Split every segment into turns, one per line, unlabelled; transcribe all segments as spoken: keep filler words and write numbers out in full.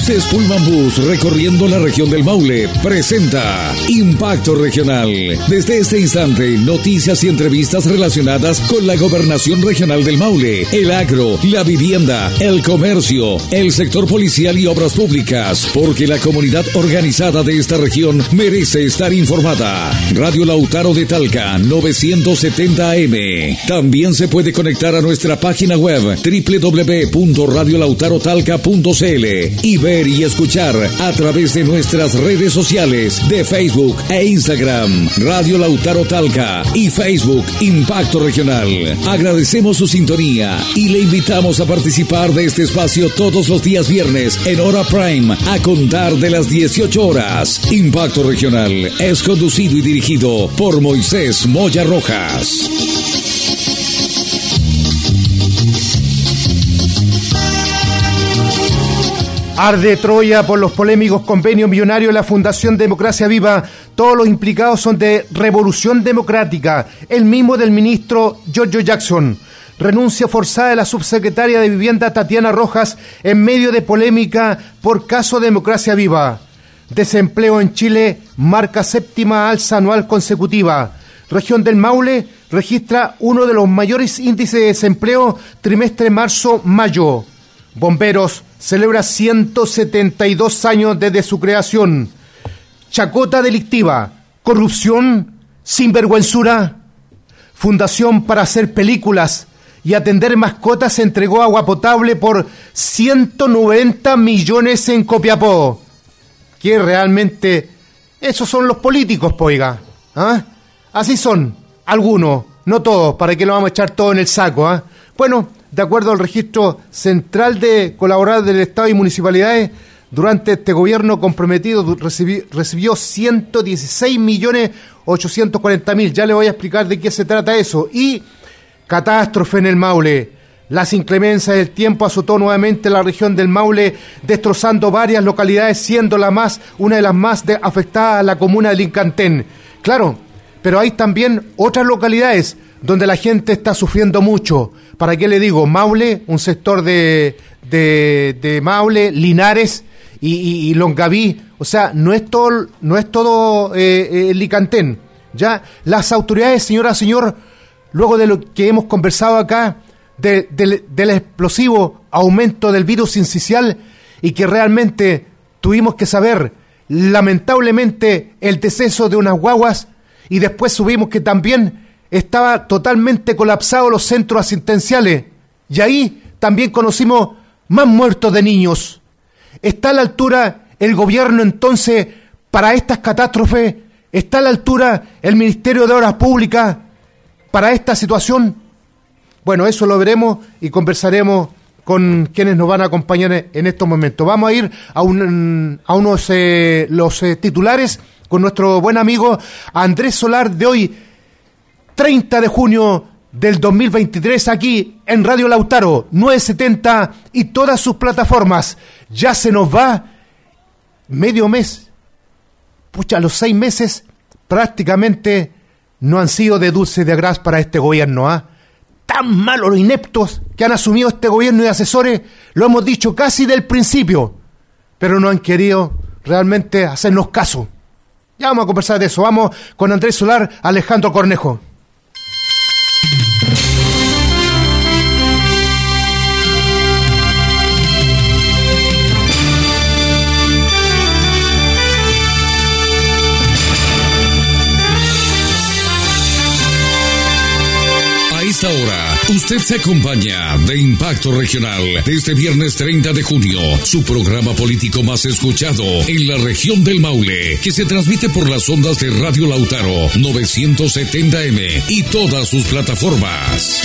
Moisés Pullman Bus, recorriendo la región del Maule, presenta Impacto Regional. Desde este instante, noticias y entrevistas relacionadas con la gobernación regional del Maule, el agro, la vivienda, el comercio, el sector policial y obras públicas, porque la comunidad organizada de esta región merece estar informada. Radio Lautaro de Talca, novecientos setenta A M. También se puede conectar a nuestra página web doble u doble u doble u punto radio lautaro talca punto c l y ver y escuchar a través de nuestras redes sociales de Facebook e Instagram, Radio Lautaro Talca y Facebook Impacto Regional. Agradecemos su sintonía y le invitamos a participar de este espacio todos los días viernes en hora prime a contar de las dieciocho horas. Impacto Regional es conducido y dirigido por Moisés Moya Rojas.
Arde Troya por los polémicos convenios millonarios de la Fundación Democracia Viva. Todos los implicados son de Revolución Democrática. El mismo del ministro Giorgio Jackson. Renuncia forzada de la subsecretaria de Vivienda Tatiana Rojas en medio de polémica por caso Democracia Viva. Desempleo en Chile marca séptima alza anual consecutiva. Región del Maule registra uno de los mayores índices de desempleo trimestre marzo-mayo. Bomberos celebra ciento setenta y dos años desde su creación. Chacota delictiva, corrupción, sinvergüenzura. Fundación para hacer películas y atender mascotas entregó agua potable por ciento noventa millones en Copiapó. Que realmente, esos son los políticos, poiga. ¿Ah? Así son, algunos, no todos, para que lo vamos a echar todo en el saco. ¿Ah? Bueno, de acuerdo al registro central de colaboradores del Estado y municipalidades, durante este gobierno comprometido recibió, recibió ciento dieciséis millones ochocientos cuarenta mil. Ya le voy a explicar de qué se trata eso. Y catástrofe en el Maule. Las inclemencias del tiempo azotó nuevamente la región del Maule, destrozando varias localidades, siendo la más, una de las más de, afectadas la comuna de Lincantén. Claro, pero hay también otras localidades donde la gente está sufriendo mucho. ¿Para qué le digo? Maule, un sector de, de, de Maule, Linares y, y, y Longaví. O sea, no es todo, no es todo eh, eh, Licantén. Ya las autoridades, señora, señor, luego de lo que hemos conversado acá, de, de, del explosivo aumento del virus sincicial, y que realmente tuvimos que saber, lamentablemente, el deceso de unas guaguas, y después subimos que también estaba totalmente colapsado los centros asistenciales, y ahí también conocimos más muertos de niños. ¿Está a la altura el gobierno entonces para estas catástrofes? ¿Está a la altura el Ministerio de Obras Públicas para esta situación? Bueno, eso lo veremos y conversaremos con quienes nos van a acompañar en estos momentos. Vamos a ir a, un, a unos eh, los eh, titulares con nuestro buen amigo Andrés Solar de hoy, treinta de junio del dos mil veintitrés, aquí en Radio Lautaro, novecientos setenta y todas sus plataformas. Ya se nos va medio mes. Pucha, los seis meses prácticamente no han sido de dulce de gras para este gobierno, ¿ah? ¿eh? Tan malos los ineptos que han asumido este gobierno y asesores, lo hemos dicho casi del principio, pero no han querido realmente hacernos caso. Ya vamos a conversar de eso. Vamos con Andrés Solar, Alejandro Cornejo.
A esta hora, usted se acompaña de Impacto Regional de este viernes treinta de junio, su programa político más escuchado en la región del Maule, que se transmite por las ondas de Radio Lautaro novecientos setenta eme y todas sus plataformas.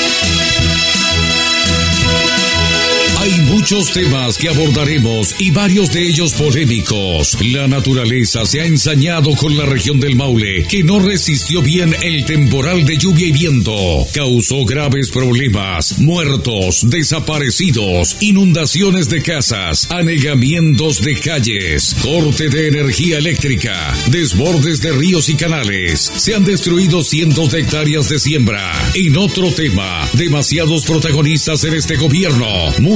Hay muchos temas que abordaremos y varios de ellos polémicos. La naturaleza se ha ensañado con la región del Maule, que no resistió bien el temporal de lluvia y viento. Causó graves problemas, muertos, desaparecidos, inundaciones de casas, anegamientos de calles, corte de energía eléctrica, desbordes de ríos y canales. Se han destruido cientos de hectáreas de siembra. En otro tema, demasiados protagonistas en este gobierno, muchos errores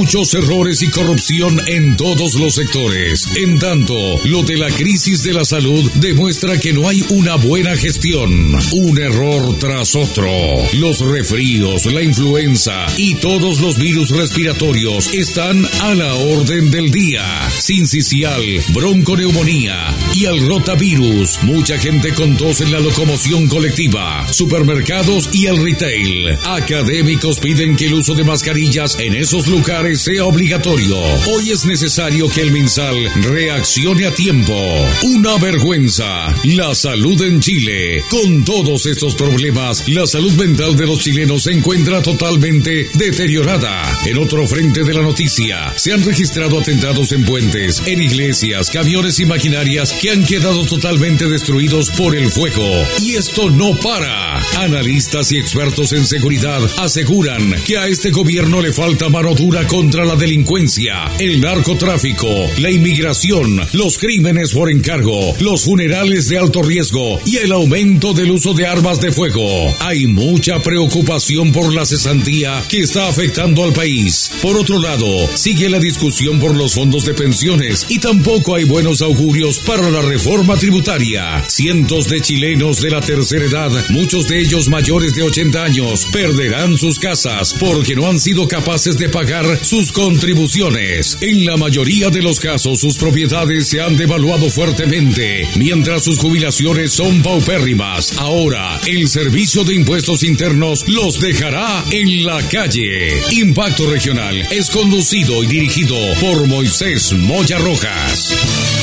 errores y corrupción en todos los sectores. En tanto, lo de la crisis de la salud demuestra que no hay una buena gestión. Un error tras otro. Los resfríos, la influenza y todos los virus respiratorios están a la orden del día. Sincicial, bronconeumonía y el rotavirus. Mucha gente con tos en la locomoción colectiva, supermercados y el retail. Académicos piden que el uso de mascarillas en esos lugares sea obligatorio. Hoy es necesario que el MinSal reaccione a tiempo. Una vergüenza. La salud en Chile. Con todos estos problemas, la salud mental de los chilenos se encuentra totalmente deteriorada. En otro frente de la noticia, se han registrado atentados en puentes, en iglesias, camiones y maquinarias que han quedado totalmente destruidos por el fuego. Y esto no para. Analistas y expertos en seguridad aseguran que a este gobierno le falta mano dura contra la delincuencia, el narcotráfico, la inmigración, los crímenes por encargo, los funerales de alto riesgo y el aumento del uso de armas de fuego. Hay mucha preocupación por la cesantía que está afectando al país. Por otro lado, sigue la discusión por los fondos de pensiones y tampoco hay buenos augurios para la reforma tributaria. Cientos de chilenos de la tercera edad, muchos de ellos mayores de ochenta años, perderán sus casas porque no han sido capaces de pagar sus contribuciones. En la mayoría de los casos, sus propiedades se han devaluado fuertemente, mientras sus jubilaciones son paupérrimas. Ahora, el Servicio de Impuestos Internos los dejará en la calle. Impacto Regional es conducido y dirigido por Moisés Moya Rojas.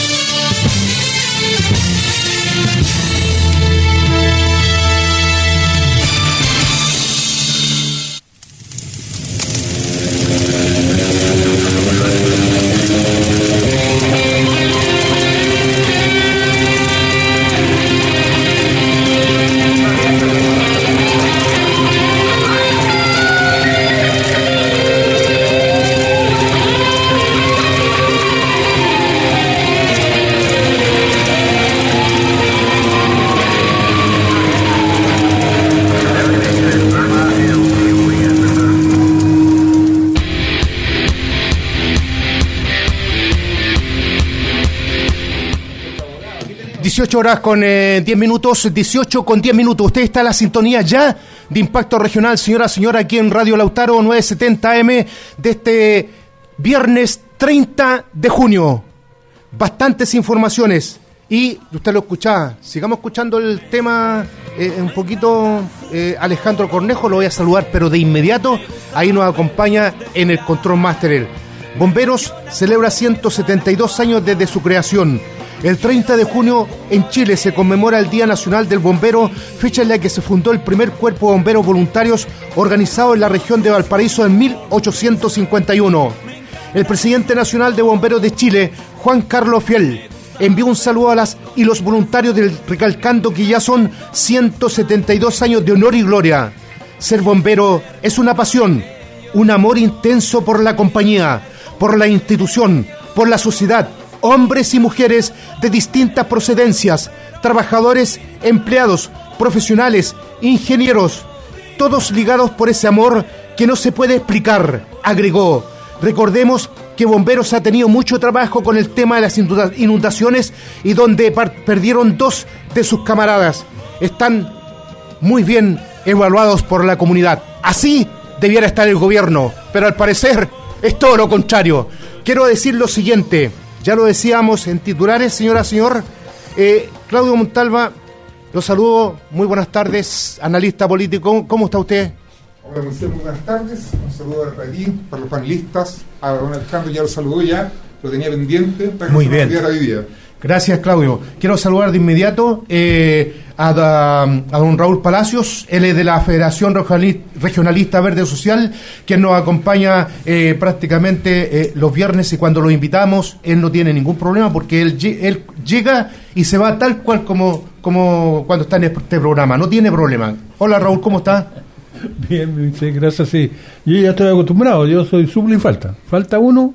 dieciocho horas con eh, diez minutos, dieciocho con diez minutos. Usted está en la sintonía ya de Impacto Regional, señora, señora, aquí en Radio Lautaro novecientos setenta A M de este viernes treinta de junio. Bastantes informaciones y usted lo escuchaba. Sigamos escuchando el tema eh, un poquito. eh, Alejandro Cornejo, lo voy a saludar, pero de inmediato ahí nos acompaña en el Control Master. El Bomberos celebra ciento setenta y dos años desde su creación. El treinta de junio en Chile se conmemora el Día Nacional del Bombero, fecha en la que se fundó el primer cuerpo de bomberos voluntarios organizado en la región de Valparaíso en mil ochocientos cincuenta y uno. El presidente nacional de Bomberos de Chile, Juan Carlos Fiel, envió un saludo a las y los voluntarios del recalcando que ya son ciento setenta y dos años de honor y gloria. Ser bombero es una pasión, un amor intenso por la compañía, por la institución, por la sociedad, hombres y mujeres de distintas procedencias, trabajadores, empleados, profesionales, ingenieros, todos ligados por ese amor que no se puede explicar, agregó. Recordemos que Bomberos ha tenido mucho trabajo con el tema de las inundaciones y donde perdieron dos de sus camaradas. Están muy bien evaluados por la comunidad. Así debiera estar el gobierno, pero al parecer es todo lo contrario. Quiero decir lo siguiente. Ya lo decíamos en titulares, señora, señor. Eh, Claudio Montalva, los saludo. Muy buenas tardes, analista político. ¿Cómo está usted?
Hola, muy buenas tardes. Un saludo para ti, para los panelistas. A don Alejandro ya lo saludó ya, lo tenía pendiente. Para que
muy
no
bien.
Se hoy día.
Gracias, Claudio. Quiero saludar de inmediato eh, a, da, a don Raúl Palacios. Él es de la Federación Regionalista Verde Social, quien nos acompaña eh, prácticamente eh, los viernes, y cuando lo invitamos, él no tiene ningún problema porque él, él llega y se va tal cual como, como cuando está en este programa. No tiene problema. Hola, Raúl, ¿cómo está?
Bien, gracias, sí. Yo ya estoy acostumbrado, yo soy suple y falta. Falta uno,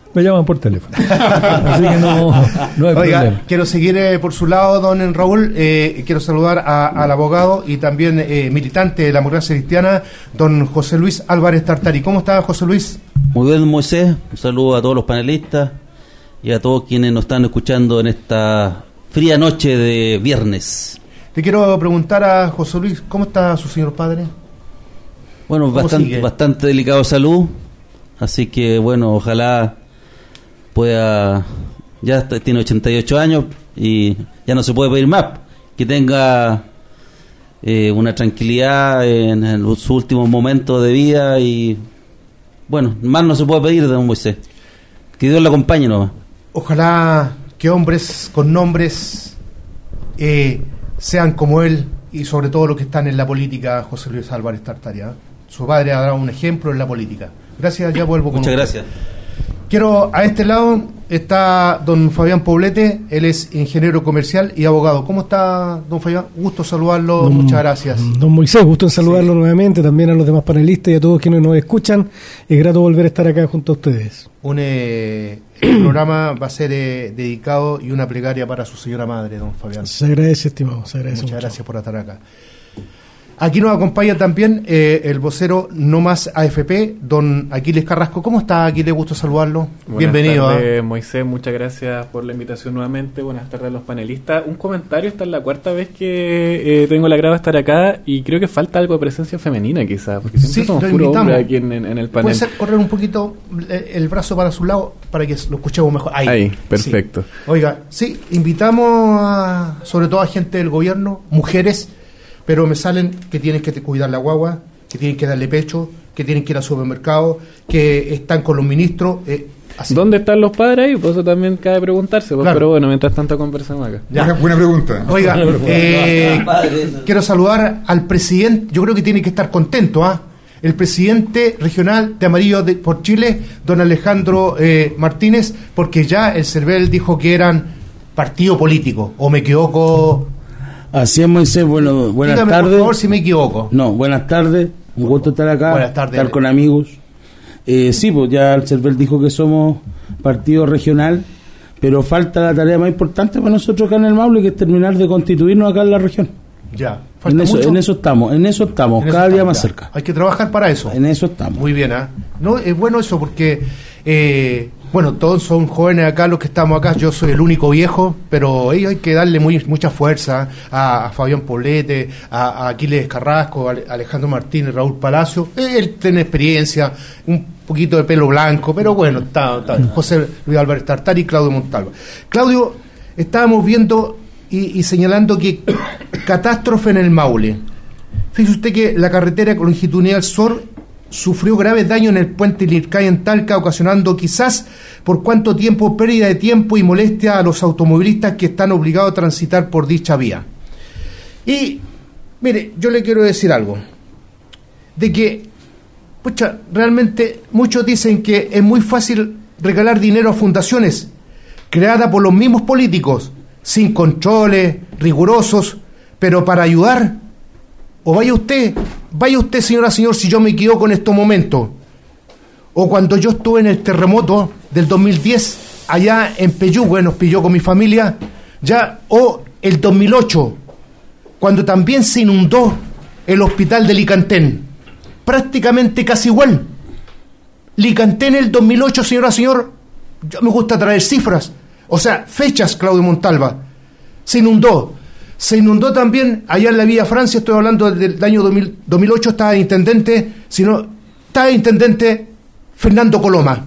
me llaman por teléfono. Así que no, no hay
Oiga,
problema.
quiero seguir eh, por su lado, don Raúl. Eh, quiero saludar a, al abogado y también eh, militante de la democracia cristiana, don José Luis Álvarez Tartari. ¿Cómo está, José Luis?
Muy bien, Moisés. Un saludo a todos los panelistas y a todos quienes nos están escuchando en esta fría noche de viernes.
Te quiero preguntar a José Luis, ¿cómo está su señor padre?
Bueno, bastante, bastante delicado de salud, así que bueno, ojalá pueda, ya está, tiene ochenta y ocho años y ya no se puede pedir más, que tenga eh, una tranquilidad en, en sus últimos momentos de vida y bueno, más no se puede pedir de don Moisés, que Dios le acompañe nomás.
Ojalá que hombres con nombres eh, sean como él y sobre todo los que están en la política, José Luis Álvarez Tartaria. Su padre ha dado un ejemplo en la política. Gracias, ya vuelvo con
Muchas
usted.
gracias.
Quiero, a este lado está don Fabián Poblete, él es ingeniero comercial y abogado. ¿Cómo está, don Fabián? Gusto saludarlo,
Don,
muchas gracias.
Don Moisés, gusto en saludarlo
Sí.
nuevamente, también a los demás panelistas y a todos quienes nos escuchan. Es grato volver a estar acá junto a ustedes.
Un eh, el programa va a ser eh, dedicado y una plegaria para su señora madre, don Fabián.
Se agradece, estimado, se agradece
Muchas
mucho.
gracias por estar acá. Aquí nos acompaña también eh, el vocero No Más A F P, don Aquiles Carrasco. ¿Cómo está, Aquiles? Gusto saludarlo.
Buenas
Bienvenido.
tardes,
¿eh?
Moisés, muchas gracias por la invitación nuevamente. Buenas tardes a los panelistas. Un comentario, esta es la cuarta vez que eh, tengo el agrado de estar acá y creo que falta algo de presencia femenina quizás, porque siempre
Sí,
somos
lo
puro
invitamos.
hombre aquí en, en, en el panel.
¿Puede ser correr un poquito el brazo para su lado para que lo escuchemos mejor? Ahí,
Ahí, perfecto.
Sí. Oiga, sí, invitamos a, sobre todo a gente del gobierno, mujeres, pero me salen que tienen que cuidar la guagua, que tienen que darle pecho, que tienen que ir al supermercado, que están con los ministros. Eh, así.
¿Dónde están los padres ahí? Pues eso también cabe preguntarse. Pues,
Claro.
Pero bueno, mientras tanto conversamos acá.
Ya.
Buena, buena pregunta.
Oiga, eh, quiero saludar al presidente, yo creo que tiene que estar contento, ¿ah? El presidente regional de Amarillo de, por Chile, don Alejandro eh, Martínez, porque ya el CERVEL dijo que eran partido político, o me equivoco.
Así es, Moisés. Bueno, buenas
Dígame,
tardes.
por favor, si me equivoco.
No, buenas tardes. Un gusto estar acá.
Buenas tardes.
Estar con amigos. Eh, sí, pues ya el CERVEL dijo que somos partido regional, pero falta la tarea más importante para nosotros acá en el Maule, que es terminar de constituirnos acá en la región.
Ya.
En
¿Falta
eso,
mucho?
en eso estamos, en eso estamos,
En eso
cada día
estamos,
más
ya.
cerca.
Hay que trabajar para eso.
En eso estamos.
Muy bien, ¿ah? No, es bueno eso porque, eh, bueno, todos son jóvenes acá, los que estamos acá, yo soy el único viejo, pero ellos hay que darle muy, mucha fuerza a, a Fabián Poblete, a, a Aquiles Carrasco, a Alejandro Martínez, Raúl Palacio. Él tiene experiencia, un poquito de pelo blanco, pero bueno, está, está José Luis Álvarez Tartari y Claudio Montalva. Claudio, estábamos viendo y, y señalando que catástrofe en el Maule. Fíjese usted que la carretera longitudinal sur sufrió graves daños en el puente Lircay en Talca, ocasionando quizás por cuánto tiempo pérdida de tiempo y molestia a los automovilistas que están obligados a transitar por dicha vía. Y, mire, yo le quiero decir algo, de que, pucha, realmente muchos dicen que es muy fácil regalar dinero a fundaciones creadas por los mismos políticos, sin controles rigurosos, pero para ayudar. O vaya usted, vaya usted, señora, señor, si yo me equivoco en estos momentos. O cuando yo estuve en el terremoto del dos mil diez, allá en Peyúgue, nos pilló con mi familia, ya, o el dos mil ocho, cuando también se inundó el hospital de Licantén. Prácticamente casi igual. Licantén el dos mil ocho, señora, señor, yo me gusta traer cifras, o sea, fechas, Claudio Montalva. Se inundó. Se inundó también allá en la Vía Francia, estoy hablando del año dos mil, dos mil ocho, estaba intendente, sino estaba intendente Fernando Coloma.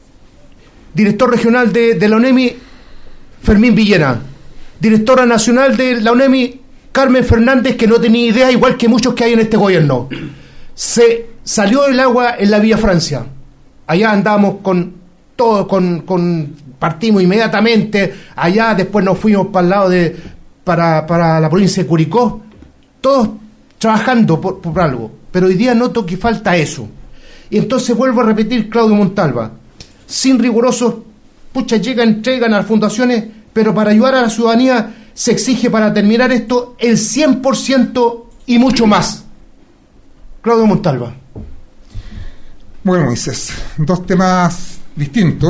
Director regional de, de la UNEMI, Fermín Villena. Directora nacional de la UNEMI, Carmen Fernández, que no tenía idea, igual que muchos que hay en este gobierno. Se salió el agua en la Vía Francia. Allá andábamos con todo, con, con partimos inmediatamente, allá después nos fuimos para el lado de Para, para la provincia de Curicó, todos trabajando por, por algo, pero hoy día noto que falta eso. Y entonces vuelvo a repetir, Claudio Montalva, sin rigurosos, pucha, llegan, entregan a las fundaciones, pero para ayudar a la ciudadanía se exige para terminar esto el cien por ciento y mucho más. Claudio Montalva.
Bueno, Moisés, dos temas distintos.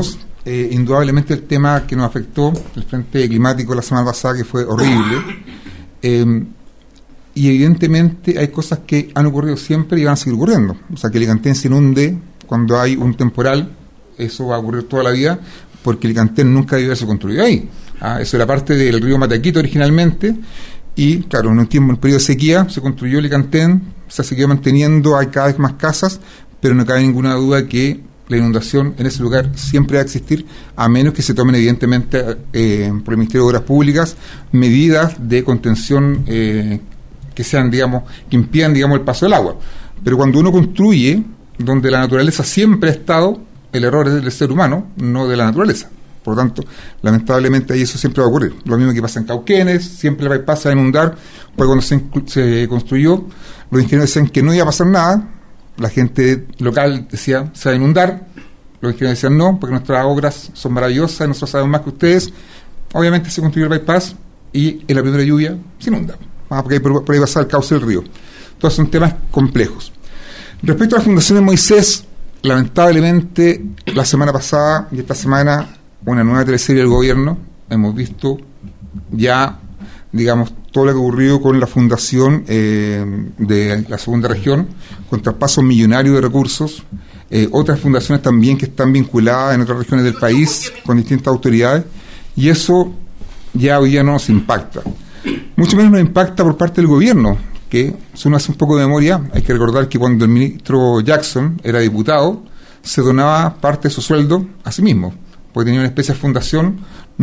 eh, indudablemente el tema que nos afectó, el frente climático la semana pasada, que fue horrible, eh, y evidentemente hay cosas que han ocurrido siempre y van a seguir ocurriendo. O sea, que Licantén se inunde cuando hay un temporal, eso va a ocurrir toda la vida, porque Licantén nunca debió haberse construido ahí. Ah, eso era parte del río Mataquito originalmente, y claro, en un tiempo, en un periodo de sequía, se construyó Licantén, se siguió manteniendo, hay cada vez más casas, pero no cabe ninguna duda que la inundación en ese lugar siempre va a existir, a menos que se tomen evidentemente eh, por el Ministerio de Obras Públicas medidas de contención eh, que sean, digamos, que impidan, digamos, el paso del agua. Pero cuando uno construye donde la naturaleza siempre ha estado, el error es del ser humano, no de la naturaleza. Por lo tanto, lamentablemente ahí eso siempre va a ocurrir. Lo mismo que pasa en Cauquenes, siempre el bypass se va a inundar, porque cuando se, se construyó, los ingenieros decían que no iba a pasar nada, la gente local decía, se va a inundar, los ingenieros decían no, porque nuestras obras son maravillosas, nosotros sabemos más que ustedes. Obviamente se construyó el bypass y en la primera lluvia se inunda, ah, porque ahí por, por ahí pasa el cauce del río. Entonces son temas complejos. Respecto a la Fundación de Moisés, lamentablemente la semana pasada y esta semana una nueva teleserie del gobierno, hemos visto ya, digamos, todo lo que ocurrió con la fundación eh, de la segunda región, con traspasos millonarios de recursos, eh, otras fundaciones también que están vinculadas en otras regiones del país con distintas autoridades, y eso ya hoy día no nos impacta. Mucho menos nos impacta por parte del gobierno, que si uno hace un poco de memoria, hay que recordar que cuando el ministro Jackson era diputado, se donaba parte de su sueldo a sí mismo, porque tenía una especie de fundación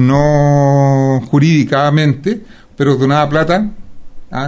no jurídicamente, pero donaba plata. ¿ah?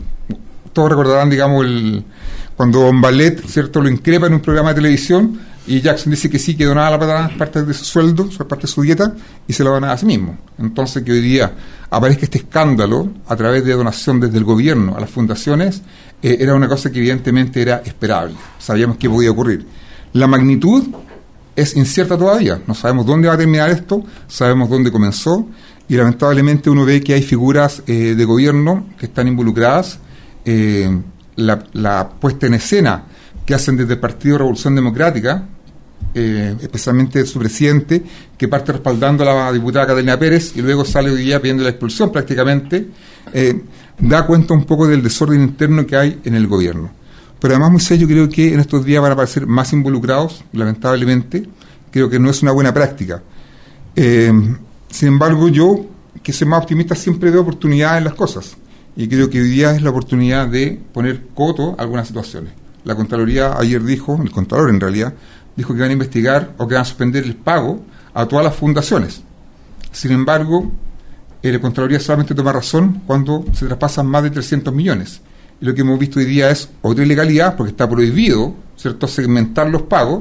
Todos recordarán, digamos, el, cuando Don Ballet, ¿cierto?, lo increpa en un programa de televisión, y Jackson dice que sí, que donaba la plata, parte de su sueldo, parte de su dieta, y se la donaba a sí mismo. Entonces, que hoy día aparezca este escándalo a través de donación desde el gobierno a las fundaciones, eh, era una cosa que evidentemente era esperable. Sabíamos que podía ocurrir. La magnitud es incierta todavía, no sabemos dónde va a terminar esto, sabemos dónde comenzó, y lamentablemente uno ve que hay figuras eh, de gobierno que están involucradas, eh, la, la puesta en escena que hacen desde el Partido Revolución Democrática, eh, especialmente su presidente, que parte respaldando a la diputada Catalina Pérez y luego sale hoy día pidiendo la expulsión prácticamente, eh, da cuenta un poco del desorden interno que hay en el gobierno. Pero además, Moisés, yo creo que en estos días van a aparecer más involucrados, lamentablemente. Creo que no es una buena práctica. Eh, sin embargo, yo, que soy más optimista, siempre veo oportunidades en las cosas. Y creo que hoy día es la oportunidad de poner coto a algunas situaciones. La Contraloría ayer dijo, el Contralor en realidad, dijo que van a investigar o que van a suspender el pago a todas las fundaciones. Sin embargo, eh, la Contraloría solamente toma razón cuando se traspasan más de trescientos millones. Y lo que hemos visto hoy día es otra ilegalidad, porque está prohibido, ¿cierto?, segmentar los pagos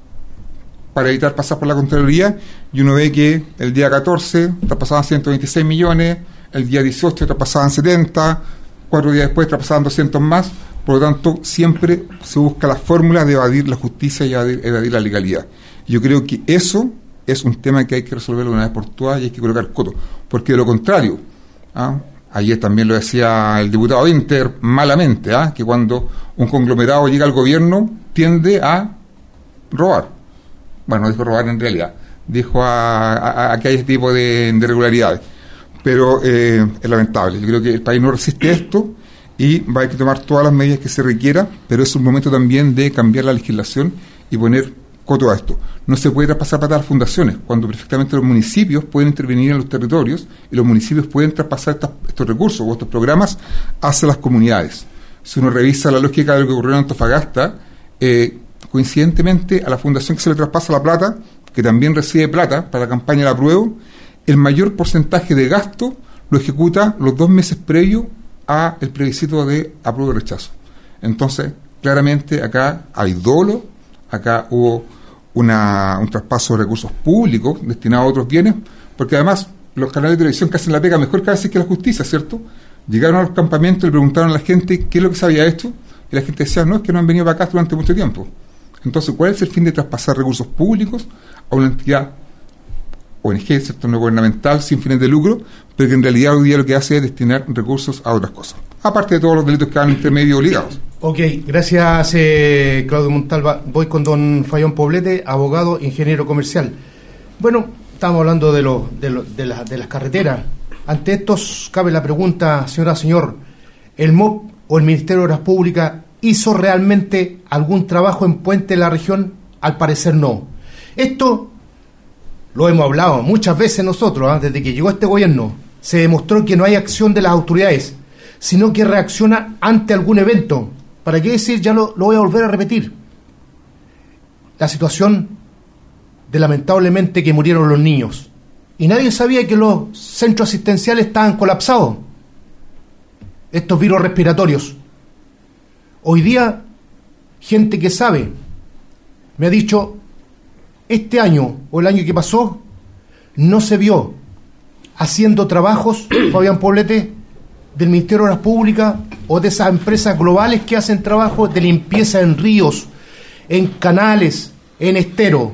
para evitar pasar por la Contraloría, y uno ve que el día catorce traspasaban ciento veintiséis millones, el día dieciocho traspasaban setenta, cuatro días después traspasaban doscientos más. Por lo tanto, siempre se busca la fórmula de evadir la justicia y evadir, evadir la legalidad. Yo creo que eso es un tema que hay que resolverlo de una vez por todas y hay que colocar coto, porque de lo contrario, ¿ah? ayer también lo decía el diputado Inter malamente, ¿ah? que cuando un conglomerado llega al gobierno tiende a robar. Bueno, no dijo robar en realidad, dijo a, a, a que hay este tipo de, de irregularidades. Pero eh, es lamentable. Yo creo que el país no resiste esto y va a haber que tomar todas las medidas que se requiera, pero es un momento también de cambiar la legislación y poner coto a esto. No se puede traspasar plata a las fundaciones, cuando perfectamente los municipios pueden intervenir en los territorios y los municipios pueden traspasar estas, estos recursos o estos programas hacia las comunidades. Si uno revisa la lógica de lo que ocurrió en Antofagasta, eh, coincidentemente a la fundación que se le traspasa la plata, que también recibe plata para la campaña de la Apruebo, el mayor porcentaje de gasto lo ejecuta los dos meses previos a el plebiscito de apruebo y rechazo. Entonces, claramente acá hay dolo, acá hubo una, un traspaso de recursos públicos destinados a otros bienes, porque además los canales de televisión que hacen la pega mejor que a veces que la justicia, ¿cierto? Llegaron a los campamentos y le preguntaron a la gente qué es lo que se había hecho, y la gente decía, no, es que no han venido para acá durante mucho tiempo. Entonces, ¿cuál es el fin de traspasar recursos públicos a una entidad O N G, sector no gubernamental, sin fines de lucro, pero que en realidad hoy día lo que hace es destinar recursos a otras cosas, aparte de todos los delitos que van entre medio ligados?
Ok, gracias eh, Claudio Montalva. Voy con don Fayón Poblete, abogado, ingeniero comercial. Bueno, estamos hablando de, lo, de, lo, de, la, de las carreteras. Ante esto cabe la pregunta, señora, señor, ¿el M O P o el Ministerio de Obras Públicas hizo realmente algún trabajo en puente de la región? Al parecer no. Esto lo hemos hablado muchas veces nosotros, ¿eh? Desde que llegó este gobierno. Se demostró que no hay acción de las autoridades, sino que reacciona ante algún evento. ¿Para qué decir? Ya lo, lo voy a volver a repetir. La situación de lamentablemente que murieron los niños. Y nadie sabía que los centros asistenciales estaban colapsados. Estos virus respiratorios. Hoy día, gente que sabe, me ha dicho, este año o el año que pasó, no se vio haciendo trabajos, Fabián Poblete, del Ministerio de Obras Públicas o de esas empresas globales que hacen trabajo de limpieza en ríos, en canales, en esteros.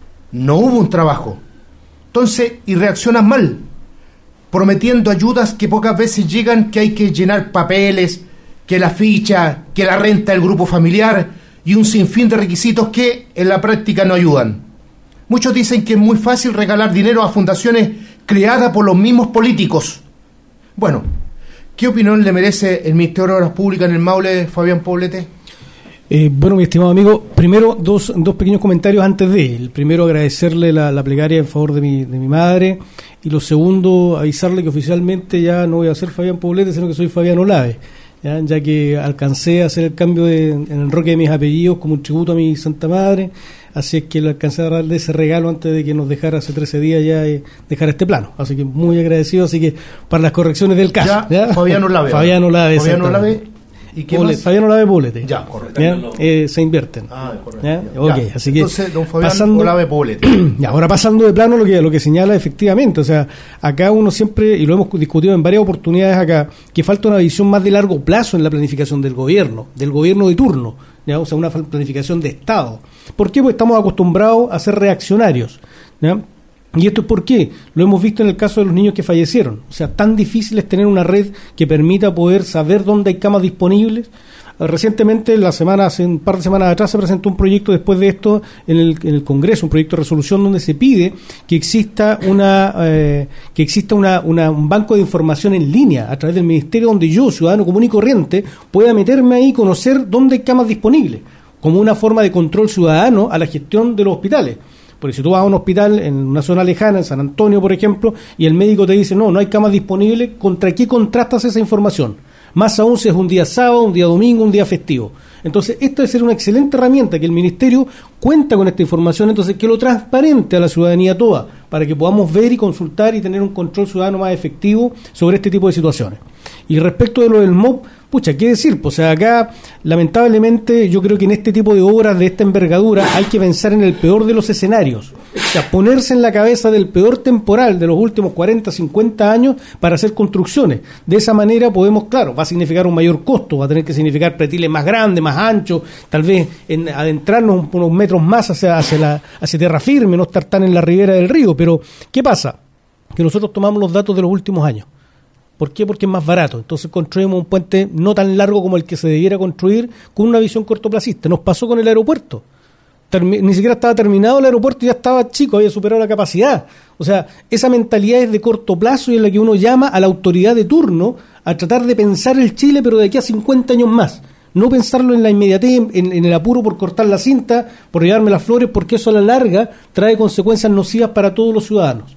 No hubo un trabajo. Entonces, y reaccionan mal, prometiendo ayudas que pocas veces llegan, que hay que llenar papeles, que la ficha, que la renta del grupo familiar y un sinfín de requisitos que en la práctica no ayudan. Muchos dicen que es muy fácil regalar dinero a fundaciones creadas por los mismos políticos. Bueno, ¿qué opinión le merece el Ministerio de Obras Públicas en el Maule, Fabián Poblete?
Eh, bueno, mi estimado amigo, primero dos, dos pequeños comentarios antes de. El primero, agradecerle la, la plegaria en favor de mi, de mi madre. Y lo segundo, avisarle que oficialmente ya no voy a ser Fabián Poblete, sino que soy Fabián Olave. Ya, ya que alcancé a hacer el cambio de, en el enroque de mis apellidos como un tributo a mi Santa Madre. Así es que le alcancé a darle ese regalo antes de que nos dejara hace trece días ya eh, dejar este plano. Así que muy agradecido. Así que para las correcciones del caso.
Ya, ¿ya? Fabián Olave.
Fabián Olave.
Fabián Olave. ¿Y qué
Poblete,
más?
Fabián Olave Poblete.
Ya, correcto.
¿Ya? Eh, se invierten.
Ah, correcto.
¿Ya?
Ya.
Ok,
Ya.
así que
Entonces, don Fabián
pasando,
Olave Poblete.
Ya, ahora pasando de plano lo que lo que señala efectivamente, o sea, acá uno siempre, y lo hemos discutido en varias oportunidades acá, que falta una visión más de largo plazo en la planificación del gobierno, del gobierno de turno, ¿ya? O sea, una planificación de Estado. ¿Por qué? Pues estamos acostumbrados a ser reaccionarios, ¿ya? ¿Y esto es por qué? Lo hemos visto en el caso de los niños que fallecieron. O sea, tan difícil es tener una red que permita poder saber dónde hay camas disponibles. Recientemente, la semana, hace un par de semanas atrás, se presentó un proyecto después de esto en el, en el Congreso, un proyecto de resolución donde se pide que exista una eh, que exista una, una, un banco de información en línea a través del Ministerio, donde yo, ciudadano común y corriente, pueda meterme ahí y conocer dónde hay camas disponibles, como una forma de control ciudadano a la gestión de los hospitales. Porque si tú vas a un hospital en una zona lejana, en San Antonio, por ejemplo, y el médico te dice, no, no hay camas disponibles, ¿contra qué contrastas esa información? Más aún si es un día sábado, un día domingo, un día festivo. Entonces, esta debe ser una excelente herramienta, que el Ministerio cuenta con esta información, entonces que lo transparente a la ciudadanía toda, para que podamos ver y consultar y tener un control ciudadano más efectivo sobre este tipo de situaciones. Y respecto de lo del M O P, pucha, ¿qué decir? Pues, o sea, acá, lamentablemente, yo creo que en este tipo de obras de esta envergadura hay que pensar en el peor de los escenarios. O sea, ponerse en la cabeza del peor temporal de los últimos cuarenta, cincuenta años para hacer construcciones. De esa manera podemos, claro, va a significar un mayor costo, va a tener que significar pretiles más grandes, más anchos, tal vez en adentrarnos unos metros más hacia, hacia, la, hacia tierra firme, no estar tan en la ribera del río. Pero, ¿qué pasa? Que nosotros tomamos los datos de los últimos años. ¿Por qué? Porque es más barato. Entonces construimos un puente no tan largo como el que se debiera construir, con una visión cortoplacista. Nos pasó con el aeropuerto. Termi- ni siquiera estaba terminado el aeropuerto y ya estaba chico, había superado la capacidad. O sea, esa mentalidad es de corto plazo y en la que uno llama a la autoridad de turno a tratar de pensar el Chile, pero de aquí a cincuenta años más. No pensarlo en la inmediatez, en, en el apuro por cortar la cinta, por llevarme las flores, porque eso a la larga trae consecuencias nocivas para todos los ciudadanos.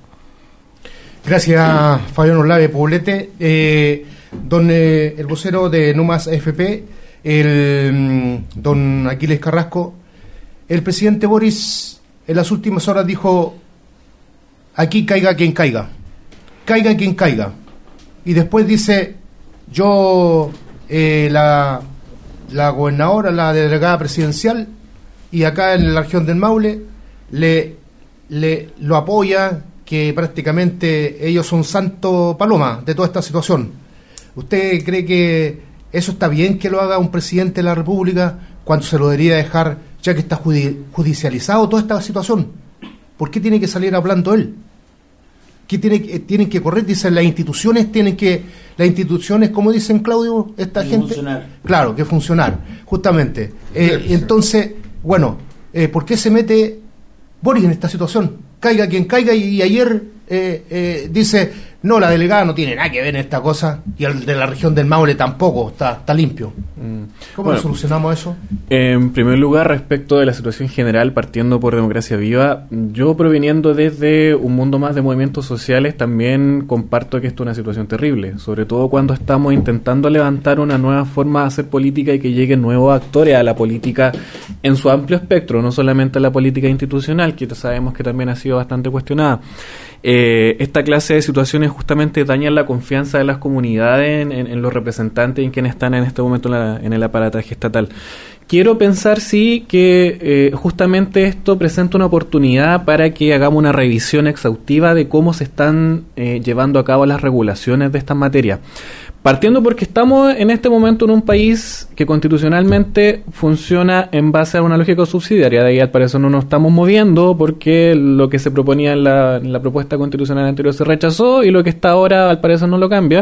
Gracias, Fabián Olave Poblete. Eh, don eh, el vocero de No Más A F P, el mm, don Aquiles Carrasco, el presidente Boris en las últimas horas dijo, aquí caiga quien caiga, caiga quien caiga. Y después dice, yo, eh, la, la gobernadora, la delegada presidencial, y acá en la región del Maule, le, le lo apoya, que prácticamente ellos son santo paloma de toda esta situación. ¿Usted cree que eso está bien que lo haga un presidente de la República cuando se lo debería dejar, ya que está judi- judicializado toda esta situación? ¿Por qué tiene que salir hablando él? ¿Qué tiene, eh, tienen que correr? Dicen las instituciones, tienen que, las instituciones, como dicen Claudio, esta
que
gente...
funcionar.
Claro, que funcionar, justamente. Eh, entonces, bueno, eh, ¿por qué se mete Boris en esta situación? caiga quien caiga, y, y ayer eh, eh, dice, no, la delegada no tiene nada que ver en esta cosa, y el de la región del Maule tampoco, está, está limpio. Mm. ¿Cómo bueno, solucionamos eso?
En primer lugar, respecto de la situación general, partiendo por Democracia Viva, yo proveniendo desde un mundo más de movimientos sociales, también comparto que esto es una situación terrible, sobre todo cuando estamos intentando levantar una nueva forma de hacer política y que lleguen nuevos actores a la política en su amplio espectro, no solamente a la política institucional, que sabemos que también ha sido bastante cuestionada. Eh, esta clase de situaciones justamente dañan la confianza de las comunidades en, en, en los representantes y en quienes están en este momento en, la, en el aparataje estatal. Quiero pensar, sí, que eh, justamente esto presenta una oportunidad para que hagamos una revisión exhaustiva de cómo se están eh, llevando a cabo las regulaciones de estas materias. Partiendo porque estamos en este momento en un país que constitucionalmente funciona en base a una lógica subsidiaria. De ahí al parecer no nos estamos moviendo porque lo que se proponía en la, en la propuesta constitucional anterior se rechazó y lo que está ahora al parecer no lo cambia.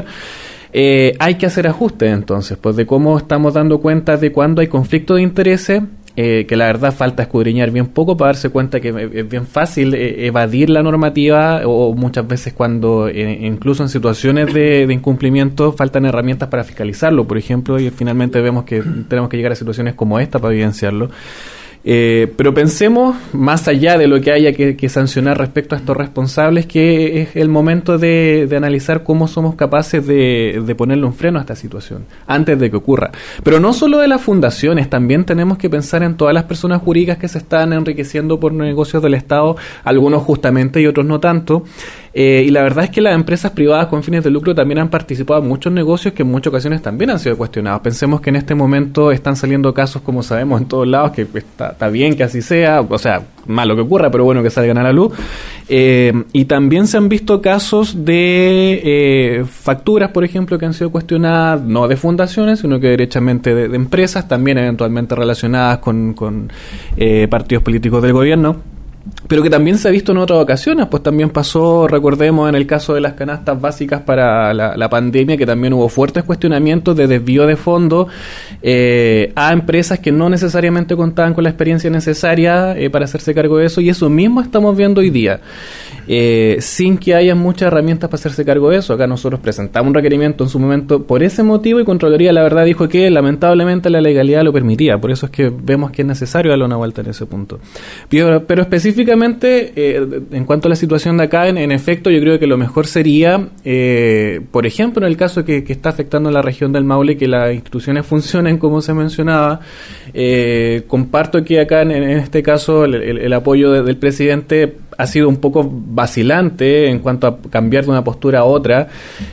Eh, hay que hacer ajustes entonces, pues de cómo estamos dando cuenta de cuándo hay conflicto de intereses. Eh, que la verdad falta escudriñar bien poco para darse cuenta que es bien fácil eh, evadir la normativa, o muchas veces cuando eh, incluso en situaciones de, de incumplimiento faltan herramientas para fiscalizarlo, por ejemplo, y finalmente vemos que tenemos que llegar a situaciones como esta para evidenciarlo. Eh, pero pensemos más allá de lo que haya que, que sancionar respecto a estos responsables, que es el momento de, de analizar cómo somos capaces de, de ponerle un freno a esta situación antes de que ocurra. Pero no solo de las fundaciones, también tenemos que pensar en todas las personas jurídicas que se están enriqueciendo por negocios del Estado, algunos justamente y otros no tanto. Eh, y la verdad es que las empresas privadas con fines de lucro también han participado en muchos negocios que en muchas ocasiones también han sido cuestionados. Pensemos que en este momento están saliendo casos, como sabemos, en todos lados, que está, está bien que así sea, o sea, malo que ocurra, pero bueno que salgan a la luz. Eh, y también se han visto casos de eh, facturas, por ejemplo, que han sido cuestionadas, no de fundaciones, sino que derechamente de, de empresas, también eventualmente relacionadas con, con eh, partidos políticos del gobierno, pero que también se ha visto en otras ocasiones. Pues también pasó, recordemos, en el caso de las canastas básicas para la, la pandemia, que también hubo fuertes cuestionamientos de desvío de fondos eh, a empresas que no necesariamente contaban con la experiencia necesaria eh, para hacerse cargo de eso, y eso mismo estamos viendo hoy día, eh, sin que haya muchas herramientas para hacerse cargo de eso. Acá nosotros presentamos un requerimiento en su momento por ese motivo, y Contraloría la verdad dijo que lamentablemente la legalidad lo permitía. Por eso es que vemos que es necesario darle una vuelta en ese punto. Pero, pero específicamente Eh, en cuanto a la situación de acá, en, en efecto, yo creo que lo mejor sería, eh, por ejemplo, en el caso que, que está afectando a la región del Maule, que las instituciones funcionen como se mencionaba. Eh, comparto que acá, en, en este caso, el, el, el apoyo de, del presidente ha sido un poco vacilante en cuanto a cambiar de una postura a otra.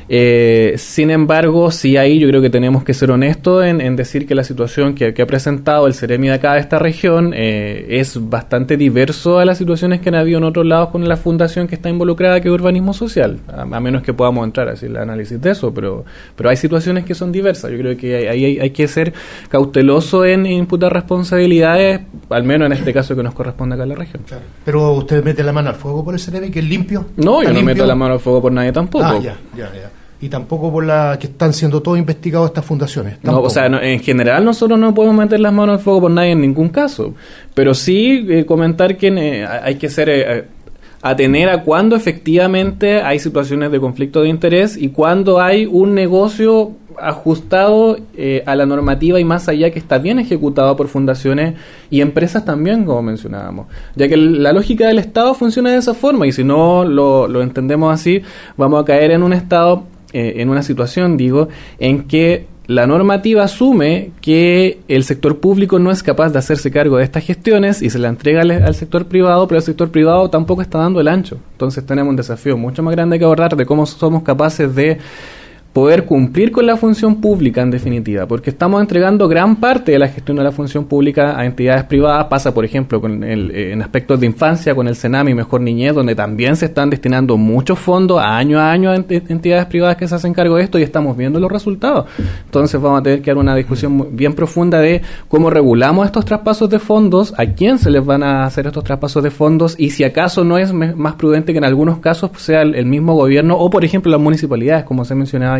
Eh, sin embargo, sí, ahí yo creo que tenemos que ser honestos en, en decir que la situación que, que ha presentado el Ceremi de acá de esta región eh, es bastante diverso a las situaciones que han habido en otros lados con la fundación que está involucrada, que es Urbanismo Social, a, a menos que podamos entrar a hacer el análisis de eso, pero pero hay situaciones que son diversas. Yo creo que ahí hay, hay, hay que ser cauteloso en imputar responsabilidades, al menos en este caso que nos corresponde acá en la región. Claro.
Pero usted mete la mano al fuego por el Ceremi, que es limpio.
No, yo no
limpio?
meto la mano al fuego por nadie tampoco.
Ah, ya, ya, ya. Y tampoco por la que están siendo todos investigados estas fundaciones.
Tampoco. No, o sea, no, en general nosotros no podemos meter las manos al fuego por nadie en ningún caso. Pero sí eh, comentar que eh, hay que ser eh, atener a cuando efectivamente hay situaciones de conflicto de interés y cuando hay un negocio ajustado eh, a la normativa y más allá, que está bien ejecutado por fundaciones y empresas también, como mencionábamos, ya que la lógica del Estado funciona de esa forma, y si no lo, lo entendemos así, vamos a caer en un estado, eh, en una situación, digo, en que la normativa asume que el sector público no es capaz de hacerse cargo de estas gestiones y se la entrega al, al sector privado, pero el sector privado tampoco está dando el ancho. Entonces tenemos un desafío mucho más grande que abordar de cómo somos capaces de poder cumplir con la función pública, en definitiva, porque estamos entregando gran parte de la gestión de la función pública a entidades privadas. Pasa, por ejemplo, con el, en aspectos de infancia, con el Senami Mejor Niñez, donde también se están destinando muchos fondos año a año a entidades privadas que se hacen cargo de esto, y estamos viendo los resultados. Entonces vamos a tener que dar una discusión bien profunda de cómo regulamos estos traspasos de fondos, a quién se les van a hacer estos traspasos de fondos, y si acaso no es me- más prudente que en algunos casos sea el, el mismo gobierno o, por ejemplo, las municipalidades, como se mencionaba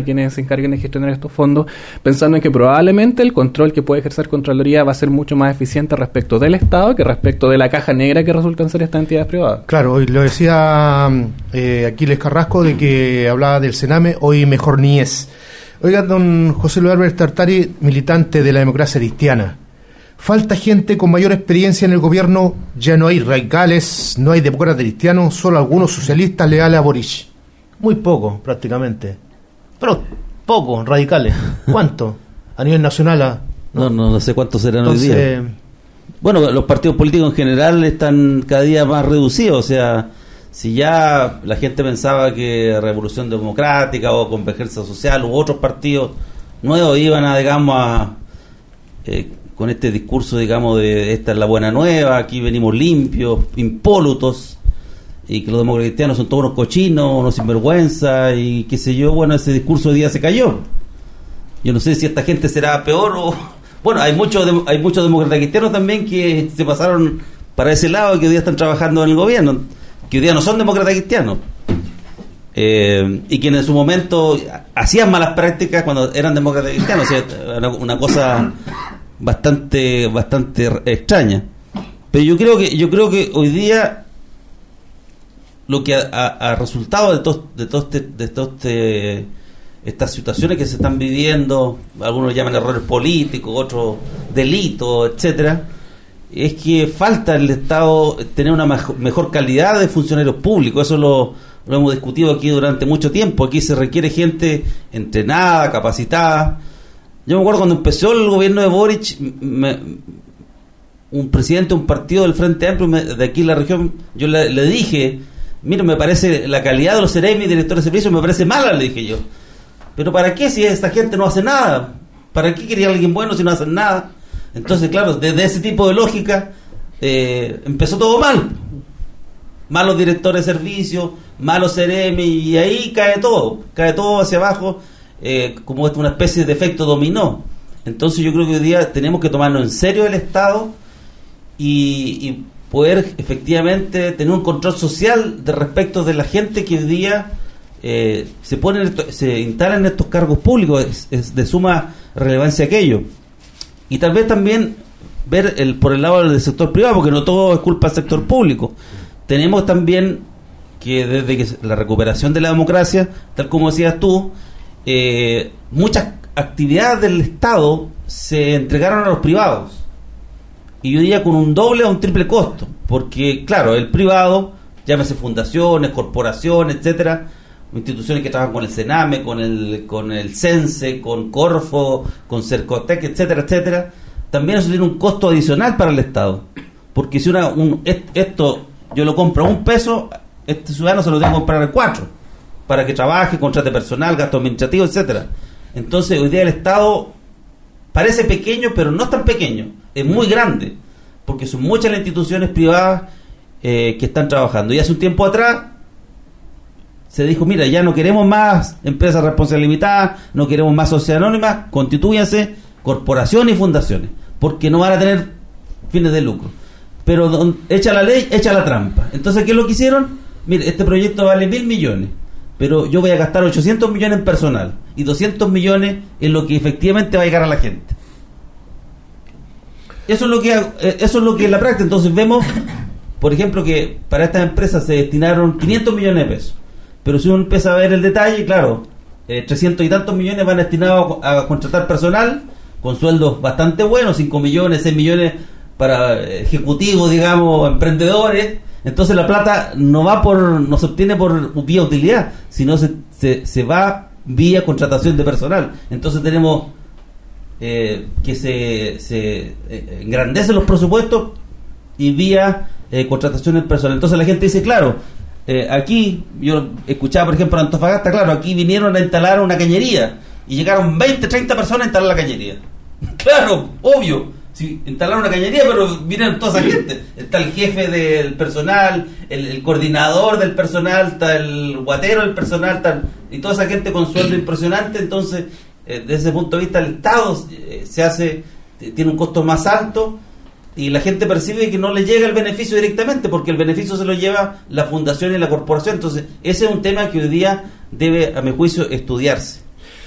quienes se encarguen de gestionar estos fondos, pensando en que probablemente el control que puede ejercer Contraloría va a ser mucho más eficiente respecto del Estado que respecto de la caja negra que resultan ser estas entidades privadas.
Claro, hoy lo decía eh, Aquiles Carrasco, de que hablaba del Sename, hoy mejor ni es. Oiga, don José Luis Álvarez Tartari, militante de la democracia cristiana, falta gente con mayor experiencia en el gobierno, ya no hay radicales, no hay demócratas cristianos, solo algunos socialistas leales a Boric. Muy poco, prácticamente. Pero poco, radicales. ¿Cuánto? A nivel nacional. A,
no, no, no sé cuántos serán
Entonces,
hoy día. Bueno, los partidos políticos en general están cada día más reducidos, o sea, si ya la gente pensaba que Revolución Democrática o Convergencia Social u otros partidos nuevos iban a, digamos, a, eh, con este discurso, digamos, de esta es la buena nueva, aquí venimos limpios, impolutos, y que los demócratas cristianos son todos unos cochinos, unos sinvergüenza, y qué sé yo, bueno, ese discurso hoy día se cayó. Yo no sé si esta gente será peor o... Bueno, hay muchos hay muchos demócratas cristianos también que se pasaron para ese lado y que hoy día están trabajando en el gobierno, que hoy día no son demócratas cristianos, eh, y que en su momento hacían malas prácticas cuando eran demócratas cristianos, o sea, una, una cosa bastante bastante extraña. Pero yo creo que yo creo que hoy día lo que ha, ha, ha resultado de todos de todos este, de todos este, estas situaciones que se están viviendo, algunos llaman errores políticos, otros delitos, etcétera, es que falta el Estado tener una mejor, mejor calidad de funcionarios públicos. Eso lo, lo hemos discutido aquí durante mucho tiempo. Aquí se requiere gente entrenada, capacitada. Yo me acuerdo cuando empezó el gobierno de Boric, me, un presidente de un partido del Frente Amplio me, de aquí en la región, yo le, le dije, mira, me parece la calidad de los seremi, directores de servicios, me parece mala, le dije yo. Pero ¿para qué si esta gente no hace nada? ¿Para qué quería alguien bueno si no hacen nada? Entonces, claro, desde ese tipo de lógica eh, empezó todo mal. Malos directores de servicios, malos seremi, y ahí cae todo, cae todo hacia abajo, eh, como una especie de efecto dominó. Entonces yo creo que hoy día tenemos que tomarnos en serio el Estado y, y poder efectivamente tener un control social de respecto de la gente que hoy día eh, se ponen, se instalan en estos cargos públicos. Es, es de suma relevancia aquello. Y tal vez también ver el por el lado del sector privado, porque no todo es culpa del sector público. Tenemos también que desde que la recuperación de la democracia, tal como decías tú, eh, muchas actividades del Estado se entregaron a los privados, y hoy día con un doble o un triple costo, porque claro, el privado, llámese fundaciones, corporaciones, etcétera, instituciones que trabajan con el Sename, con el con el Cense, con Corfo, con Cercotec, etcétera, etcétera, también eso tiene un costo adicional para el Estado, porque si una un, esto yo lo compro a un peso, este ciudadano se lo tiene que comprar a cuatro, para que trabaje, contrate personal, gasto administrativo, etcétera. Entonces hoy día el Estado parece pequeño, pero no es tan pequeño, es muy grande, porque son muchas las instituciones privadas eh, que están trabajando. Y hace un tiempo atrás se dijo, mira, ya no queremos más empresas responsabilidad limitada, no queremos más sociedades anónimas, constitúyanse corporaciones y fundaciones, porque no van a tener fines de lucro. Pero don, echa la ley, echa la trampa. Entonces, ¿qué es lo que hicieron? Mire, este proyecto vale mil millones, pero yo voy a gastar ochocientos millones en personal y doscientos millones en lo que efectivamente va a llegar a la gente. Eso es lo que eso es lo que es la práctica. Entonces vemos, por ejemplo, que para estas empresas se destinaron quinientos millones de pesos, pero si uno empieza a ver el detalle, claro, eh, trescientos y tantos millones van destinados a, a contratar personal con sueldos bastante buenos, cinco millones, seis millones para ejecutivos, digamos, emprendedores. Entonces la plata no va por no se obtiene por vía utilidad, sino se, se, se va vía contratación de personal. Entonces tenemos eh, que se, se eh, engrandecen los presupuestos y vía eh, contratación de personal. Entonces la gente dice, claro, eh, aquí yo escuchaba, por ejemplo, en Antofagasta, claro, aquí vinieron a instalar una cañería y llegaron veinte, treinta personas a instalar la cañería. Claro, obvio. Sí, instalaron una cañería, pero vinieron toda esa gente. Está el jefe del personal, el, el coordinador del personal, está el guatero del personal, está, y toda esa gente con sueldo impresionante. Entonces, eh, desde ese punto de vista, el Estado eh, se hace, tiene un costo más alto y la gente percibe que no le llega el beneficio directamente, porque el beneficio se lo lleva la fundación y la corporación. Entonces, ese es un tema que hoy día debe, a mi juicio, estudiarse.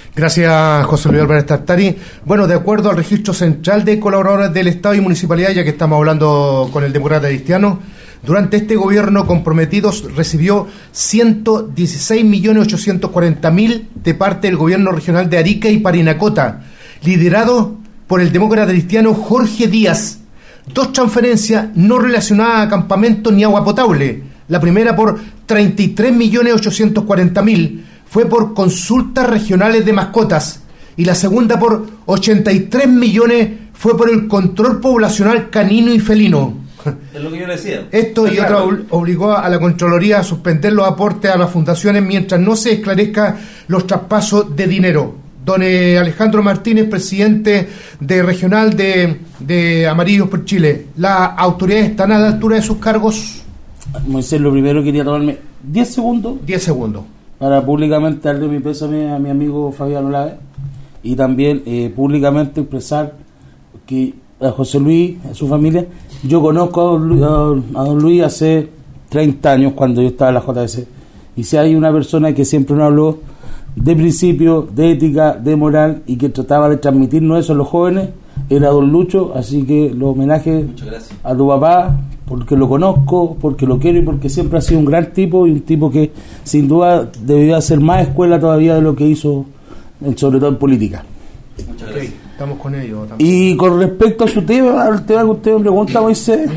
Gracias, José Luis Álvarez Tartari. Bueno, de acuerdo al registro central de colaboradores del Estado y Municipalidad, ya que estamos hablando con el demócrata cristiano, durante este gobierno comprometidos recibió ciento dieciséis millones ochocientos cuarenta mil de parte del gobierno regional de Arica y Parinacota, liderado por el demócrata cristiano Jorge Díaz. Dos transferencias no relacionadas a campamentos ni agua potable. La primera por treinta y tres millones ochocientos cuarenta mil fue por consultas regionales de mascotas y la segunda por ochenta y tres millones fue por el control poblacional canino y felino.
Es lo que yo le decía.
Esto y otra obligó a la Contraloría a suspender los aportes a las fundaciones mientras no se esclarezca los traspasos de dinero. Don eh, Alejandro Martínez, presidente de regional de, de Amarillos por Chile, ¿las autoridades están a la altura de sus cargos?
Moisés, lo primero quería tomarme diez segundos.
diez segundos.
Para públicamente darle mi pésame a mi amigo Fabián Olave y también eh, públicamente expresar que a José Luis, a su familia, yo conozco a don, Luis, a, a don Luis hace treinta años cuando yo estaba en la J D C, y si hay una persona que siempre nos habló de principio, de ética, de moral y que trataba de transmitirnos eso a los jóvenes, era don Lucho. Así que los homenajes a tu papá, porque lo conozco, porque lo quiero y porque siempre ha sido un gran tipo y un tipo que sin duda debió hacer más escuela todavía de lo que hizo, sobre todo en política.
Muchas gracias. Okay, estamos con ellos también.
Y con respecto a su tema, al tema que usted me pregunta, Moisés,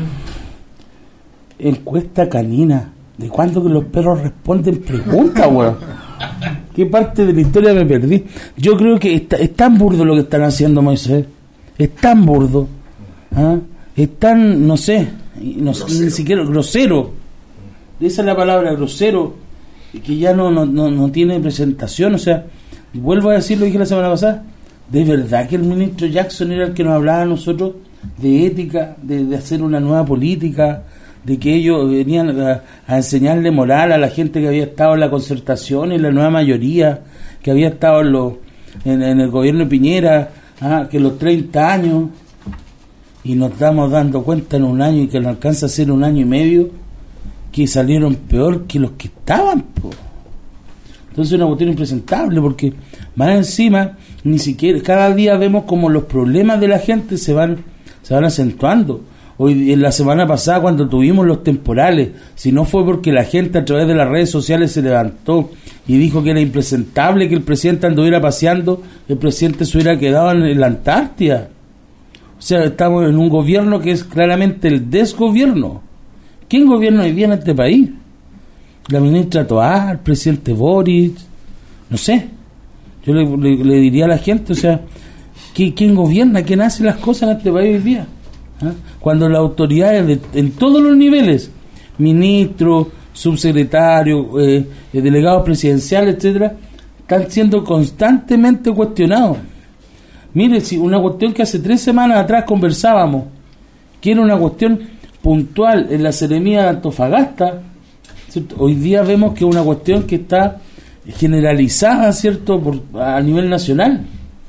encuesta canina, ¿de cuándo que los perros responden preguntas, weón? ¿Qué parte de la historia me perdí? Yo creo que está, es tan burdo lo que están haciendo, Moisés. Es tan burdo. ¿Ah? Es tan, no sé, no, ni siquiera grosero. Esa es la palabra, grosero, que ya no, no, no, no tiene presentación. O sea, vuelvo a decir lo que dije la semana pasada. ¿De verdad que el ministro Jackson era el que nos hablaba a nosotros de ética, de, de hacer una nueva política, de que ellos venían a, a enseñarle moral a la gente que había estado en la concertación y la nueva mayoría, que había estado en, los, en, en el gobierno de Piñera, ah, que los treinta años, y nos estamos dando cuenta en un año y que no alcanza a ser un año y medio, que salieron peor que los que estaban, po. Entonces es una cuestión impresentable, porque más encima, ni siquiera, cada día vemos como los problemas de la gente se van, se van acentuando. Hoy, en la semana pasada, cuando tuvimos los temporales, si no fue porque la gente a través de las redes sociales se levantó y dijo que era impresentable que el presidente anduviera paseando, el presidente se hubiera quedado en la Antártida. O sea, estamos en un gobierno que es claramente el desgobierno. ¿Quién gobierna hoy día en este país? La ministra Toá, el presidente Boric, no sé. Yo le, le, le diría a la gente, o sea, ¿quién gobierna? ¿Quién hace las cosas en este país hoy día? ¿Ah? Cuando las autoridades de, en todos los niveles, ministros, subsecretarios, eh, delegados presidenciales, etcétera, están siendo constantemente cuestionados. Mire, si una cuestión que hace tres semanas atrás conversábamos, que era una cuestión puntual en la seremía de Antofagasta, ¿cierto? Hoy día vemos que es una cuestión que está generalizada, ¿cierto?, por, a nivel nacional.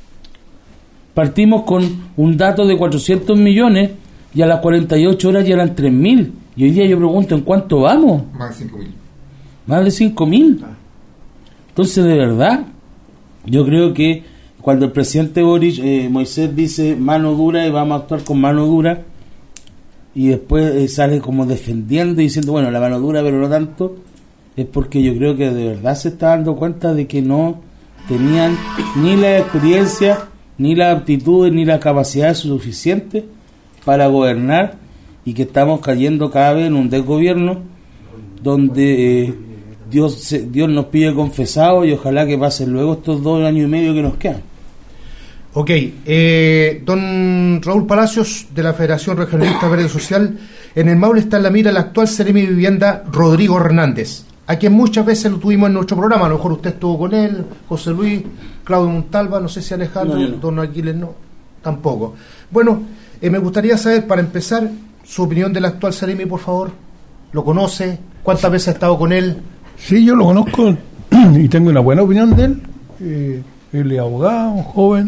Partimos con un dato de cuatrocientos millones y a las cuarenta y ocho horas ya eran tres mil. Y hoy día yo pregunto, ¿en cuánto vamos?
Más de cinco mil.
Más de cinco mil. Entonces, de verdad, yo creo que cuando el presidente Boric, eh, Moisés dice mano dura y vamos a actuar con mano dura, y después eh, sale como defendiendo y diciendo, bueno, la mano dura pero no tanto, es porque yo creo que de verdad se está dando cuenta de que no tenían ni la experiencia, ni las aptitudes, ni las capacidades suficientes para gobernar, y que estamos cayendo cada vez en un desgobierno donde eh, Dios se, Dios nos pide confesado, y ojalá que pasen luego estos dos años y medio que nos quedan.
Ok, eh, don Raúl Palacios, de la Federación Regionalista Verde Social, en el Maule está en la mira el actual Seremi de Vivienda, Rodrigo Hernández, a quien muchas veces lo tuvimos en nuestro programa. A lo mejor usted estuvo con él, José Luis, Claudio Montalva, no sé si Alejandro, no, no. Don Aquiles no, tampoco. Bueno, eh, me gustaría saber, para empezar, su opinión del actual Seremi, por favor. ¿Lo conoce? ¿Cuántas veces ha estado con él?
Sí, yo lo conozco y tengo una buena opinión de él. Eh, él es abogado, un joven,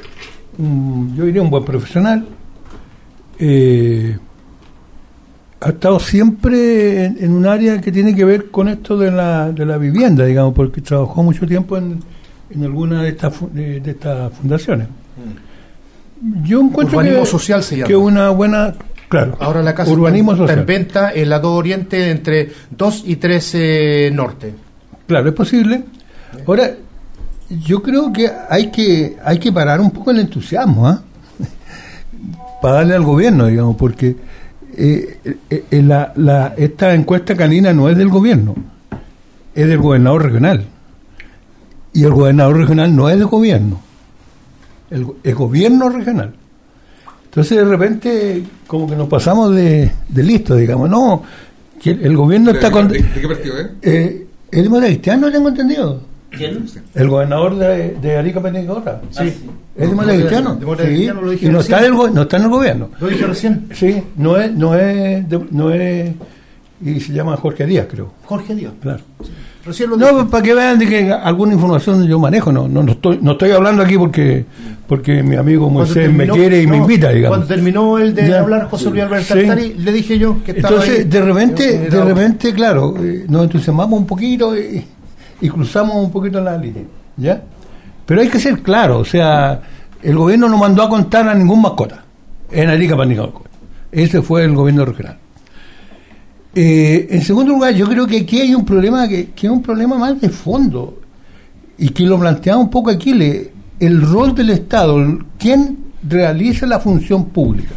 un, yo diría un buen profesional. Eh, ha estado siempre en, en un área que tiene que ver con esto de la, de la vivienda, digamos, porque trabajó mucho tiempo en, en alguna de estas de, de estas fundaciones. Yo encuentro
Urbanismo
que,
social se llama.
que una buena, claro,
Ahora la casa
urbanismo
está, está
social.
en venta en la dos Oriente entre dos y tres eh, Norte.
Claro, es posible. Ahora, yo creo que hay que hay que parar un poco el entusiasmo, ¿ah? Para darle al gobierno, digamos, porque eh, eh, la, la, esta encuesta canina no es del gobierno, es del gobernador regional. Y el gobernador regional no es del gobierno, el, el gobierno regional. Entonces, de repente, como que nos pasamos de, de listo, digamos, no, que el, el gobierno
¿De,
está con...
de, ¿De qué partido es?
Eh, el demócrata cristiano, tengo entendido.
¿Quién?
El gobernador de, de Arica Peñagora.
Sí.
¿Es demócrata cristiano?
Demócrata
Sí.
cristiano, lo dije
Y no
recién.
está, en el, go- no está en el gobierno.
Lo dije recién.
Sí, no es, no es, de- no es, y se llama Jorge Díaz, creo.
Jorge Díaz.
Claro.
Recién lo dije.
No, para que vean de que alguna información yo manejo, no, no, no estoy, no estoy hablando aquí porque, porque mi amigo
Cuando
Moisés
terminó-
me quiere y me
no,
invita, digamos.
Cuando terminó el de
Ya.
hablar José Luis Álvarez
Sí.
Tartari, le dije yo que estaba
Entonces,
ahí.
de repente,
Eh,
de repente, claro, eh, nos entusiasmamos un poquito y, y cruzamos un poquito la línea, ¿ya? Pero hay que ser claro, o sea, el gobierno no mandó a contar a ningún mascota en Arica Panicalco. Ese fue el gobierno regional. Eh, en segundo lugar, yo creo que aquí hay un problema que, que es un problema más de fondo y que lo planteaba un poco aquí, le, el rol del Estado, el- quién realiza la función pública.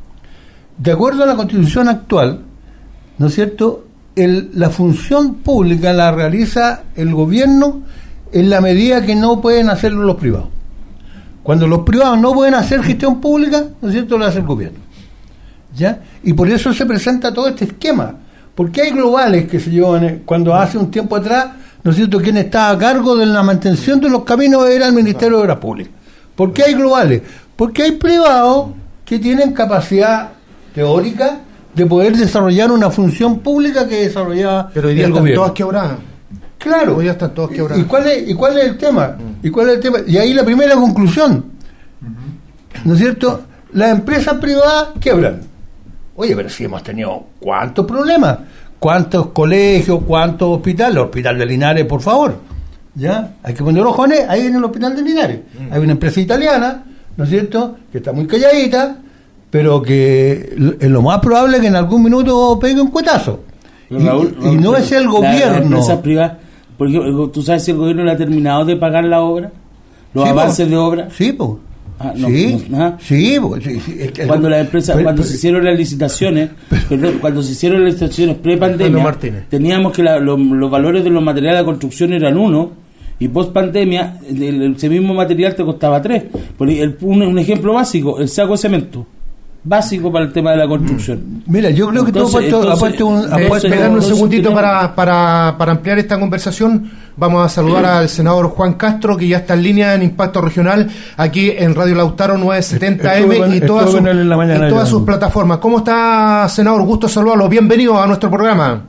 De acuerdo a la Constitución actual, ¿no es cierto?, el, la función pública la realiza el gobierno en la medida que no pueden hacerlo los privados. Cuando los privados no pueden hacer gestión pública, ¿no es cierto?, lo hace el gobierno. ¿Ya? Y por eso se presenta todo este esquema. Porque hay globales que se llevan, eh, cuando hace un tiempo atrás, ¿no es cierto?, quien estaba a cargo de la mantención de los caminos era el Ministerio de Obras Públicas. ¿Por qué hay globales? Porque hay privados que tienen capacidad teórica de poder desarrollar una función pública que desarrollaba
Pero hoy día
el
están
gobierno.
todas quebradas.
Claro.
Hoy día están todas quebradas.
¿Y cuál es, y cuál es el tema? ¿Y cuál es el tema? Y ahí la primera conclusión, ¿no es cierto? Las empresas privadas quiebran. Oye, pero si hemos tenido cuántos problemas, cuántos colegios, cuántos hospitales, el hospital de Linares, por favor, ya, hay que poner ojo en él, ahí en el hospital de Linares, hay una empresa italiana, ¿no es cierto?, que está muy calladita, pero que l- es lo más probable que en algún minuto pegue un cuetazo. Y,
Raúl,
y no es el
la-
gobierno.
Las empresas privadas, porque eh, tú sabes si el gobierno le ha terminado de pagar la obra, los
Sí,
avances
po.
de obra.
Sí, pues.
Ah, no,
sí,
no, ah.
sí, po, sí, sí, es que-
Cuando las empresas,
pero-
cuando
pero-
se hicieron las licitaciones, perdón, cuando se hicieron las licitaciones pre-pandemia,
Fernando Martínez.
teníamos que la- lo- los valores de los materiales de construcción eran uno, y post-pandemia, el- el- ese mismo material te costaba tres. Por el- un, un ejemplo básico, el saco de cemento, básico para el tema de la construcción.
Mira, yo creo que tú has
Entonces-
puesto, has
entonces-
puesto un... has
Me,
entonces-
me dan un
entonces
segundito
tenemos-
para, para, para ampliar esta conversación. Vamos a saludar al senador Juan Castro, que ya está en línea en Impacto Regional, aquí en Radio Lautaro novecientos setenta
Estuve
M
con-
y todas,
estuve
sus,
con él en la mañana
y todas
ya.
sus plataformas. ¿Cómo está, senador? Gusto saludarlo. Bienvenido a nuestro programa.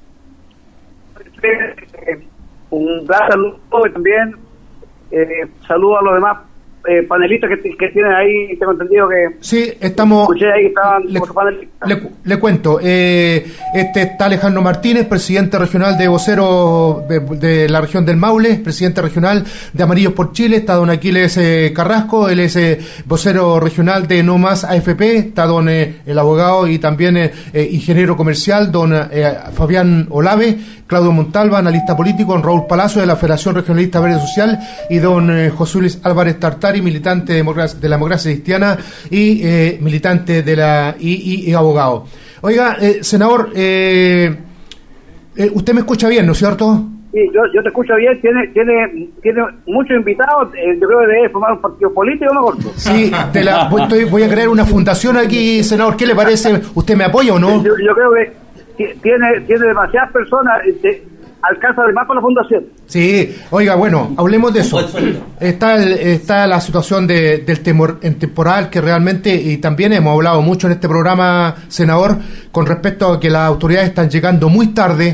Un gran saludo también. Eh, saludo a los demás eh, panelistas que, que tienen ahí. Tengo entendido que
Sí, estamos...
escuché ahí que estaban
Le,
otros panelistas.
le, le cuento, eh, este está Alejandro Martínez, presidente regional de vocero de, de la región del Maule, presidente regional de Amarillos por Chile. Está don Aquiles eh, Carrasco, él es eh, vocero regional de No Más A F P. Está don eh, el abogado y también eh, eh, ingeniero comercial, don eh, Fabián Olave, Claudio Montalva, analista político, don Raúl Palacio de la Federación Regionalista Verde Social y don eh, José Luis Álvarez Tartari, militante de, democracia, de la democracia cristiana y eh, militante de la y, y, y abogado. Oiga, eh, senador, eh, eh, usted me escucha bien, ¿no es cierto?
Sí, yo, yo te escucho bien. Tiene tiene tiene muchos invitados. Eh, yo creo que debe formar un partido político mejor.
Sí, te la, voy, estoy- voy a crear una fundación aquí, senador. ¿Qué le parece? ¿Usted me apoya o no?
Yo, yo creo que ti- tiene tiene demasiadas personas. eh, te- alcanza además con la fundación.
Sí, oiga, bueno, hablemos de eso. Está el- está la situación de, del temor, en temporal que realmente, y también hemos hablado mucho en este programa, senador, con respecto a que las autoridades están llegando muy tarde.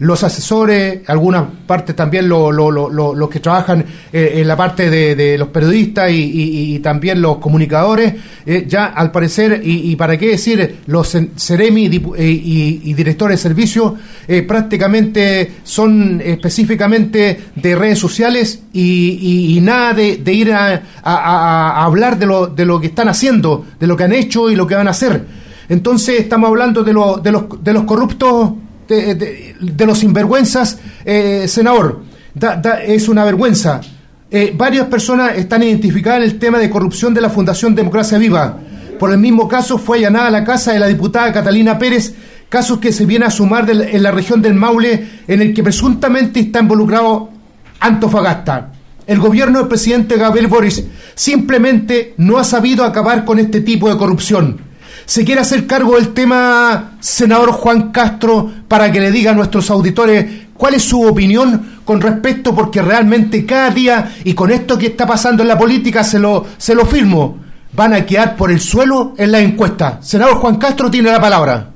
los asesores, algunas partes también los lo, lo, lo, lo que trabajan eh, en la parte de, de los periodistas y, y, y también los comunicadores, eh, ya al parecer, y, y para qué decir, los Seremi y, y, y directores de servicio eh, prácticamente son específicamente de redes sociales y, y, y nada de, de ir a, a, a hablar de lo, de lo que están haciendo, de lo que han hecho y lo que van a hacer. Entonces estamos hablando de, lo, de, los, de los corruptos, De, de, de los sinvergüenzas, eh, senador, da, da, es una vergüenza. Eh, varias personas están identificadas en el tema de corrupción de la Fundación Democracia Viva. Por el mismo caso fue allanada la casa de la diputada Catalina Pérez, casos que se viene a sumar de la, en la región del Maule, en el que presuntamente está involucrado Antofagasta. El gobierno del presidente Gabriel Boric simplemente no ha sabido acabar con este tipo de corrupción. ¿Se quiere hacer cargo del tema, senador Juan Castro, para que le diga a nuestros auditores cuál es su opinión con respecto, porque realmente cada día, y con esto que está pasando en la política, se lo, se lo firmo, van a quedar por el suelo en la encuesta? Senador Juan Castro tiene la palabra.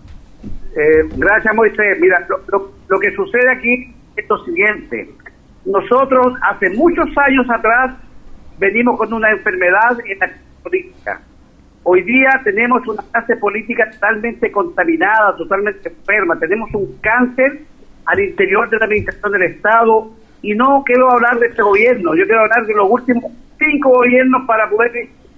Eh, gracias, Moisés. Mira, lo, lo, lo que sucede aquí es lo siguiente. Nosotros, hace muchos años atrás, venimos con una enfermedad en la política. Hoy día tenemos una clase política totalmente contaminada, totalmente enferma. Tenemos un cáncer al interior de la administración del Estado, y no quiero hablar de este gobierno, yo quiero hablar de los últimos cinco gobiernos para poder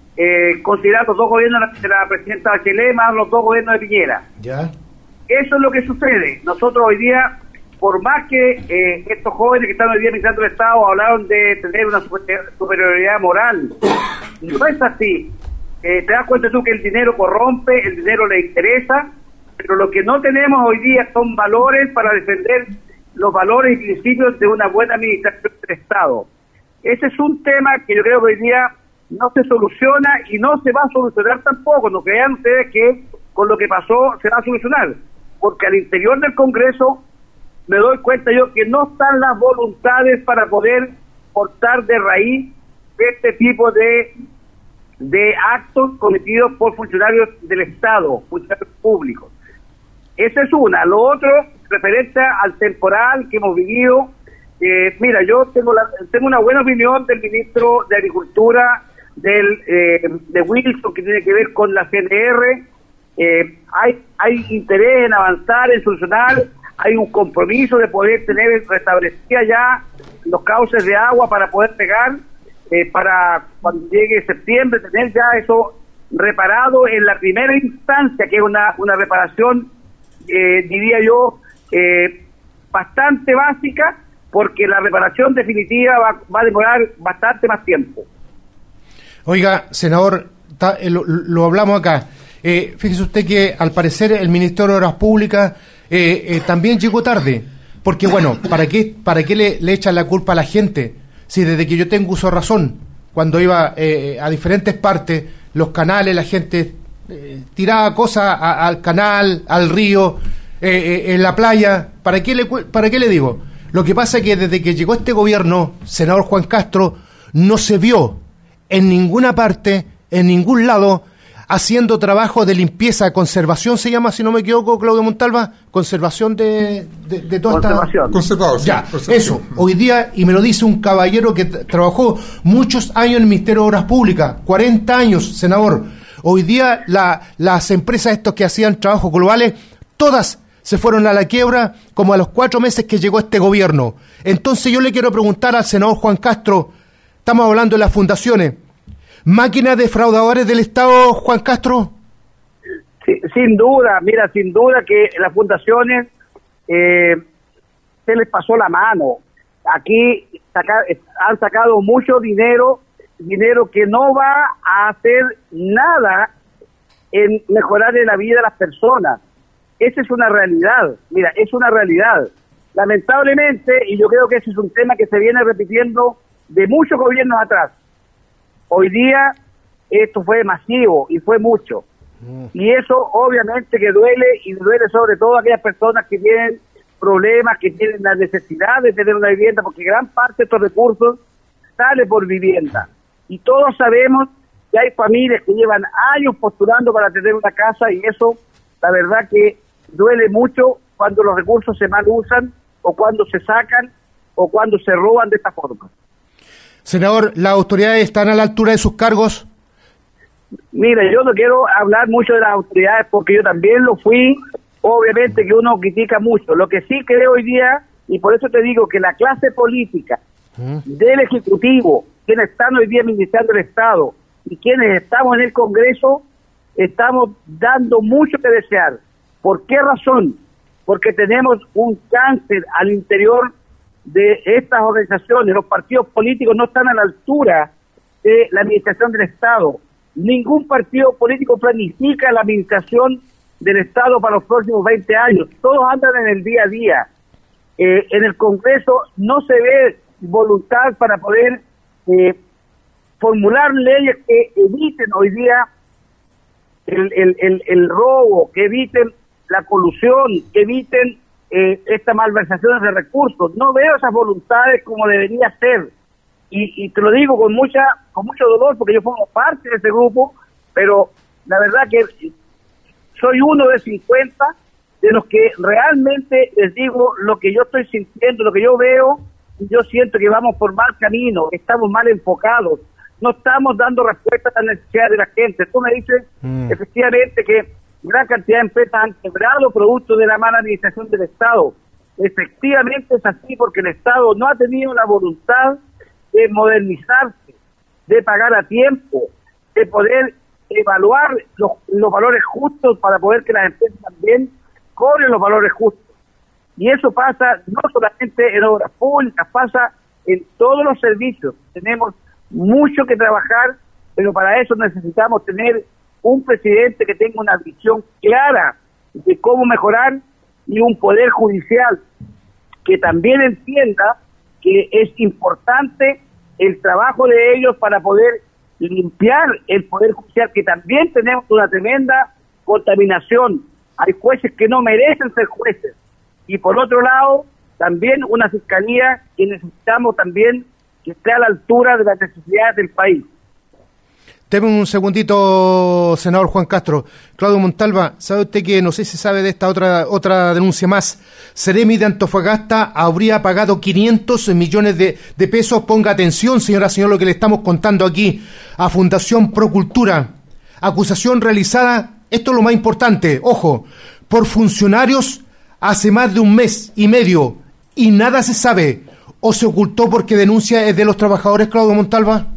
eh, considerar los dos gobiernos de la presidenta Bachelet más los dos gobiernos de Piñera.
¿Ya?
Eso es lo que sucede. Nosotros hoy día, por más que eh, estos jóvenes que están hoy día administrando el Estado hablaron de tener una superioridad moral, no es así. Eh, te das cuenta tú que el dinero corrompe, el dinero le interesa, pero lo que no tenemos hoy día son valores para defender los valores y principios de una buena administración del Estado. Ese es un tema que yo creo que hoy día no se soluciona y no se va a solucionar tampoco. No crean ustedes que con lo que pasó se va a solucionar, porque al interior del Congreso me doy cuenta yo que no están las voluntades para poder cortar de raíz este tipo de de actos cometidos por funcionarios del Estado, funcionarios públicos. Esa es una. Lo otro, referente al temporal que hemos vivido, eh, mira, yo tengo la, tengo una buena opinión del ministro de Agricultura, del eh, de Wilson, que tiene que ver con la C N R. Eh, hay, hay interés en avanzar, en solucionar, hay un compromiso de poder tener restablecida ya los cauces de agua para poder pegar. Eh, para cuando llegue septiembre tener ya eso reparado en la primera instancia, que es una, una reparación, eh, diría yo, eh, bastante básica, porque la reparación definitiva va, va a demorar bastante más tiempo.
Oiga, senador, ta, eh, lo, lo hablamos acá. Eh, fíjese usted que al parecer el Ministerio de Obras Públicas eh, eh, también llegó tarde, porque bueno, ¿para qué, para qué le, le echan la culpa a la gente? Si desde que yo tengo uso de razón, cuando iba eh, a diferentes partes, los canales, la gente eh, tiraba cosas a, al canal, al río, eh, eh, en la playa. ¿Para qué le para qué le digo? Lo que pasa es que desde que llegó este gobierno, senador Juan Castro, no se vio en ninguna parte, en ningún lado, haciendo trabajo de limpieza, conservación se llama, si no me equivoco, Claudio Montalva, conservación de, de, de toda
conservación. esta... Conservador,
ya,
sí,
eso, hoy día, y me lo dice un caballero que t- trabajó muchos años en el Ministerio de Obras Públicas, cuarenta años, senador. Hoy día la, las empresas estos que hacían trabajos globales, todas se fueron a la quiebra como a los cuatro meses que llegó este gobierno. Entonces yo le quiero preguntar al senador Juan Castro, estamos hablando de las fundaciones, ¿máquina defraudadores del Estado, Juan Castro?
Sí, sin duda, mira, sin duda que las fundaciones eh, se les pasó la mano. Aquí saca, han sacado mucho dinero, dinero que no va a hacer nada en mejorar la vida de las personas. Esa es una realidad, mira, es una realidad. Lamentablemente, y yo creo que ese es un tema que se viene repitiendo de muchos gobiernos atrás, hoy día esto fue masivo y fue mucho. Y eso obviamente que duele, y duele sobre todo a aquellas personas que tienen problemas, que tienen la necesidad de tener una vivienda, porque gran parte de estos recursos sale por vivienda. Y todos sabemos que hay familias que llevan años postulando para tener una casa, y eso, la verdad que duele mucho cuando los recursos se mal usan o cuando se sacan o cuando se roban de esta forma.
Senador, ¿las autoridades están a la altura de sus cargos?
Mira, yo no quiero hablar mucho de las autoridades porque yo también lo fui. Obviamente que uno critica mucho. Lo que sí creo hoy día, y por eso te digo que la clase política ¿Mm? del Ejecutivo, quienes están hoy día administrando el Estado y quienes estamos en el Congreso, estamos dando mucho que desear. ¿Por qué razón? Porque tenemos un cáncer al interior de estas organizaciones. Los partidos políticos no están a la altura de la administración del Estado. Ningún partido político planifica la administración del Estado para los próximos veinte años. Todos andan en el día a día. Eh, en el Congreso no se ve voluntad para poder eh, formular leyes que eviten hoy día el, el, el, el robo, que eviten la colusión, que eviten eh, estas malversaciones de recursos. No veo esas voluntades como debería ser. Y, y te lo digo con mucha con mucho dolor porque yo formo parte de ese grupo, pero la verdad que soy uno de cincuenta de los que realmente les digo lo que yo estoy sintiendo, lo que yo veo, y yo siento que vamos por mal camino, que estamos mal enfocados, no estamos dando respuesta a las necesidades de la gente. Tú me dices mm. efectivamente que gran cantidad de empresas han quebrado producto de la mala administración del Estado. Efectivamente es así porque el Estado no ha tenido la voluntad de modernizarse, de pagar a tiempo, de poder evaluar los, los valores justos para poder que las empresas también cobren los valores justos. Y eso pasa no solamente en obras públicas, pasa en todos los servicios. Tenemos mucho que trabajar, pero para eso necesitamos tener un presidente que tenga una visión clara de cómo mejorar y un poder judicial que también entienda que es importante el trabajo de ellos para poder limpiar el poder judicial, que también tenemos una tremenda contaminación. Hay jueces que no merecen ser jueces. Y por otro lado, también una fiscalía que necesitamos también que esté a la altura de las necesidades del país.
Deme un segundito, senador Juan Castro. Claudio Montalva, ¿sabe usted que, no sé si sabe de esta otra otra denuncia más? Ceremi de Antofagasta habría pagado quinientos millones de, de pesos, ponga atención, señora, señor, lo que le estamos contando aquí, a Fundación Procultura. Acusación realizada, esto es lo más importante, ojo, por funcionarios hace más de un mes y medio, y nada se sabe, o se ocultó porque denuncia es de los trabajadores, Claudio Montalva.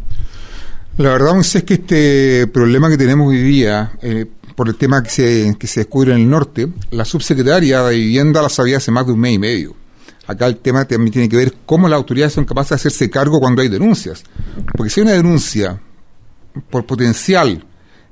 La verdad es que este problema que tenemos hoy día, eh, por el tema que se, que se descubre en el norte, la subsecretaria de Vivienda la sabía hace más de un mes y medio. Acá el tema también tiene que ver cómo las autoridades son capaces de hacerse cargo cuando hay denuncias. Porque si hay una denuncia por potencial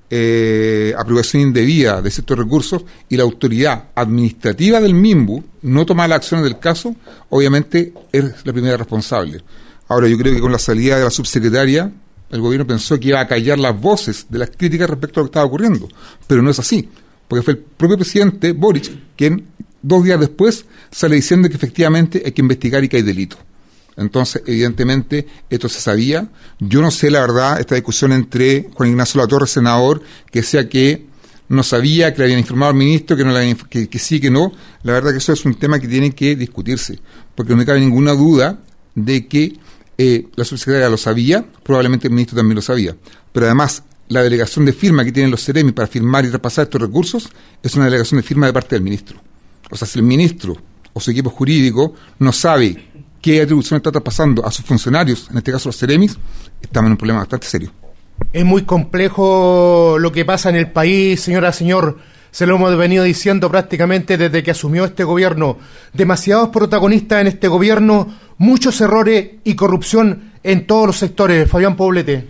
eh, apropiación indebida de ciertos recursos y la autoridad administrativa del MIMBU no toma las acciones del caso, obviamente es la primera responsable. Ahora, yo creo que con la salida de la subsecretaria, el gobierno pensó que iba a callar las voces de las críticas respecto a lo que estaba ocurriendo, pero no es así, porque fue el propio presidente Boric quien dos días después sale diciendo que efectivamente hay que investigar y que hay delito. Entonces, evidentemente, esto se sabía. Yo no sé, la verdad, esta discusión entre Juan Ignacio Latorre, senador, que sea que no sabía, que le habían informado al ministro, que, no le habían, que, que sí, que no. La verdad que eso es un tema que tiene que discutirse, porque no me cabe ninguna duda de que Eh, la subsecretaria lo sabía, probablemente el ministro también lo sabía, pero además la delegación de firma que tienen los Ceremi para firmar y traspasar estos recursos es una delegación de firma de parte del ministro. O sea, si el ministro o su equipo jurídico no sabe qué atribución está traspasando a sus funcionarios, en este caso los Ceremis, estamos en un problema bastante serio.
Es muy complejo lo que pasa en el país, señora, señor. Se lo hemos venido diciendo prácticamente desde que asumió este gobierno. Demasiados protagonistas en este gobierno, muchos errores y corrupción en todos los sectores. Fabián Poblete.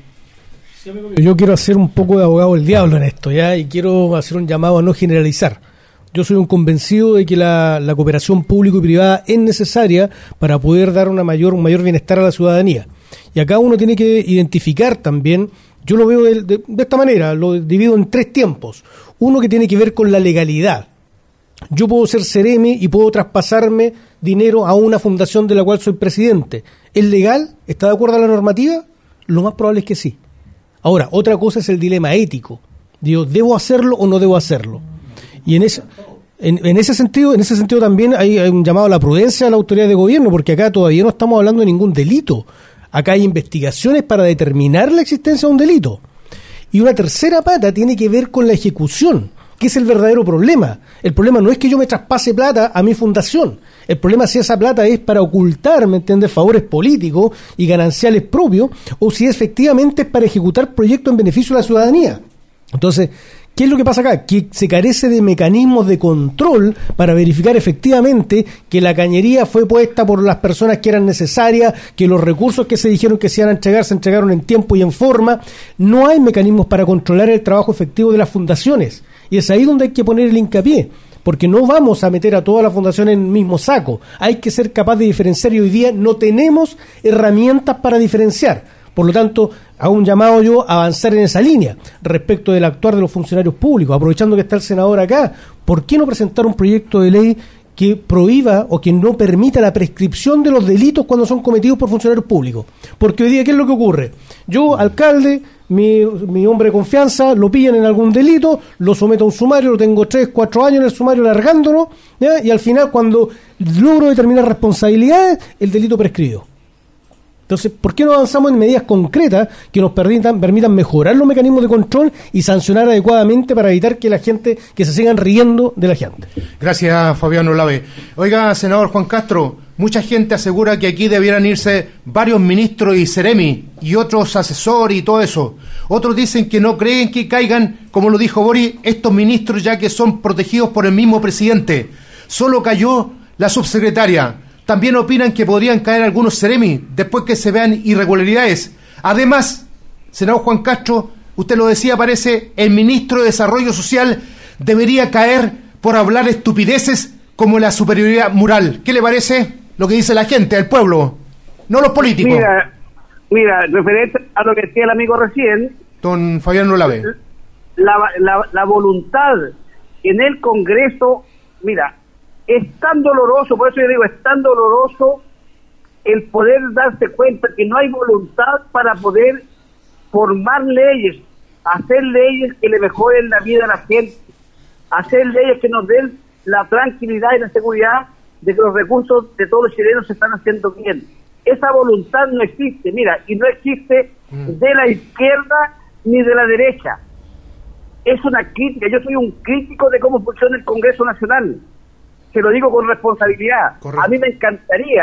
Yo quiero hacer un poco de abogado del diablo en esto, ¿ya? Y quiero hacer un llamado a no generalizar. Yo soy un convencido de que la, la cooperación público y privada es necesaria para poder dar una mayor, un mayor bienestar a la ciudadanía. Y acá uno tiene que identificar también, yo lo veo de, de, de esta manera, lo divido en tres tiempos. Uno que tiene que ver con la legalidad. Yo puedo ser Ceremi y puedo traspasarme dinero a una fundación de la cual soy presidente. ¿Es legal? ¿Está de acuerdo a la normativa? Lo más probable es que sí. Ahora, otra cosa es el dilema ético. Digo, ¿debo hacerlo o no debo hacerlo? Y en ese, En, en ese sentido, en ese sentido también hay, hay un llamado a la prudencia de la autoridad de gobierno, porque acá todavía no estamos hablando de ningún delito. Acá hay investigaciones para determinar la existencia de un delito. Y una tercera pata tiene que ver con la ejecución, que es el verdadero problema. El problema no es que yo me traspase plata a mi fundación. El problema es si esa plata es para ocultar, ¿me entiendes?, favores políticos y gananciales propios, o si efectivamente es para ejecutar proyectos en beneficio de la ciudadanía. Entonces, ¿qué es lo que pasa acá? Que se carece de mecanismos de control para verificar efectivamente que la cañería fue puesta por las personas que eran necesarias, que los recursos que se dijeron que se iban a entregar se entregaron en tiempo y en forma. No hay mecanismos para controlar el trabajo efectivo de las fundaciones. Y es ahí donde hay que poner el hincapié, porque no vamos a meter a todas las fundaciones en el mismo saco. Hay que ser capaz de diferenciar y hoy día no tenemos herramientas para diferenciar. Por lo tanto, hago un llamado yo a avanzar en esa línea respecto del actuar de los funcionarios públicos. Aprovechando que está el senador acá, ¿por qué no presentar un proyecto de ley que prohíba o que no permita la prescripción de los delitos cuando son cometidos por funcionarios públicos? Porque hoy día, ¿qué es lo que ocurre? Yo, alcalde, mi, mi hombre de confianza, lo pillan en algún delito, lo someto a un sumario, lo tengo tres, cuatro años en el sumario largándolo, ¿ya? Y al final, cuando logro determinar responsabilidades, el delito prescribió. Entonces, ¿por qué no avanzamos en medidas concretas que nos permitan, permitan mejorar los mecanismos de control y sancionar adecuadamente para evitar que la gente, que se sigan riendo de la gente?
Gracias, Fabián Olave. Oiga, senador Juan Castro, mucha gente asegura que aquí debieran irse varios ministros y seremi y otros asesores y todo eso. Otros dicen que no creen que caigan, como lo dijo Boris, estos ministros ya que son protegidos por el mismo presidente. Solo cayó la subsecretaria. También opinan que podrían caer algunos seremi después que se vean irregularidades. Además, senador Juan Castro, usted lo decía, parece, el ministro de Desarrollo Social debería caer por hablar estupideces como la superioridad moral. ¿Qué le parece lo que dice la gente, el pueblo, no los políticos?
Mira, mira, referente a lo que decía el amigo recién,
don Fabián Olave,
la, la, la voluntad en el Congreso, mira, es tan doloroso, por eso yo digo, es tan doloroso el poder darse cuenta que no hay voluntad para poder formar leyes, hacer leyes que le mejoren la vida a la gente, hacer leyes que nos den la tranquilidad y la seguridad de que los recursos de todos los chilenos se están haciendo bien. Esa voluntad no existe, mira, y no existe de la izquierda ni de la derecha. Es una crítica, yo soy un crítico de cómo funciona el Congreso Nacional. Se lo digo con responsabilidad. Correcto. A mí me encantaría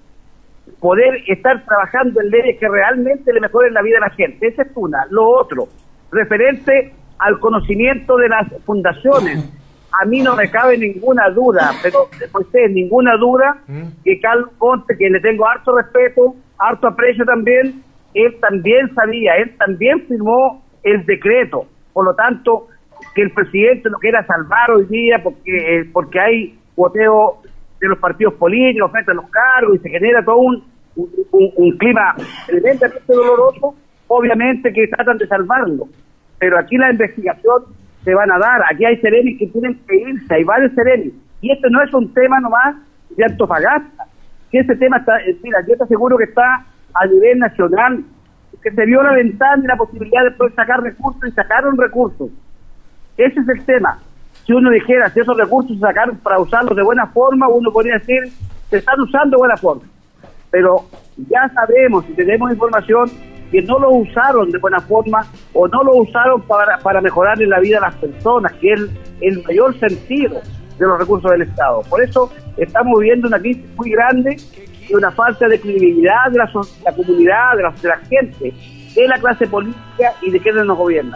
poder estar trabajando en leyes que realmente le mejoren la vida a la gente. Esa es una. Lo otro, referente al conocimiento de las fundaciones, a mí no me cabe ninguna duda, pero Moisés, ninguna duda que Carlos Ponte, que le tengo harto respeto, harto aprecio también, él también sabía, él también firmó el decreto. Por lo tanto, que el presidente lo quiera salvar hoy día porque, eh, porque hay voteo de los partidos políticos frente a los cargos y se genera todo un, un, un, un clima tremendamente doloroso, obviamente que tratan de salvarlo, pero aquí la investigación se van a dar, aquí hay serenis que tienen que irse, hay varios serenis, y este no es un tema nomás de Antofagasta, que ese tema está, mira, yo te aseguro que está a nivel nacional, que se vio la ventana y la posibilidad de poder sacar recursos y sacaron recursos. Ese es el tema. Si uno dijera, si esos recursos se sacaron para usarlos de buena forma, uno podría decir, se están usando de buena forma. Pero ya sabemos y tenemos información que no lo usaron de buena forma o no lo usaron para, para mejorarle la vida a las personas, que es el, el mayor sentido de los recursos del Estado. Por eso estamos viviendo una crisis muy grande y una falta de credibilidad de la, de la comunidad, de la, de la gente, de la clase política y de quienes nos gobiernan.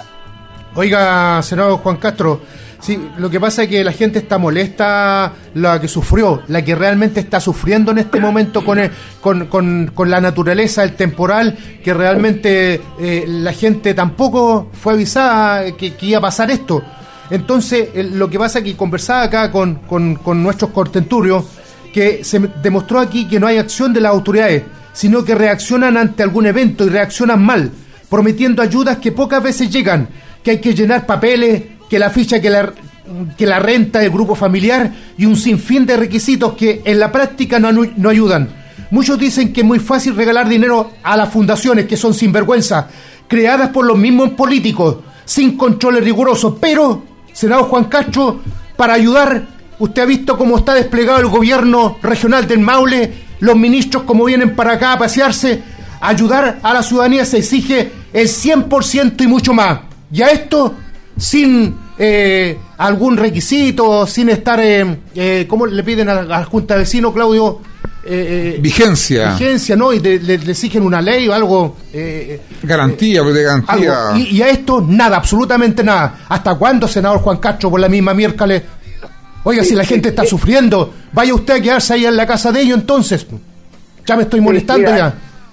Oiga, senador Juan Castro, sí, lo que pasa es que la gente está molesta, la que sufrió, la que realmente está sufriendo en este momento con el, con, con, con la naturaleza, el temporal, que realmente eh, la gente tampoco fue avisada que, que iba a pasar esto. Entonces, eh, lo que pasa es que conversaba acá con, con, con nuestros cortenturios, que se demostró aquí que no hay acción de las autoridades, sino que reaccionan ante algún evento y reaccionan mal, prometiendo ayudas que pocas veces llegan, que hay que llenar papeles, que la ficha, que la, que la renta del grupo familiar y un sinfín de requisitos que en la práctica no, no ayudan. Muchos dicen que es muy fácil regalar dinero a las fundaciones que son sinvergüenza, creadas por los mismos políticos, sin controles rigurosos, pero, senador Juan Castro, para ayudar Usted ha visto cómo está desplegado el gobierno regional del Maule, los ministros como vienen para acá a pasearse. Ayudar a la ciudadanía se exige el cien por ciento y mucho más. Y a esto sin eh, algún requisito, sin estar, eh, eh, ¿cómo le piden a la, a la Junta de Vecinos, Claudio? Eh, eh,
vigencia.
Vigencia, ¿no? Y le, le, le exigen una ley o algo. Eh,
garantía,
eh,
de garantía.
Algo. Y, y a esto, nada, absolutamente nada. ¿Hasta cuándo, senador Juan Castro, por la misma miércoles? Oiga, si la gente está sufriendo, vaya usted a quedarse ahí en la casa de ellos, entonces. Ya me estoy molestando ya.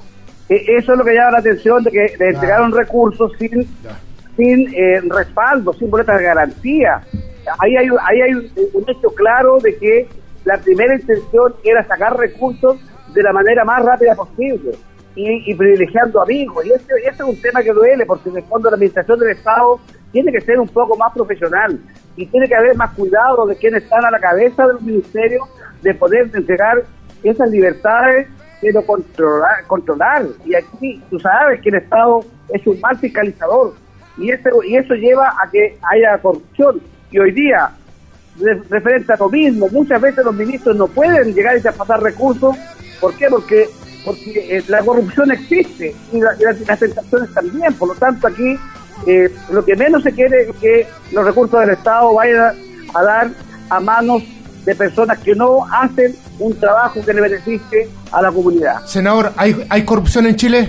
Eso es lo que llama la atención, de que le entregaron ah. recursos sin, sin eh, respaldo, sin boletas de garantía. Ahí hay, ahí hay un, un hecho claro de que la primera intención era sacar recursos de la manera más rápida posible y, y privilegiando amigos. Y este, este es un tema que duele, porque en el fondo la administración del Estado tiene que ser un poco más profesional y tiene que haber más cuidado de quienes están a la cabeza del ministerio de poder entregar esas libertades, pero controlar, controlar. Y aquí tú sabes que el Estado es un mal fiscalizador y, este, y eso lleva a que haya corrupción. Y hoy día, de, referente a lo mismo, muchas veces los ministros no pueden llegar y traspasar recursos. ¿Por qué? Porque, porque eh, la corrupción existe y, la, y las, las tentaciones también. Por lo tanto, aquí eh, lo que menos se quiere es que los recursos del Estado vayan a, a dar a manos de personas que no hacen un trabajo que le beneficie a la comunidad.
Senador, ¿hay, hay corrupción en Chile?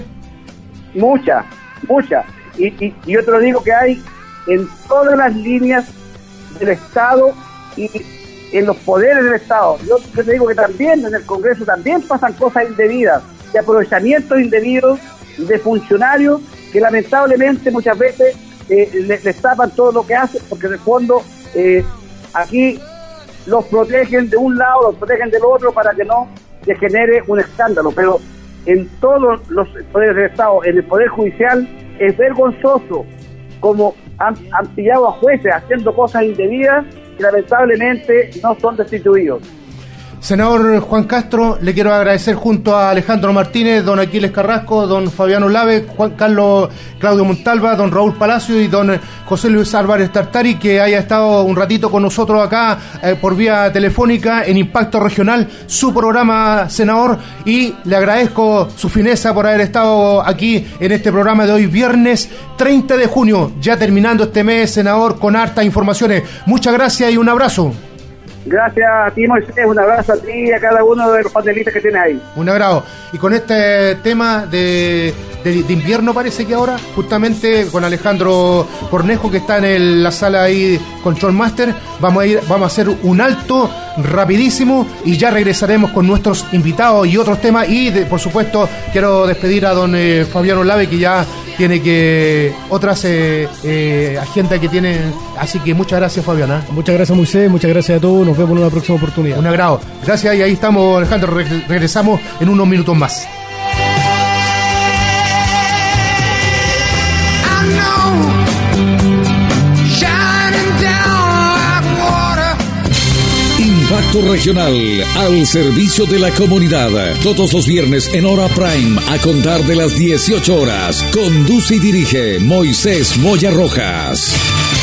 Mucha, mucha. Y, y, y yo te lo digo que hay en todas las líneas del Estado y en los poderes del Estado. Yo, yo te digo que también en el Congreso también pasan cosas indebidas, de aprovechamientos indebidos de funcionarios que lamentablemente muchas veces eh, les, les tapan todo lo que hacen, porque en el fondo eh, aquí los protegen de un lado, los protegen del otro para que no se genere un escándalo. Pero en todos los poderes del Estado, en el Poder Judicial, es vergonzoso como han, han pillado a jueces haciendo cosas indebidas que lamentablemente no son destituidos.
Senador Juan Castro, le quiero agradecer junto a Alejandro Martínez, don Aquiles Carrasco, don Fabiano Lave, Juan Carlos Claudio Montalva, don Raúl Palacio y don José Luis Álvarez Tartari, que haya estado un ratito con nosotros acá eh, por vía telefónica en Impacto Regional, su programa, senador, y le agradezco su fineza por haber estado aquí en este programa de hoy, viernes treinta de junio, ya terminando este mes, senador, con hartas informaciones. Muchas gracias y un abrazo.
Gracias a ti, Moisés, un abrazo a ti y a cada uno de los panelistas que tienes ahí.
Un agrado. Y con este tema de, de, de invierno parece que ahora, justamente con Alejandro Cornejo, que está en el, la sala ahí, Control Master, vamos a ir, vamos a hacer un alto rapidísimo y ya regresaremos con nuestros invitados y otros temas. Y de, por supuesto quiero despedir a don eh, Fabiano Lave, que ya tiene que otras eh, eh, agendas que tiene, así que muchas gracias, Fabiana.
Muchas gracias, Moisés, muchas gracias a todos, nos vemos en una próxima oportunidad.
Un agrado, gracias, y ahí estamos, Alejandro, re- regresamos en unos minutos más.
Impacto Regional, al servicio de la comunidad. Todos los viernes en hora prime, a contar de las dieciocho horas. Conduce y dirige Moisés Moya Rojas.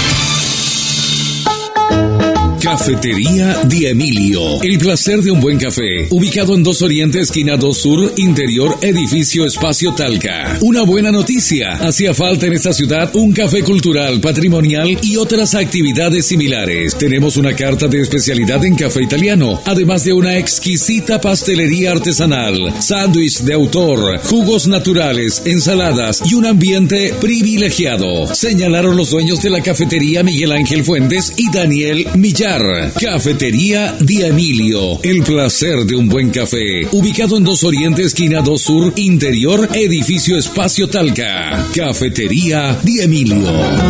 Cafetería Di Emilio, el placer de un buen café, ubicado en Dos Oriente, esquina dos Sur, interior, edificio Espacio Talca. Una buena noticia, hacía falta en esta ciudad un café cultural, patrimonial y otras actividades similares. Tenemos una carta de especialidad en café italiano, además de una exquisita pastelería artesanal, sándwich de autor, jugos naturales, ensaladas y un ambiente privilegiado. Señalaron los dueños de la cafetería Miguel Ángel Fuentes y Daniel Millar. Cafetería Di Emilio, el placer de un buen café, ubicado en Dos Oriente, esquina dos Sur, interior, edificio Espacio Talca. Cafetería Di Emilio.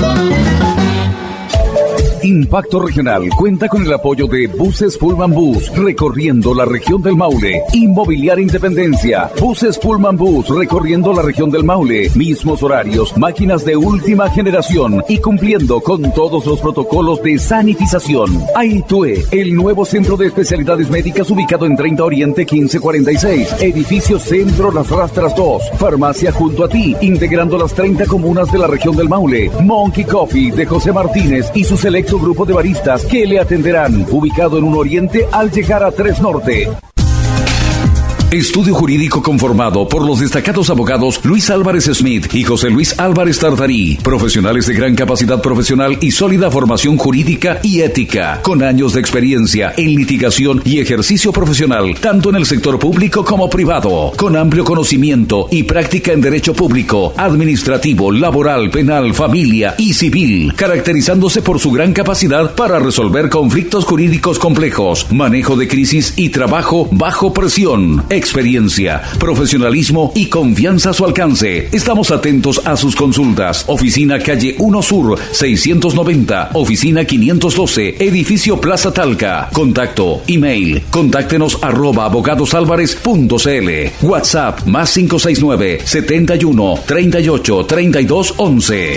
Impacto Regional cuenta con el apoyo de Buses Pullman Bus, recorriendo la región del Maule. Inmobiliaria Independencia, Buses Pullman Bus, recorriendo la región del Maule. Mismos horarios, máquinas de última generación y cumpliendo con todos los protocolos de sanitización. Aitue, el nuevo centro de especialidades médicas ubicado en treinta Oriente quince cuarenta y seis. Edificio Centro Las Rastras dos. Farmacia junto a ti, integrando las treinta comunas de la región del Maule. Monkey Coffee de José Martínez y su selecto extenso grupo de baristas que le atenderán, ubicado en un oriente al llegar a Tres Norte. Estudio jurídico conformado por los destacados abogados Luis Álvarez Smith y José Luis Álvarez Tartarí, profesionales de gran capacidad profesional y sólida formación jurídica y ética, con años de experiencia en litigación y ejercicio profesional, tanto en el sector público como privado, con amplio conocimiento y práctica en derecho público, administrativo, laboral, penal, familia y civil, caracterizándose por su gran capacidad para resolver conflictos jurídicos complejos, manejo de crisis y trabajo bajo presión. Experiencia, profesionalismo y confianza a su alcance. Estamos atentos a sus consultas. Oficina Calle uno Sur, seiscientos noventa, Oficina quinientos doce, Edificio Plaza Talca. Contacto, email, contáctenos arroba abogadosalvarez punto cl. WhatsApp, más cinco seis nueve, setenta y uno, treinta y ocho, treinta y dos, once.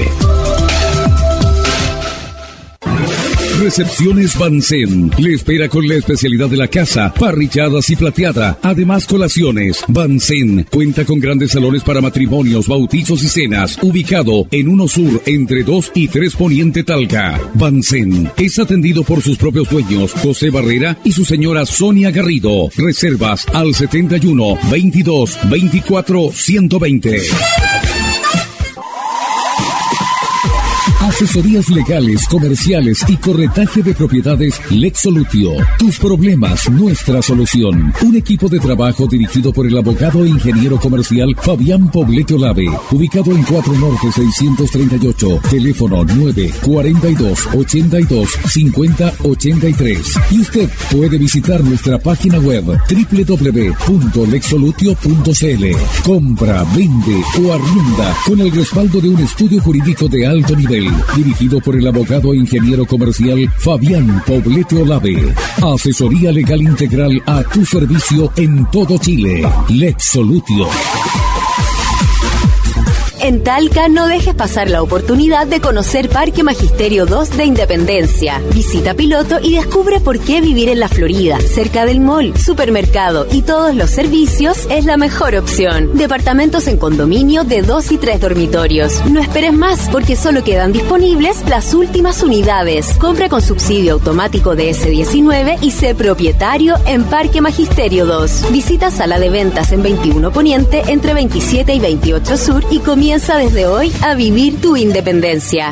Recepciones Bansen le espera con la especialidad de la casa, parrilladas y plateada, además colaciones. Bansen cuenta con grandes salones para matrimonios, bautizos y cenas, ubicado en uno Sur entre dos y tres Poniente Talca. Bansen es atendido por sus propios dueños, José Barrera y su señora Sonia Garrido. Reservas al setenta y uno, veintidós, veinticuatro, ciento veinte. Asesorías legales, comerciales y corretaje de propiedades Lexolutio. Tus problemas, nuestra solución. Un equipo de trabajo dirigido por el abogado e ingeniero comercial Fabián Poblete Olave, ubicado en cuatro Norte seiscientos treinta y ocho, teléfono nueve cuarenta y dos, ochenta y dos, cincuenta, ochenta y tres. Y usted puede visitar nuestra página web doble u doble u doble u punto lexolutio punto cl. Compra, vende o arrienda con el respaldo de un estudio jurídico de alto nivel, dirigido por el abogado e ingeniero comercial Fabián Poblete Olave. Asesoría legal integral a tu servicio en todo Chile. Lexolutio.
En Talca no dejes pasar la oportunidad de conocer Parque Magisterio dos de Independencia. Visita piloto y descubre por qué vivir en la Florida, cerca del mall, supermercado y todos los servicios es la mejor opción. Departamentos en condominio de dos y tres dormitorios. No esperes más porque solo quedan disponibles las últimas unidades. Compra con subsidio automático de ese diecinueve y sé propietario en Parque Magisterio dos. Visita sala de ventas en veintiuno Poniente entre veintisiete y veintiocho Sur y comienza desde hoy a vivir tu independencia.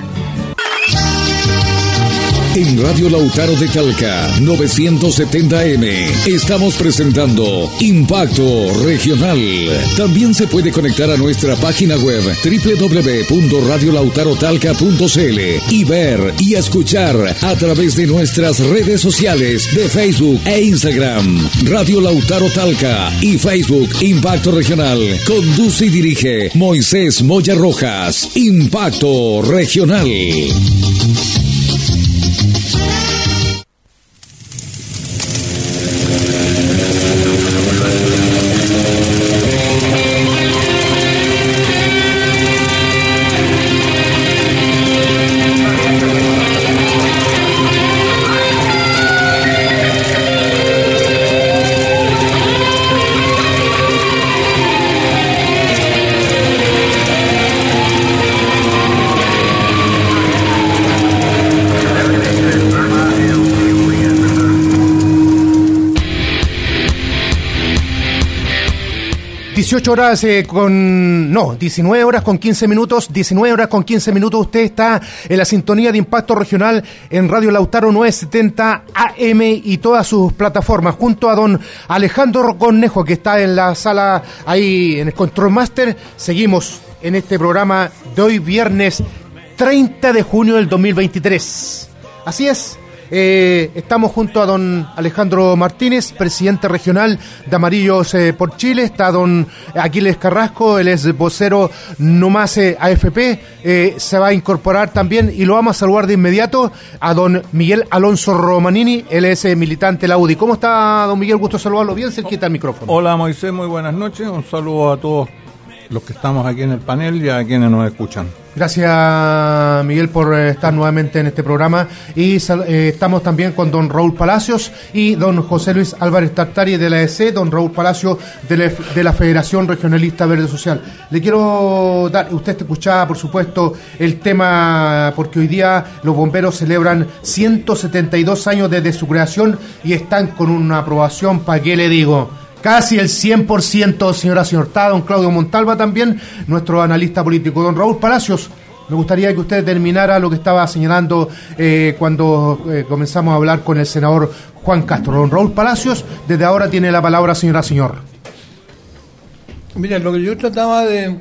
En Radio Lautaro de Talca, novecientos setenta M, estamos presentando Impacto Regional. También se puede conectar a nuestra página web doble u doble u doble u punto radio lautaro talca punto cl y ver y escuchar a través de nuestras redes sociales de Facebook e Instagram. Radio Lautaro Talca y Facebook Impacto Regional. Conduce y dirige Moisés Moya Rojas. Impacto Regional.
dieciocho horas eh, con... No, diecinueve horas con quince minutos. diecinueve horas con quince minutos. Usted está en la sintonía de Impacto Regional en Radio Lautaro novecientos setenta A M y todas sus plataformas, junto a don Alejandro Cornejo, que está en la sala ahí en el Control Master. Seguimos en este programa de hoy, viernes treinta de junio del dos mil veintitrés. Así es. Eh, estamos junto a don Alejandro Martínez, presidente regional de Amarillos eh, por Chile. Está don Aquiles Carrasco, él es vocero Numase A F P. Eh, se va a incorporar también y lo vamos a saludar de inmediato a don Miguel Alonso Romanini, él es eh, militante de la U D I. ¿Cómo está, don Miguel? Gusto saludarlo. Bien cerquita al micrófono.
Hola, Moisés, muy buenas noches. Un saludo a todos los que estamos aquí en el panel y a quienes nos escuchan.
Gracias, Miguel, por estar nuevamente en este programa. Y eh, estamos también con don Raúl Palacios y don José Luis Álvarez Tartari de la E C, don Raúl Palacios de la, de la Federación Regionalista Verde Social. Le quiero dar, usted escuchaba, por supuesto, el tema, porque hoy día los bomberos celebran ciento setenta y dos años desde su creación y están con una aprobación, ¿para qué le digo? Casi el cien por ciento, señora señortada, don Claudio Montalva también, nuestro analista político. Don Raúl Palacios, me gustaría que usted terminara lo que estaba señalando eh, cuando eh, comenzamos a hablar con el senador Juan Castro. Don Raúl Palacios, desde ahora tiene la palabra, señora señor.
Mira, lo que yo trataba de,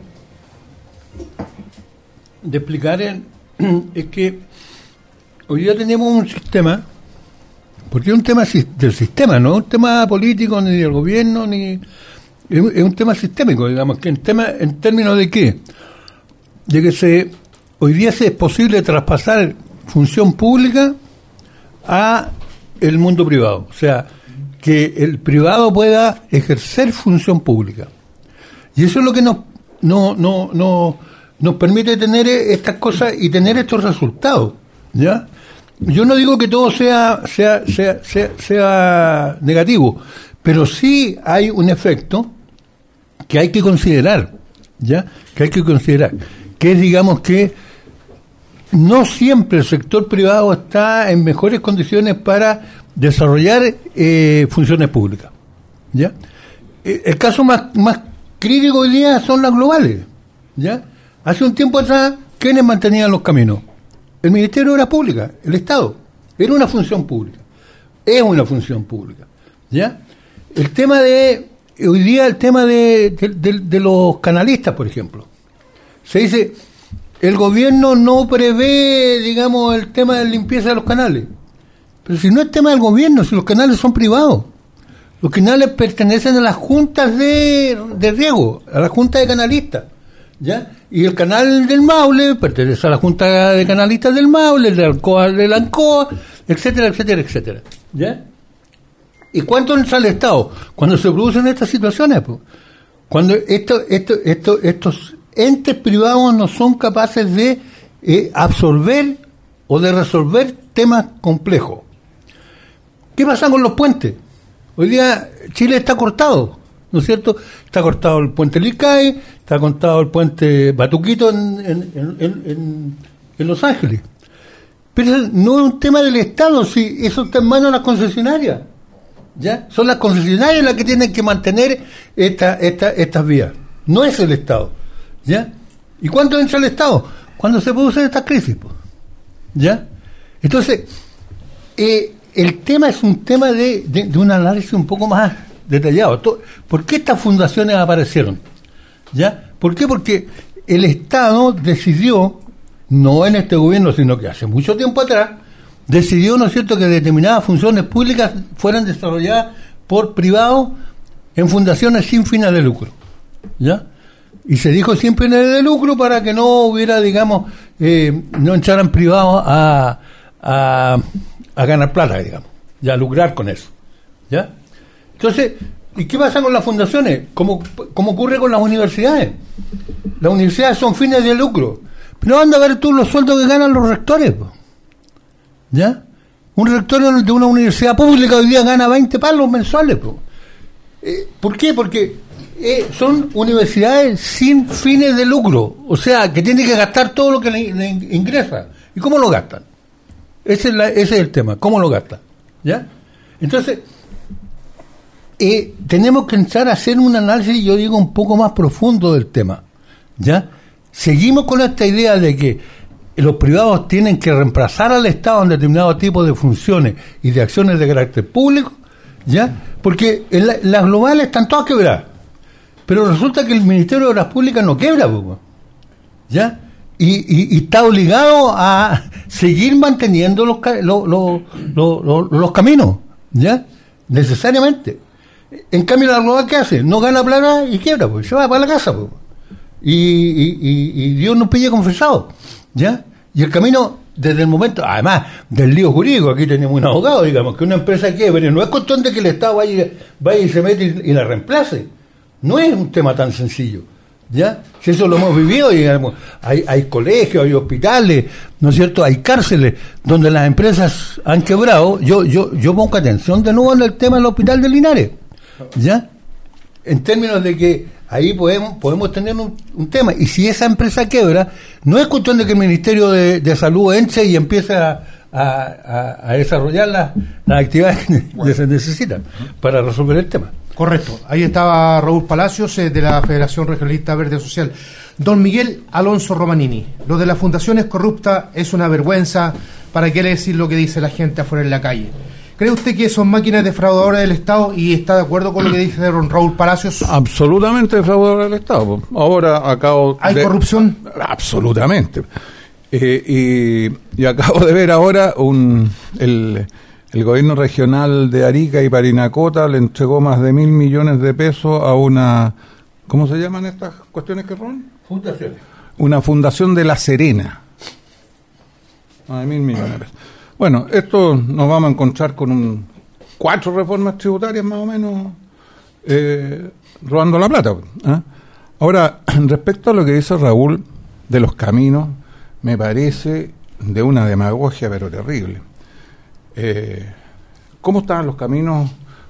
de explicar es, es que hoy día tenemos un sistema, porque es un tema del sistema, no es un tema político ni del gobierno, ni es un, es un tema sistémico, digamos, que en tema en términos de qué, de que se hoy día se es posible traspasar función pública a el mundo privado, o sea, que el privado pueda ejercer función pública, y eso es lo que nos no no no nos permite tener estas cosas y tener estos resultados, ¿ya? Yo no digo que todo sea sea, sea sea sea negativo, pero sí hay un efecto que hay que considerar, ¿ya? Que hay que considerar, que es, digamos, que no siempre el sector privado está en mejores condiciones para desarrollar eh, funciones públicas, ¿ya? El caso más más crítico hoy día son las globales, ¿ya? Hace un tiempo atrás, ¿quiénes mantenían los caminos? El Ministerio de Obras Públicas, el Estado. Era una función pública. Es una función pública. ¿Ya? El tema de, hoy día, el tema de, de, de, de los canalistas, por ejemplo. Se dice, el gobierno no prevé, digamos, el tema de limpieza de los canales. Pero si no es tema del gobierno, si los canales son privados. Los canales pertenecen a las juntas de, de riego, a las juntas de canalistas. ¿Ya? Y el canal del Maule pertenece a la Junta de Canalistas del Maule, el de Alcoa del Ancoa, etcétera, etcétera, etcétera. ¿Ya? ¿Y cuánto entra el Estado? Cuando se producen estas situaciones, pues, cuando esto, esto, esto, estos entes privados no son capaces de eh, absorber o de resolver temas complejos. ¿Qué pasa con los puentes? Hoy día Chile está cortado, ¿no es cierto? Está cortado el puente Licay, está cortado el puente Batuquito en, en, en, en, en Los Ángeles. Pero no es un tema del Estado, si eso está en manos de las concesionarias. ¿Ya? Son las concesionarias las que tienen que mantener esta, esta, estas vías. No es el Estado. ¿Ya? ¿Y cuándo entra el Estado? Cuando se producen estas crisis. Pues. ¿Ya? Entonces, eh, el tema es un tema de, de, de un análisis un poco más detallado. ¿Por qué estas fundaciones aparecieron? ¿Ya? ¿Por qué? Porque el Estado decidió, no en este gobierno, sino que hace mucho tiempo atrás, decidió, ¿no es cierto?, que determinadas funciones públicas fueran desarrolladas por privados en fundaciones sin fines de lucro. ¿Ya? Y se dijo sin fines de lucro para que no hubiera, digamos, eh, no entraran privados a, a, a ganar plata, digamos, y a lucrar con eso. ¿Ya? Entonces, ¿y qué pasa con las fundaciones? Como, como ocurre con las universidades. Las universidades son fines de lucro. Pero anda a ver tú los sueldos que ganan los rectores. ¿Ya? Un rector de una universidad pública hoy día gana veinte palos mensuales. Eh, ¿Por qué? Porque eh, son universidades sin fines de lucro. O sea, que tienen que gastar todo lo que le, le ingresa. ¿Y cómo lo gastan? Ese es, la, ese es el tema. ¿Cómo lo gastan? ¿Ya? Entonces, Eh, tenemos que entrar a hacer un análisis, yo digo, un poco más profundo del tema. ¿Ya? Seguimos con esta idea de que los privados tienen que reemplazar al Estado en determinados tipos de funciones y de acciones de carácter público, ¿ya? Porque en la, las globales están todas quebradas, pero resulta que el Ministerio de Obras Públicas no quiebra, ¿ya? Y, y, y está obligado a seguir manteniendo los, los, los, los, los, los caminos, ¿ya? Necesariamente. En cambio, la global, ¿qué hace? No gana plata y quiebra, pues se va para la casa, pues. Y, y, y, y Dios nos pille confesado, ¿ya? Y el camino, desde el momento, además del lío jurídico, aquí tenemos un abogado, digamos, que una empresa quiebre, no es cuestión de que el Estado vaya, vaya y se mete y, y la reemplace. No es un tema tan sencillo. ¿Ya? Si eso lo hemos vivido, y hay, hay colegios, hay hospitales, ¿no es cierto? Hay cárceles donde las empresas han quebrado. Yo yo yo pongo atención de nuevo en el tema del hospital de Linares, ¿ya? En términos de que ahí podemos podemos tener un, un tema. Y si esa empresa quiebra, no es cuestión de que el Ministerio de, de Salud entre y empiece a, a, a, a desarrollar las, las actividades que se necesitan para resolver el tema.
Correcto. Ahí estaba Raúl Palacios, eh, de la Federación Regionalista Verde Social. Don Miguel Alonso Romanini, lo de la fundación es corrupta, es una vergüenza. ¿Para qué le decir lo que dice la gente afuera en la calle? ¿Cree usted que son máquinas defraudadoras del Estado y está de acuerdo con lo que dice don Raúl Palacios?
Absolutamente defraudadoras del Estado. Ahora acabo
¿Hay
de...
corrupción?
Absolutamente. Eh, y, y acabo de ver ahora un... el El gobierno regional de Arica y Parinacota le entregó más de mil millones de pesos a una... ¿Cómo se llaman estas cuestiones que roban?
Fundaciones.
Una fundación de La Serena. Más de mil millones de pesos. Bueno, esto nos vamos a encontrar con un cuatro reformas tributarias más o menos eh, robando la plata. ¿eh? Ahora, respecto a lo que dice Raúl de los caminos, me parece de una demagogia pero terrible. Eh, ¿Cómo estaban los caminos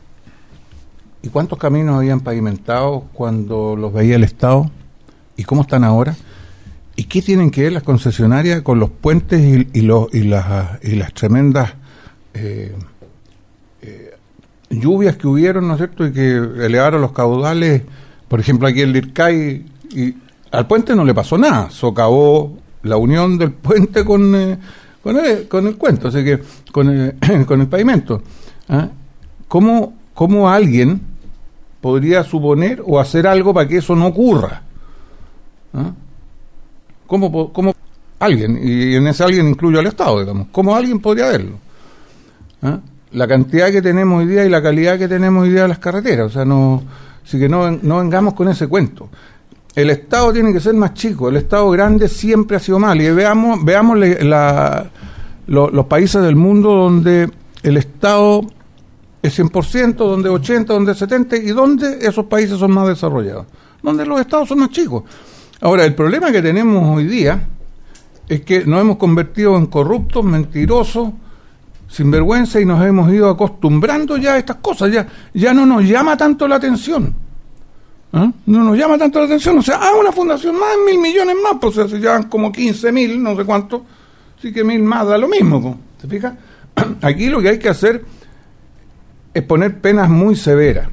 y cuántos caminos habían pavimentado cuando los veía el Estado y cómo están ahora? ¿Y qué tienen que ver las concesionarias con los puentes y, y, los, y, las, y las tremendas eh, eh, lluvias que hubieron, ¿no es cierto? Y que elevaron los caudales, por ejemplo aquí en Lircay, y al puente no le pasó nada, socavó la unión del puente con... Eh, Con el, con el cuento, así que con el, con el pavimento. ¿Ah? ¿Cómo, ¿Cómo alguien podría suponer o hacer algo para que eso no ocurra? ¿Ah? ¿Cómo, ¿Cómo alguien? Y en ese alguien incluyo al Estado, digamos. ¿Cómo alguien podría verlo? ¿Ah? La cantidad que tenemos hoy día y la calidad que tenemos hoy día de las carreteras, o sea, no, así que no, no vengamos con ese cuento. El Estado tiene que ser más chico, el Estado grande siempre ha sido mal, y veamos veamos la, lo, los países del mundo donde el Estado es cien por ciento, donde es ochenta por ciento, donde es setenta por ciento, y donde esos países son más desarrollados, donde los Estados son más chicos. Ahora, el problema que tenemos hoy día es que nos hemos convertido en corruptos, mentirosos, sinvergüenza, y nos hemos ido acostumbrando ya a estas cosas, ya, ya no nos llama tanto la atención. ¿Ah? No nos llama tanto la atención, o sea, ah, una fundación más, mil millones más, pues o sea, se llevan como quince mil, no sé cuánto, así que mil más da lo mismo, pues, ¿te fijas? Aquí lo que hay que hacer es poner penas muy severas.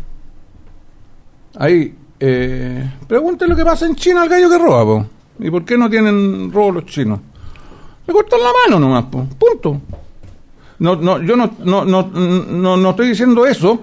Ahí, eh, pregunten lo que pasa en China al gallo que roba, pues, y por qué no tienen robo los chinos. Le cortan la mano nomás, pues, punto. No, no, yo no, no, no, no, no estoy diciendo eso.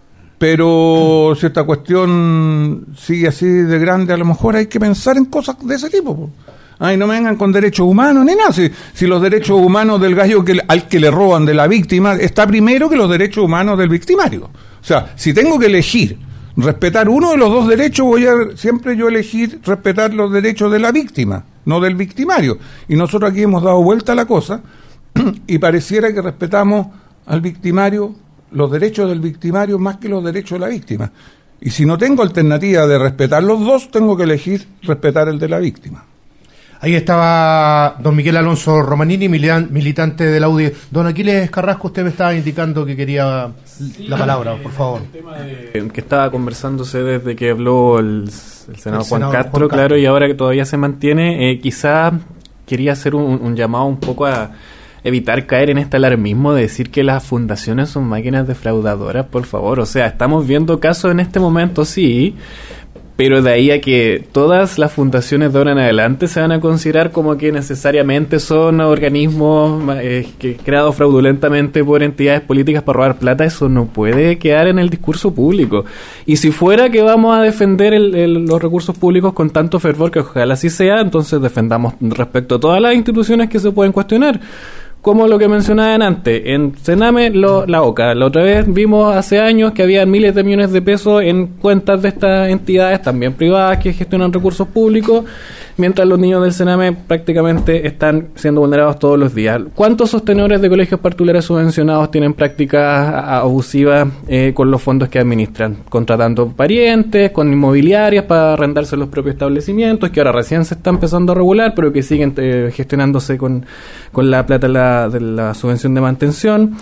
Pero si esta cuestión sigue así de grande, a lo mejor hay que pensar en cosas de ese tipo. Po. Ay, no me vengan con derechos humanos ni nada. Si, si los derechos humanos del gallo que, al que le roban de la víctima está primero que los derechos humanos del victimario. O sea, si tengo que elegir respetar uno de los dos derechos, voy a siempre yo elegir respetar los derechos de la víctima, no del victimario. Y nosotros aquí hemos dado vuelta a la cosa y pareciera que respetamos al victimario, los derechos del victimario más que los derechos de la víctima. Y si no tengo alternativa de respetar los dos, tengo que elegir respetar el de la víctima.
Ahí estaba don Miguel Alonso Romanini, militante de la U D I. Don Aquiles Carrasco, usted me estaba indicando que quería sí, la palabra, por favor.
El tema de, que estaba conversándose desde que habló el, el senador el Juan, senador Castro, Juan claro, Castro, y ahora que todavía se mantiene, eh, quizá quería hacer un, un llamado un poco a evitar caer en este alarmismo de decir que las fundaciones son máquinas defraudadoras, por favor. O sea, estamos viendo casos en este momento, sí, pero de ahí a que todas las fundaciones de ahora en adelante se van a considerar como que necesariamente son organismos eh, que, creados fraudulentamente por entidades políticas para robar plata, eso no puede quedar en el discurso público. Y si fuera que vamos a defender el, el, los recursos públicos con tanto fervor, que ojalá así sea, entonces defendamos respecto a todas las instituciones que se pueden cuestionar. Como lo que mencionaban antes, en Sename, lo, la OCA. La otra vez vimos hace años que había miles de millones de pesos en cuentas de estas entidades, también privadas, que gestionan recursos públicos, mientras los niños del Sename prácticamente están siendo vulnerados todos los días. ¿Cuántos sostenedores de colegios particulares subvencionados tienen prácticas abusivas eh, con los fondos que administran? Contratando parientes, con inmobiliarias para arrendarse los propios establecimientos, que ahora recién se está empezando a regular, pero que siguen eh, gestionándose con, con la plata de la, de la subvención de mantención.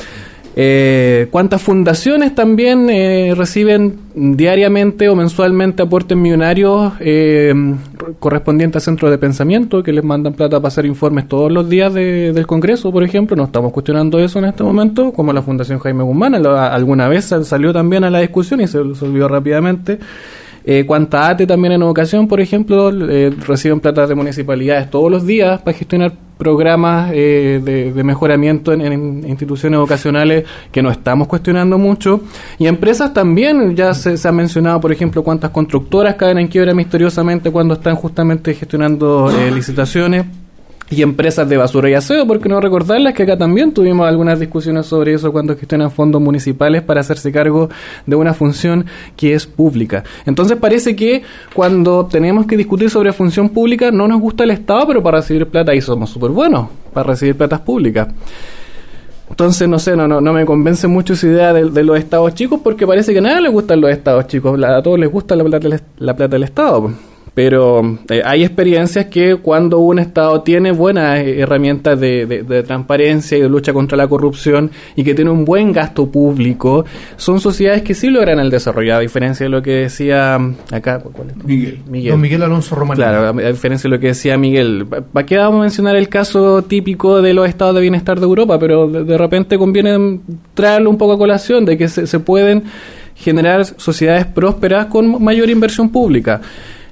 Eh, ¿Cuántas fundaciones también eh, reciben diariamente o mensualmente aportes millonarios eh, correspondientes a centros de pensamiento que les mandan plata para hacer informes todos los días de, del Congreso, por ejemplo? No estamos cuestionando eso en este momento, como la Fundación Jaime Guzmán, alguna vez salió también a la discusión y se, se olvidó rápidamente. Eh, ¿Cuánta A T E también en educación, por ejemplo, eh, reciben plata de municipalidades todos los días para gestionar programas eh, de, de mejoramiento en, en instituciones educacionales que no estamos cuestionando mucho? Y empresas también, ya se, se ha mencionado, por ejemplo, cuántas constructoras caen en quiebra misteriosamente cuando están justamente gestionando eh, licitaciones. Y empresas de basura y aseo, porque no recordarles que acá también tuvimos algunas discusiones sobre eso cuando gestionan fondos municipales para hacerse cargo de una función que es pública. Entonces parece que cuando tenemos que discutir sobre función pública no nos gusta el Estado, pero para recibir plata ahí somos súper buenos, para recibir platas públicas. Entonces, no sé, no no no me convence mucho esa idea de, de los estados chicos, porque parece que a nadie les gustan los estados chicos, a todos les gusta la plata, la plata del Estado. Pero eh, hay experiencias que cuando un Estado tiene buenas eh, herramientas de, de, de transparencia y de lucha contra la corrupción y que tiene un buen gasto público, son sociedades que sí logran el desarrollo, a diferencia de lo que decía acá, ¿cuál es?
Miguel.
Miguel.
Don Miguel Alonso Román.
Claro, a diferencia de lo que decía Miguel. ¿Para qué vamos a mencionar el caso típico de los estados de bienestar de Europa? Pero de, de repente conviene traerlo un poco a colación, de que se, se pueden generar sociedades prósperas con mayor inversión pública.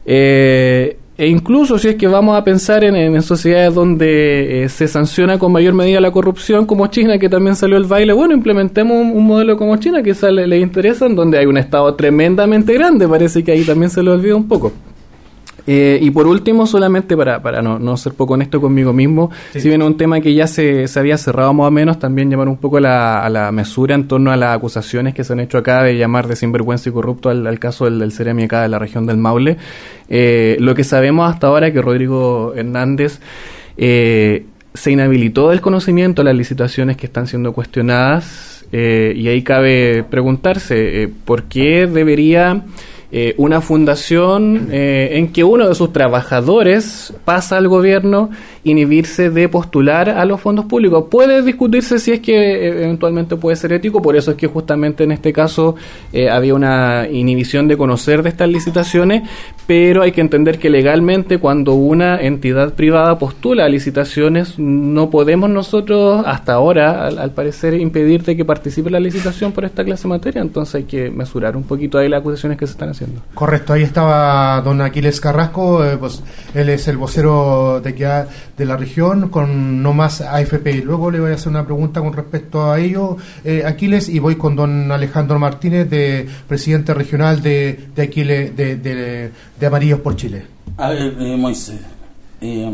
Eh, e incluso si es que vamos a pensar en, en sociedades donde eh, se sanciona con mayor medida la corrupción, como China, que también salió el baile, bueno, implementemos un, un modelo como China que le, le interesa, en donde hay un Estado tremendamente grande. Parece que ahí también se lo olvida un poco. Eh, y por último, solamente para, para no, no ser poco honesto conmigo mismo, sí. Si bien un tema que ya se, se había cerrado más o menos, también llamar un poco a la, a la mesura en torno a las acusaciones que se han hecho acá de llamar de sinvergüenza y corrupto al, al caso del, del Ceremi acá de la región del Maule. Eh, lo que sabemos hasta ahora es que Rodrigo Hernández eh, se inhabilitó del conocimiento de las licitaciones que están siendo cuestionadas, eh, y ahí cabe preguntarse eh, por qué debería... Eh, una fundación eh, en que uno de sus trabajadores pasa al gobierno inhibirse de postular a los fondos públicos. Puede discutirse si es que eh, eventualmente puede ser ético, por eso es que justamente en este caso eh, había una inhibición de conocer de estas licitaciones, pero hay que entender que legalmente cuando una entidad privada postula a licitaciones no podemos nosotros hasta ahora al, al parecer impedir de que participe en la licitación por esta clase de materia. Entonces hay que mesurar un poquito ahí las acusaciones que se están haciendo.
Correcto, ahí estaba don Aquiles Carrasco, eh, pues, él es el vocero de, que ha, de la región con No Más A F P. Luego le voy a hacer una pregunta con respecto a ello, eh, Aquiles, y voy con don Alejandro Martínez, de presidente regional de, de Aquiles, de, de, de Amarillos por Chile.
A ver, eh, Moisés, eh,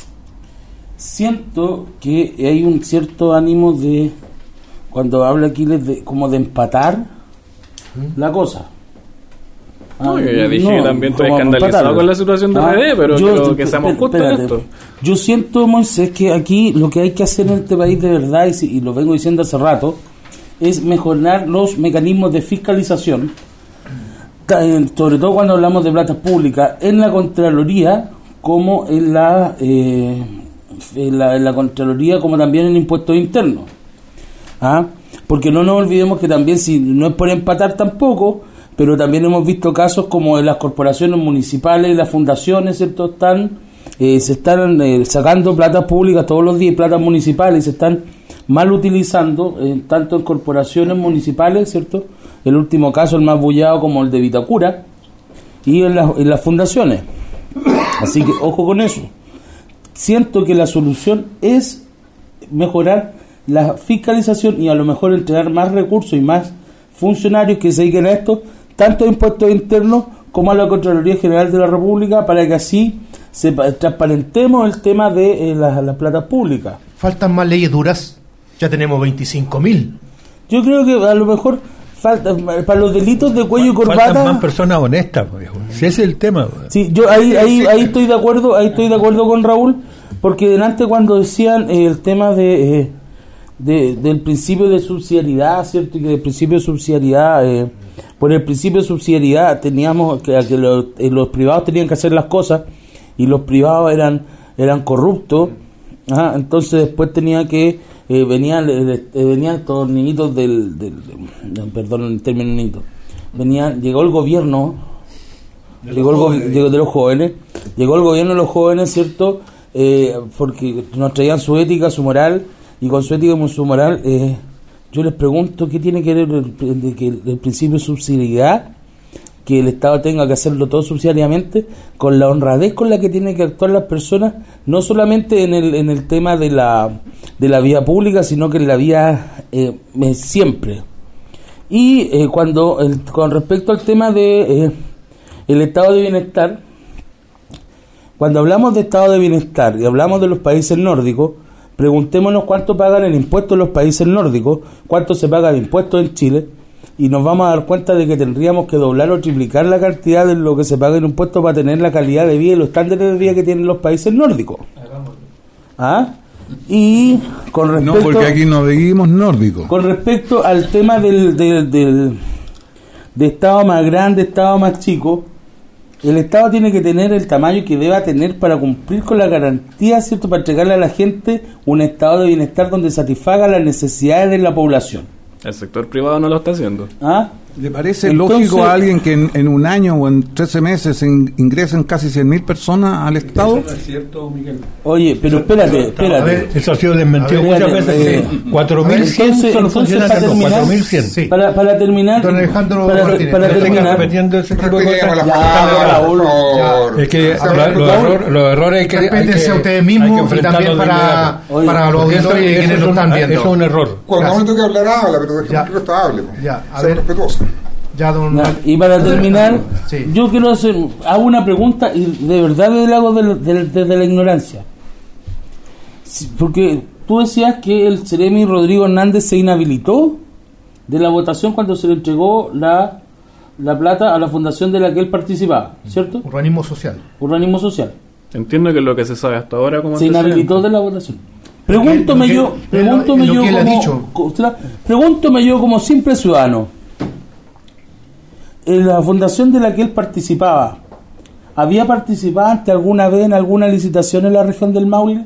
siento que hay un cierto ánimo de, cuando habla Aquiles, de, como de empatar ¿Mm? la cosa.
No, yo ya dije no, que también estoy escandalizado con la situación de ah, R D, pero yo, creo que seamos justos en esto.
Yo siento, Moisés, que aquí lo que hay que hacer en este país de verdad, y, y lo vengo diciendo hace rato, es mejorar los mecanismos de fiscalización, sobre todo cuando hablamos de platas públicas, en la Contraloría, como en la, eh, en la, en la Contraloría, como también en impuestos internos. ¿Ah? Porque no nos olvidemos que también, si no es por empatar tampoco, pero también hemos visto casos como en las corporaciones municipales y las fundaciones, ¿cierto? Están, eh, se están eh, sacando platas públicas todos los días, platas municipales, y se están mal utilizando, eh, tanto en corporaciones municipales, ¿cierto? El último caso, el más bullado, como el de Vitacura, y en, la, en las fundaciones. Así que ojo con eso. Siento que la solución es mejorar la fiscalización y a lo mejor entregar más recursos y más funcionarios que se dediquen a esto, tanto a impuestos internos como a la Contraloría General de la República, para que así se transparentemos el tema de eh, las, las platas públicas.
¿Faltan más leyes duras? Ya tenemos veinticinco mil.
Yo creo que a lo mejor falta para los delitos de cuello y corbata.
Faltan más personas honestas, viejo. Si ese es el tema. Viejo.
Sí, yo ahí ahí ahí estoy de acuerdo, ahí estoy de acuerdo con Raúl, porque delante cuando decían eh, el tema de, eh, de del principio de subsidiariedad, cierto, y que del principio de subsidiariedad eh, por el principio de subsidiariedad teníamos que, que los, eh, los privados tenían que hacer las cosas y los privados eran eran corruptos. Ajá, entonces después tenía que eh, venían eh, venían estos niñitos del, del, del perdón el término niñito venían llegó el gobierno de llegó el jóvenes, llegó de los jóvenes llegó el gobierno de los jóvenes, cierto, eh, porque nos traían su ética, su moral, y con su ética y su moral eh, yo les pregunto qué tiene que ver el, el, el, el principio de subsidiariedad, que el Estado tenga que hacerlo todo subsidiariamente, con la honradez con la que tienen que actuar las personas, no solamente en el en el tema de la de la vía pública, sino que en la vía eh, eh, siempre. Y eh, cuando el, con respecto al tema de eh, el estado de bienestar, cuando hablamos de estado de bienestar y hablamos de los países nórdicos, preguntémonos cuánto pagan el impuesto en los países nórdicos, cuánto se paga de impuestos en Chile, y nos vamos a dar cuenta de que tendríamos que doblar o triplicar la cantidad de lo que se paga en impuestos para tener la calidad de vida y los estándares de vida que tienen los países nórdicos. ¿Ah? Y con respecto,
no, porque aquí no vivimos nórdicos.
Con respecto al tema del, del, del de Estado más grande, Estado más chico, el Estado tiene que tener el tamaño que deba tener para cumplir con la garantía, ¿cierto?, para entregarle a la gente un estado de bienestar donde satisfaga las necesidades de la población.
El sector privado no lo está haciendo.
¿Ah?
¿Le parece
Entonces,
lógico a alguien que en, en un año o en trece meses in, ingresen casi cien mil personas al Estado?
Eso no es cierto, Miguel.
Oye, pero espérate, espérate.
A ver, eso ha sido desmentido
ver,
muchas
espérate,
veces.
eh,
cuatro mil cien
entonces,
solo
entonces
funcionan
para
acá,
terminar,
cuatro mil cien.
Sí.
Para, para terminar,
Don Alejandro
para,
Martínez,
para
No tengas
terminar,
repitiendo ese tipo de
Respetemos
cosas.
la
Ya, Raúl,
palabra,
Es que
A ver,
la- los,
Raúl,
error- los errores hay que, hay que,
Respétense a ustedes
hay que
mismos y
enfrentarlos
también
de
para,
inmediato.
Oye,
para los
Porque eso,
auditores y
eso
quienes
es
lo
un,
están viendo.
eso es un error.
Cuando
Gracias.
uno tengo que hablar, habla, pero
Ya.
dejemos que el resto hable.
Ya, a
Sea
ver.
respetuoso.
Ya, don
Ya, y para terminar,
Sí.
yo quiero hacer, hago una pregunta y de verdad le hago desde de, de, de la ignorancia. Sí, porque tú decías que el Ceremi Rodrigo Hernández se inhabilitó de la votación cuando se le entregó la, la plata a la fundación de la que él participaba, ¿cierto?
Organismo social.
Organismo social.
Entiendo que es lo que se sabe hasta ahora como
Se inhabilitó de la votación. Pregúntome
Lo que-
yo,
lo que-
pregúntame
lo
yo
que él ha
como,
dicho.
co- pregúntame yo como simple ciudadano. En la fundación de la que él participaba, ¿había participado antes alguna vez en alguna licitación en la región del Maule?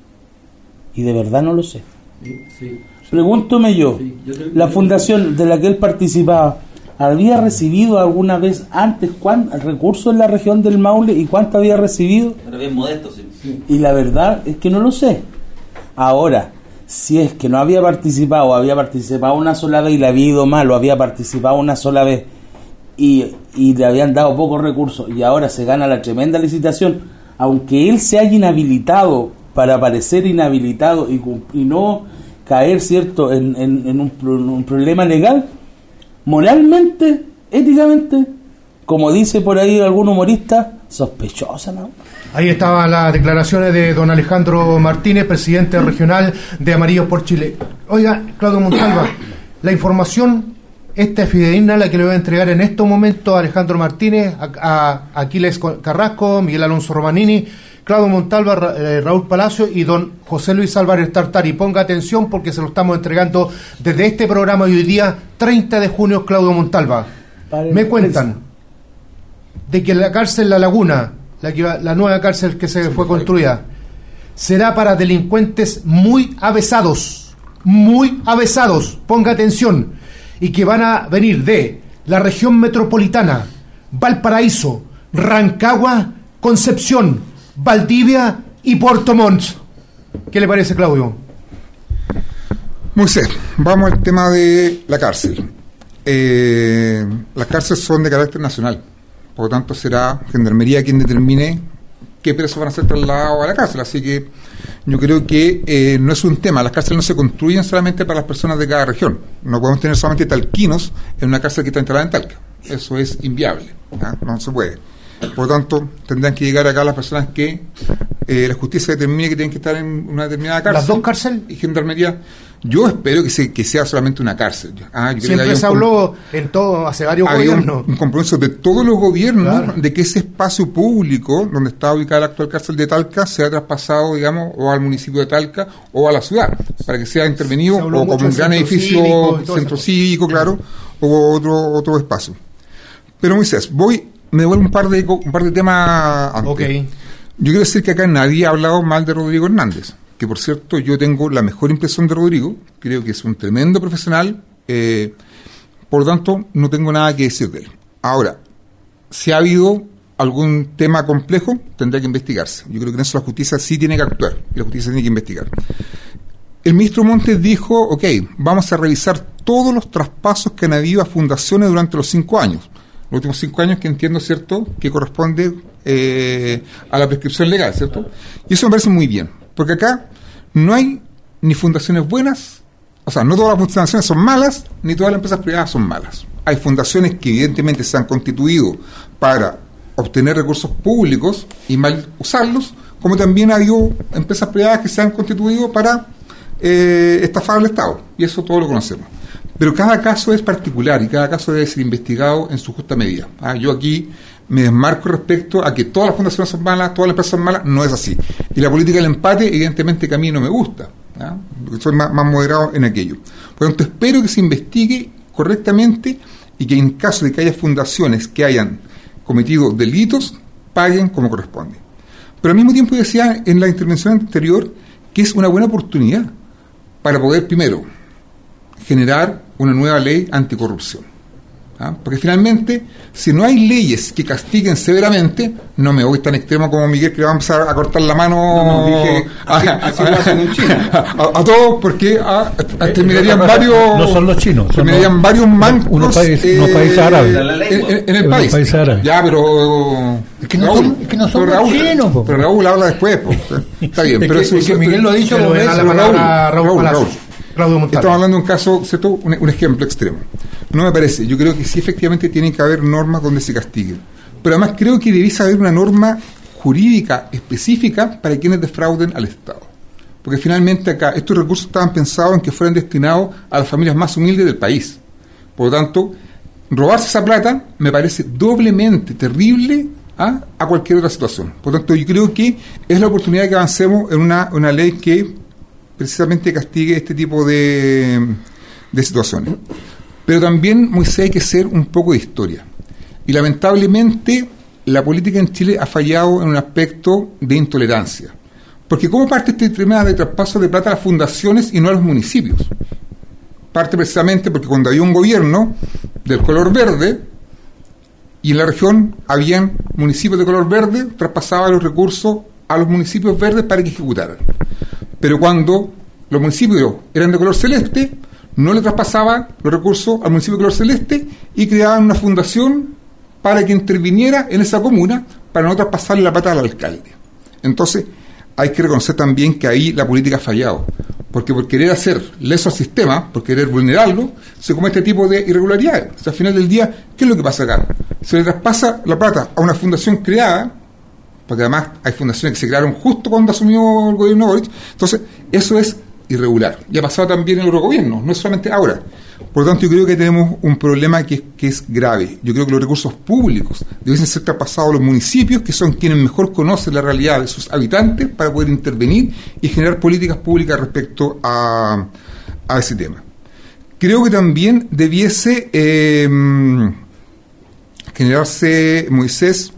Y de verdad no lo sé. Pregúntame yo, ¿la fundación de la que él participaba había recibido alguna vez antes cuántos recursos en la región del Maule y cuánto había recibido?
Era bien modesto, sí.
Y la verdad es que no lo sé. Ahora, si es que no había participado o había participado una sola vez y le había ido mal o había participado una sola vez y, y le habían dado pocos recursos y ahora se gana la tremenda licitación, aunque él se haya inhabilitado para parecer inhabilitado y, y no caer, ¿cierto?, en, en, en, un, en un problema legal, moralmente, éticamente, como dice por ahí algún humorista, sospechosa, ¿no?
Ahí estaban las declaraciones de don Alejandro Martínez, presidente regional de Amarillos por Chile. Oiga, Claudio Montalva, la información, esta es fidedigna, la que le voy a entregar en estos momentos a Alejandro Martínez, a, a Aquiles Carrasco, Miguel Alonso Romanini, Claudio Montalva, Ra, eh, Raúl Palacio y don José Luis Álvarez Tartari. Ponga atención porque se lo estamos entregando desde este programa y hoy día, treinta de junio, Claudio Montalva. Me cuentan de que la cárcel La Laguna, la, que va, la nueva cárcel que se fue construida, será para delincuentes muy avesados, muy avesados, ponga atención, y que van a venir de la región metropolitana, Valparaíso, Rancagua, Concepción, Valdivia y Puerto Montt. ¿Qué le parece, Claudio?
Moisés, vamos al tema de la cárcel. Eh, las cárceles son de carácter nacional, por lo tanto será Gendarmería quien determine qué presos van a ser trasladados a la cárcel, así que yo creo que eh, no es un tema, las cárceles no se construyen solamente para las personas de cada región, no podemos tener solamente talquinos en una cárcel que está instalada en Talca, eso es inviable, ¿ah? No se puede. Por lo tanto, tendrán que llegar acá las personas que eh, la justicia determine que tienen que estar en una determinada cárcel.
¿Las dos cárceles?
Y gendarmería. Yo espero que, se, que sea solamente una cárcel. Ah, yo
Siempre
creo que
se habló en todo, hace varios
había
gobiernos.
Un, un compromiso de todos los gobiernos,
claro,
de que ese espacio público donde está ubicada la actual cárcel de Talca sea traspasado, digamos, o al municipio de Talca o a la ciudad, para que sea intervenido o como un gran edificio, cívico, centro cívico, claro, o otro otro espacio. Pero Moisés, voy, me devuelvo un par de un par de temas antes.
Okay.
Yo quiero decir que acá nadie ha hablado mal de Rodrigo Hernández, que por cierto yo tengo la mejor impresión de Rodrigo, creo que es un tremendo profesional, eh, por lo tanto no tengo nada que decir de él. Ahora, si ha habido algún tema complejo, tendrá que investigarse. Yo creo que en eso la justicia sí tiene que actuar, y la justicia tiene que investigar. El ministro Montes dijo, ok, vamos a revisar todos los traspasos que han habido a fundaciones durante los cinco años. Los últimos cinco años que entiendo, ¿cierto?, que corresponde eh, a la prescripción legal, ¿cierto? Y eso me parece muy bien, porque acá no hay ni fundaciones buenas, o sea, no todas las fundaciones son malas, ni todas las empresas privadas son malas. Hay fundaciones que evidentemente se han constituido para obtener recursos públicos y mal usarlos, como también ha habido empresas privadas que se han constituido para eh, estafar al Estado, y eso todos lo conocemos. Pero cada caso es particular y cada caso debe ser investigado en su justa medida. Ah, yo aquí me desmarco respecto a que todas las fundaciones son malas, todas las empresas son malas, no es así. Y la política del empate, evidentemente que a mí no me gusta, ¿ah? Porque soy más, más moderado en aquello. Por lo tanto, espero que se investigue correctamente y que en caso de que haya fundaciones que hayan cometido delitos, paguen como corresponde. Pero al mismo tiempo decía en la intervención anterior que es una buena oportunidad para poder, primero, generar una nueva ley anticorrupción. ¿Ah? Porque finalmente, si no hay leyes que castiguen severamente, no me voy tan extremo como Miguel, que le va a empezar a cortar la mano
no, no, dije,
a,
así, así lo hacen en China.
A, a todos, porque a, a, a, terminarían varios.
No son los chinos,
terminarían
son
varios mancos
unos países eh, país árabes.
En, en, en el país.
país árabe.
Ya, pero.
Es que no Raúl, son, es que no son
Raúl,
chinos. Po.
Pero Raúl habla después. Po. Está bien,
es
pero
que,
eso,
es que
eso,
Miguel lo ha dicho.
Raúl,
Raúl, Raúl, Raúl, Raúl. Estamos hablando de un caso, ¿cierto? Un, un ejemplo extremo. No me parece. Yo creo que sí, efectivamente, tienen que haber normas donde se castiguen. Pero además creo que debiese haber una norma jurídica específica para quienes defrauden al Estado. Porque finalmente acá estos recursos estaban pensados en que fueran destinados a las familias más humildes del país. Por lo tanto, robarse esa plata me parece doblemente terrible ¿ah? a cualquier otra situación. Por lo tanto, yo creo que es la oportunidad de que avancemos en una, una ley que precisamente castigue este tipo de, de situaciones. Pero también, Moisés, hay que hacer un poco de historia. Y lamentablemente, la política en Chile ha fallado en un aspecto de intolerancia. Porque ¿cómo parte este tema de traspaso de plata a las fundaciones y no a los municipios? Parte precisamente porque cuando había un gobierno del color verde, y en la región habían municipios de color verde, traspasaban los recursos a los municipios verdes para que ejecutaran. Pero cuando los municipios eran de color celeste, no le traspasaban los recursos al municipio de color celeste y creaban una fundación para que interviniera en esa comuna para no traspasarle la plata al alcalde. Entonces, hay que reconocer también que ahí la política ha fallado, porque por querer hacer leso al sistema, por querer vulnerarlo, se comete este tipo de irregularidades. O sea, al final del día, ¿qué es lo que pasa acá? Se le traspasa la plata a una fundación creada, porque además hay fundaciones que se crearon justo cuando asumió el gobierno Boric. Entonces, eso es irregular. Y ha pasado también en otros gobiernos, no es solamente ahora. Por lo tanto, yo creo que tenemos un problema que es, que es grave. Yo creo que los recursos públicos deben ser traspasados a los municipios, que son quienes mejor conocen la realidad de sus habitantes, para poder intervenir y generar políticas públicas respecto a, a ese tema. Creo que también debiese eh, generarse, Moisés,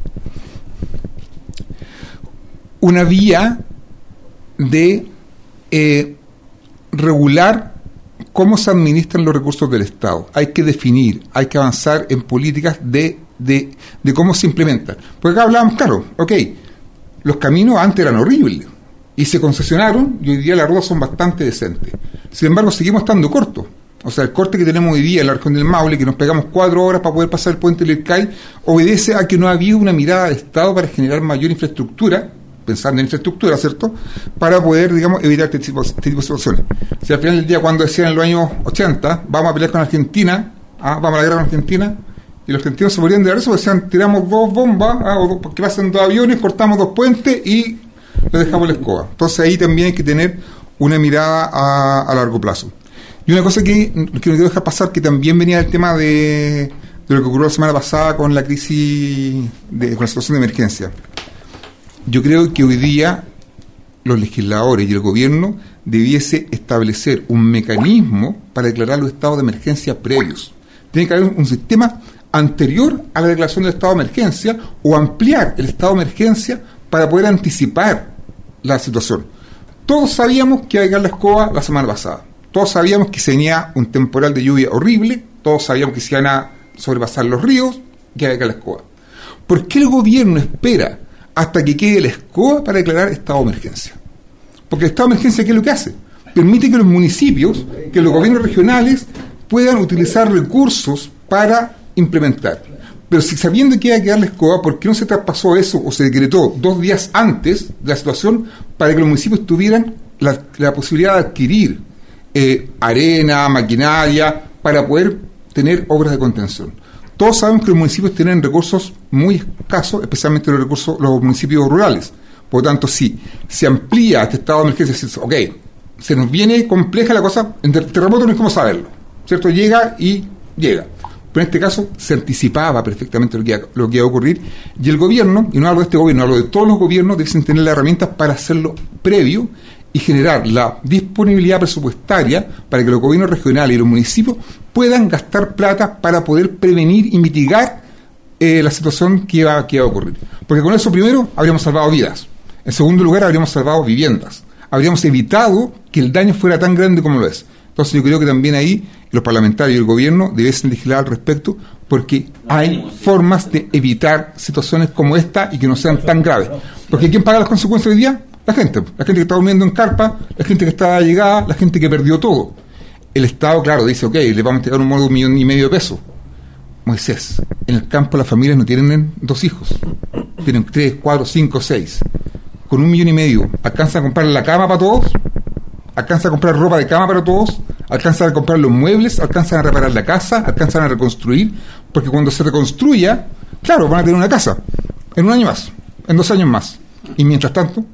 una vía de eh, regular cómo se administran los recursos del Estado. Hay que definir, hay que avanzar en políticas de, de, de cómo se implementan. Porque acá hablábamos, claro, ok, los caminos antes eran horribles y se concesionaron y hoy día las rutas son bastante decentes. Sin embargo, seguimos estando cortos. O sea, el corte que tenemos hoy día en la región del Maule, que nos pegamos cuatro horas para poder pasar el puente del Ircay, obedece a que no ha habido una mirada del Estado para generar mayor infraestructura, pensando en infraestructura, ¿cierto?, para poder, digamos, evitar este tipo, este tipo de situaciones. O sea, al final del día, cuando decían en los años ochenta, vamos a pelear con Argentina, ¿ah? vamos a la guerra con Argentina, y los argentinos se morían de eso, decían, tiramos dos bombas, ¿ah? o dos, porque pasan dos aviones, cortamos dos puentes y le dejamos la escoba. Entonces ahí también hay que tener una mirada a, a largo plazo. Y una cosa que, que no quiero dejar pasar, que también venía del tema de, de lo que ocurrió la semana pasada con la crisis, de, con la situación de emergencia. Yo creo que hoy día los legisladores y el gobierno debiese establecer un mecanismo para declarar los estados de emergencia previos. Tiene que haber un, un sistema anterior a la declaración del estado de emergencia o ampliar el estado de emergencia para poder anticipar la situación. Todos sabíamos que iba a llegar la escoba la semana pasada. Todos sabíamos que se venía un temporal de lluvia horrible. Todos sabíamos que se iban a sobrepasar los ríos, que iba a llegar la escoba. ¿Por qué el gobierno espera hasta que quede la escoba para declarar estado de emergencia? Porque el estado de emergencia, ¿qué es lo que hace? Permite que los municipios, que los gobiernos regionales puedan utilizar recursos para implementar. Pero si sabiendo que iba a quedar la escoba, ¿por qué no se traspasó eso o se decretó dos días antes de la situación para que los municipios tuvieran la, la posibilidad de adquirir eh, arena, maquinaria, para poder tener obras de contención? Todos sabemos que los municipios tienen recursos muy escasos, especialmente los recursos, los municipios rurales. Por lo tanto, si se amplía este estado de emergencia, si, ok, se nos viene compleja la cosa, en el terremoto no es como saberlo, ¿cierto? Llega y llega. Pero en este caso se anticipaba perfectamente lo que, iba, lo que iba a ocurrir, y el gobierno, y no hablo de este gobierno, hablo de todos los gobiernos, deben tener las herramientas para hacerlo previo y generar la disponibilidad presupuestaria para que los gobiernos regionales y los municipios puedan gastar plata para poder prevenir y mitigar eh, la situación que iba, que iba a ocurrir. Porque con eso, primero, habríamos salvado vidas. En segundo lugar, habríamos salvado viviendas. Habríamos evitado que el daño fuera tan grande como lo es. Entonces yo creo que también ahí los parlamentarios y el gobierno deben legislar al respecto, porque hay formas de evitar situaciones como esta y que no sean tan graves. Porque ¿quién paga las consecuencias hoy día? La gente. La gente que está durmiendo en carpa, la gente que está allegada, la gente que perdió todo. El Estado, claro, dice, ok, le vamos a entregar un modo de un millón y medio de pesos. Moisés, en el campo las familias no tienen dos hijos, tienen tres, cuatro, cinco, seis. Con un millón y medio, ¿alcanzan a comprar la cama para todos? ¿Alcanzan a comprar ropa de cama para todos? ¿Alcanzan a comprar los muebles? ¿Alcanzan a reparar la casa? ¿Alcanzan a reconstruir? Porque cuando se reconstruya, claro, van a tener una casa, en un año más, en dos años más. Y mientras tanto...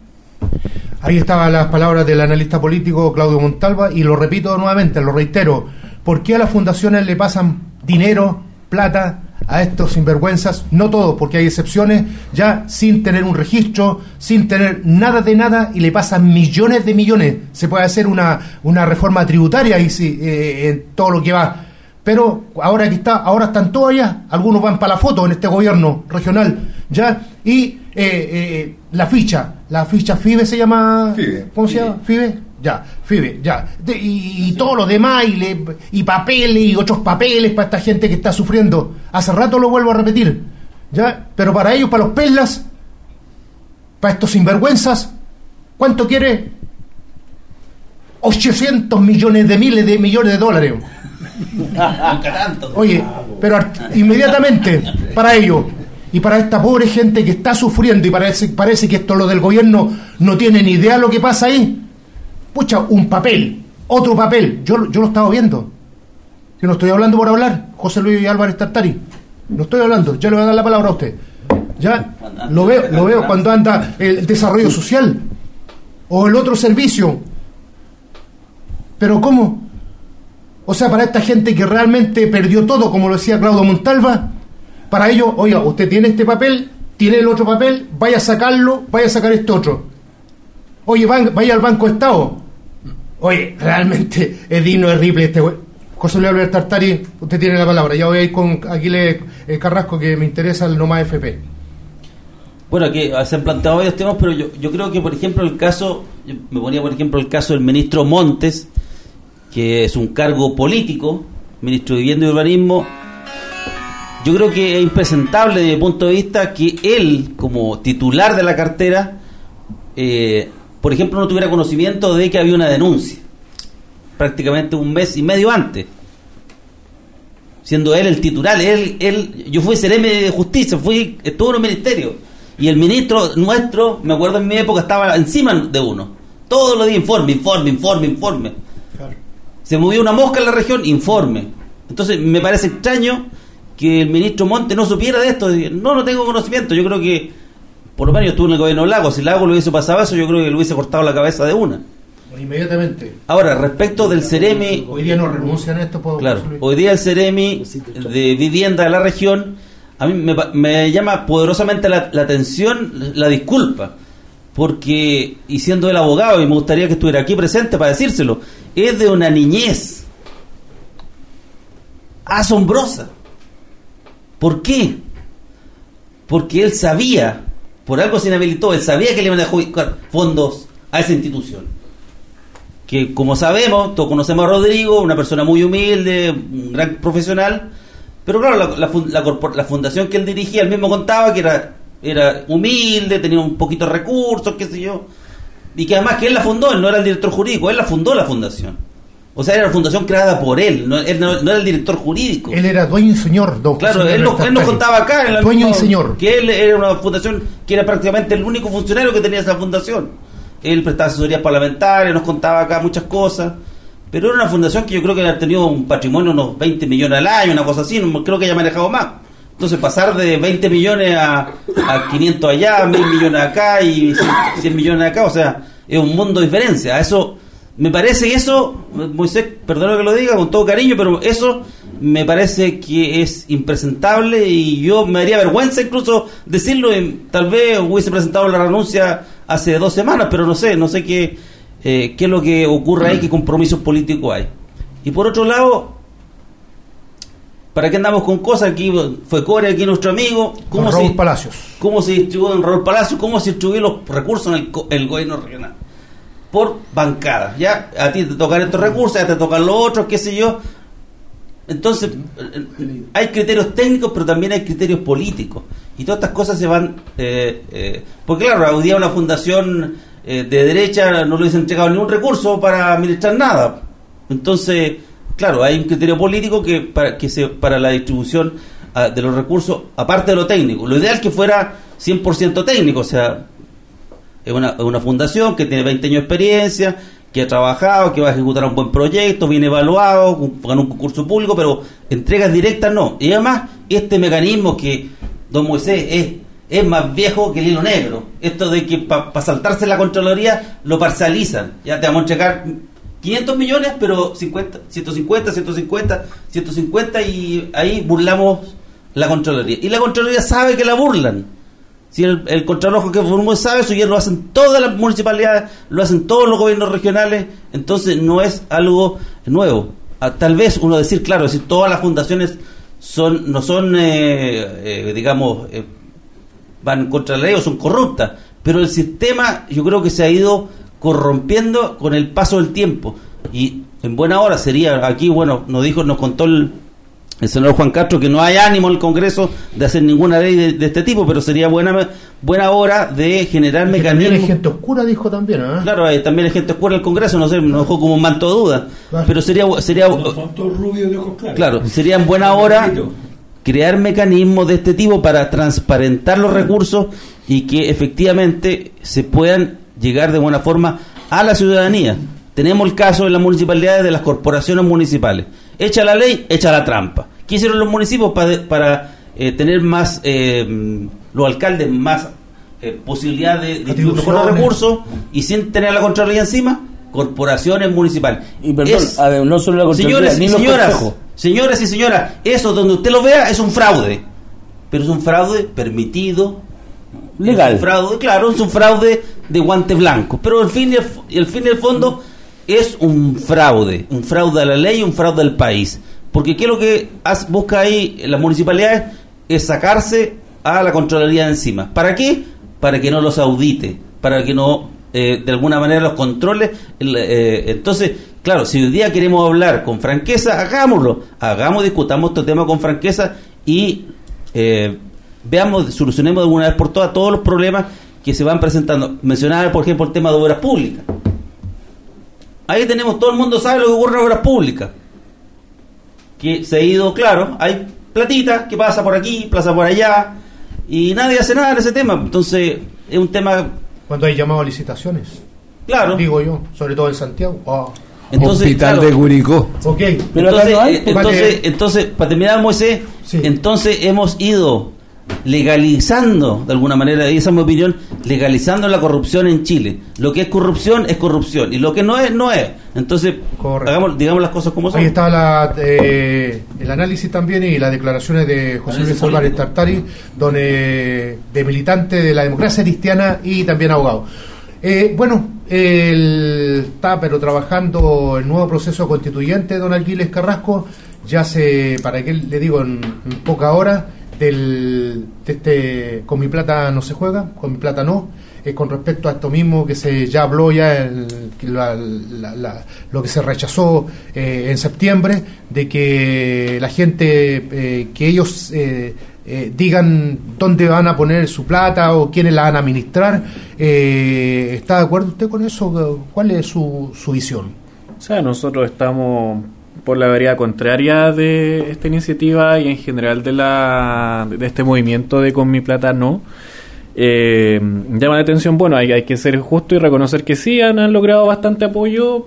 Ahí estaban las palabras del analista político Claudio Montalva, y lo repito nuevamente, lo reitero, ¿por qué a las fundaciones le pasan dinero, plata a estos sinvergüenzas? No todos, porque hay excepciones, ya sin tener un registro, sin tener nada de nada, y le pasan millones de millones. Se puede hacer una, una reforma tributaria y sí, eh, en todo lo que va. Pero ahora que está, ahora están todos allá, algunos van para la foto en este gobierno regional, ya, y eh, eh, la ficha, la ficha FIBE se llama, FIBE. ¿Cómo se llama? FIBE, ya, FIBE, ya, de, y, y todo lo demás, y, le, y papeles, y otros papeles para esta gente que está sufriendo. Hace rato lo vuelvo a repetir, ya, pero para ellos, para los perlas, para estos sinvergüenzas, ¿cuánto quiere? ochocientos millones de miles de millones de dólares. Oye, pero inmediatamente para ellos y para esta pobre gente que está sufriendo, y parece, parece que esto lo del gobierno no tiene ni idea de lo que pasa ahí. Pucha, un papel, otro papel, yo, yo lo estaba viendo. Yo no estoy hablando por hablar, José Luis Álvarez Tartari, no estoy hablando, ya le voy a dar la palabra a usted. Ya lo veo, lo veo cuando anda el desarrollo social o el otro servicio. Pero ¿cómo? O sea, para esta gente que realmente perdió todo, como lo decía Claudio Montalva, para ellos, oiga, usted tiene este papel, tiene el otro papel, vaya a sacarlo, vaya a sacar este otro. Oye, van, vaya al Banco Estado. Oye, realmente es digno de Ripley este güey. José Luis Álvarez Tartari, usted tiene la palabra. Ya voy a ir con Aquiles eh, Carrasco, que me interesa el Nomás F P.
Bueno, aquí se han planteado varios temas, pero yo, yo creo que, por ejemplo, el caso, yo me ponía, por ejemplo, el caso del ministro Montes, que es un cargo político, ministro de Vivienda y Urbanismo. Yo creo que es impresentable desde mi punto de vista que él, como titular de la cartera, eh, por ejemplo, no tuviera conocimiento de que había una denuncia prácticamente un mes y medio antes, siendo él el titular. Él, él, yo fui seremi de justicia, fui, estuve en un ministerio, y el ministro nuestro, me acuerdo en mi época, estaba encima de uno, todos los días informe, informe, informe, informe. Claro. Se movía una mosca en la región, informe. Entonces me parece extraño que el ministro Monte no supiera de esto. No, no tengo conocimiento. Yo creo que por lo menos yo estuve en el gobierno de Lagos, si Lagos le hubiese pasado eso, yo creo que le hubiese cortado la cabeza de una.
Inmediatamente.
Ahora, respecto del Ceremi...
Hoy día no renuncian a esto. ¿Puedo
Claro, hoy día el Ceremi de vivienda de la región, a mí me, me llama poderosamente la, la atención, la disculpa, porque, y siendo el abogado, y me gustaría que estuviera aquí presente para decírselo, es de una niñez asombrosa. ¿Por qué? Porque él sabía, por algo se inhabilitó, él sabía que le iban a adjudicar fondos a esa institución. Que como sabemos, todos conocemos a Rodrigo, una persona muy humilde, un gran profesional, pero claro, la, la, la, la fundación que él dirigía, él mismo contaba que era, era humilde, tenía un poquito de recursos, qué sé yo, y que además que él la fundó, él no era el director jurídico, él la fundó la fundación. O sea, era la fundación creada por él, no, él no, no era el director jurídico.
Él era dueño y señor, don
Claro, él, no, él nos contaba acá, en la
dueño
misma,
y señor.
Que él era una fundación que era prácticamente el único funcionario que tenía esa fundación. Él prestaba asesorías parlamentarias, nos contaba acá muchas cosas, pero era una fundación que yo creo que ha tenido un patrimonio de unos veinte millones al año, una cosa así, no creo que haya manejado más. Entonces pasar de veinte millones a, a quinientos allá, mil millones acá y cien millones acá, o sea, es un mundo de diferencia. Eso, me parece eso, Moisés, perdona que lo diga con todo cariño, pero eso me parece que es impresentable y yo me daría vergüenza incluso decirlo, y tal vez hubiese presentado la renuncia hace dos semanas, pero no sé, no sé qué, eh, qué es lo que ocurre ahí, qué compromisos políticos hay. Y por otro lado, ¿para qué andamos con cosas? Aquí fue Core, aquí nuestro amigo. ¿Cómo
Raúl
se,
Palacios.
¿Cómo se distribuyó en Raúl Palacios? ¿Cómo se distribuyen los recursos en el, el gobierno regional? Por bancada. Ya, a ti te tocan estos recursos, ya te tocan los otros, qué sé yo. Entonces, hay criterios técnicos, pero también hay criterios políticos. Y todas estas cosas se van... Eh, eh, porque claro, hoy día una fundación eh, de derecha no le hubiese entregado ningún recurso para administrar nada. Entonces, claro, hay un criterio político que para, que se, para la distribución uh, de los recursos, aparte de lo técnico. Lo ideal es que fuera cien por ciento técnico, o sea, es una, una fundación que tiene veinte años de experiencia, que ha trabajado, que va a ejecutar un buen proyecto, bien evaluado, ganó un concurso público, pero entregas directas no. Y además, este mecanismo que, don Moisés, es, es más viejo que el hilo negro. Esto de que para pa saltarse la Contraloría lo parcializan. Ya te vamos a entregar quinientos millones, pero cincuenta, ciento cincuenta, ciento cincuenta, ciento cincuenta y ahí burlamos la Contraloría. Y la Contraloría sabe que la burlan. Si el, el Contralor que formó sabe eso, ya lo hacen todas las municipalidades, lo hacen todos los gobiernos regionales, entonces no es algo nuevo. Ah, tal vez uno decir, claro, decir todas las fundaciones son no son, eh, eh, digamos, eh, van contra la ley o son corruptas, pero el sistema yo creo que se ha ido corrompiendo con el paso del tiempo. Y en buena hora sería, aquí, bueno, nos dijo, nos contó el... el senador Juan Castro que no hay ánimo en el Congreso de hacer ninguna ley de, de este tipo, pero sería buena buena hora de generar
y
mecanismos.
También hay gente oscura, dijo también, ¿eh?
Claro, hay, también hay gente oscura en el Congreso, no sé, nos dejó como un manto de duda, claro. Pero sería sería
no son todos rubios de ojos claros.
Claro, sería en buena hora crear mecanismos de este tipo para transparentar los recursos y que efectivamente se puedan llegar de buena forma a la ciudadanía. Tenemos el caso de las municipalidades, de las corporaciones municipales. Echa la ley, echa la trampa. ¿Qué hicieron los municipios para, para eh, tener más, eh, los alcaldes, más eh, posibilidad de distribuir los recursos y sin tener la Contraloría encima? Corporaciones municipales.
Y perdón,
es,
a ver, no solo la Contraloría,
señores
ni
y
los
señoras,
consejos.
señoras y señoras, eso donde usted lo vea es un fraude, pero es un fraude permitido,
legal.
Es un fraude, claro, es un fraude de guante blanco, pero el fin y el, el fin y el fondo es un fraude, un fraude a la ley y un fraude al país. Porque ¿qué es lo que busca ahí las municipalidades? Es sacarse a la Contraloría de encima. ¿Para qué? Para que no los audite, para que no, eh, de alguna manera, los controle. Eh, entonces, claro, si hoy día queremos hablar con franqueza, hagámoslo. Hagamos, discutamos este tema con franqueza y eh, veamos, solucionemos de alguna vez por todas todos los problemas que se van presentando. Mencionaba, por ejemplo, el tema de obras públicas. Ahí tenemos, todo el mundo sabe lo que ocurre en obras públicas. Que se ha ido, claro, hay platita que pasa por aquí, pasa por allá, y nadie hace nada en ese tema. Entonces, es un tema...
Cuando hay llamado a licitaciones.
Claro.
Digo yo, sobre todo en Santiago. Oh.
Entonces, Hospital claro, de Curicó.
Okay.
Pero entonces, no hay, entonces, vale. entonces, para terminar, Moisés, sí. Entonces hemos ido legalizando, de alguna manera, y esa es mi opinión, legalizando la corrupción en Chile. Lo que es corrupción es corrupción, y lo que no es, no es. Entonces, hagamos, digamos las cosas como son.
Ahí está la, eh, el análisis también y las declaraciones de José Luis Álvarez Tartari, donde, de militante de la democracia cristiana y también abogado. Eh, bueno, él está pero trabajando el nuevo proceso constituyente, don Aquiles Carrasco, ya se, para que le digo en, en poca hora, del, de este con mi plata no se juega, con mi plata no, eh, con respecto a esto mismo que se ya habló ya el, la, la, la, lo que se rechazó eh, en septiembre, de que la gente, eh, que ellos eh, eh, digan dónde van a poner su plata o quiénes la van a administrar. Eh, ¿está de acuerdo usted con eso? ¿Cuál es su, su visión?
O sea, nosotros estamos por la vereda contraria de esta iniciativa y en general de la de este movimiento de Con mi plata no. Eh, llama la atención, bueno, hay, hay que ser justo y reconocer que sí han, han logrado bastante apoyo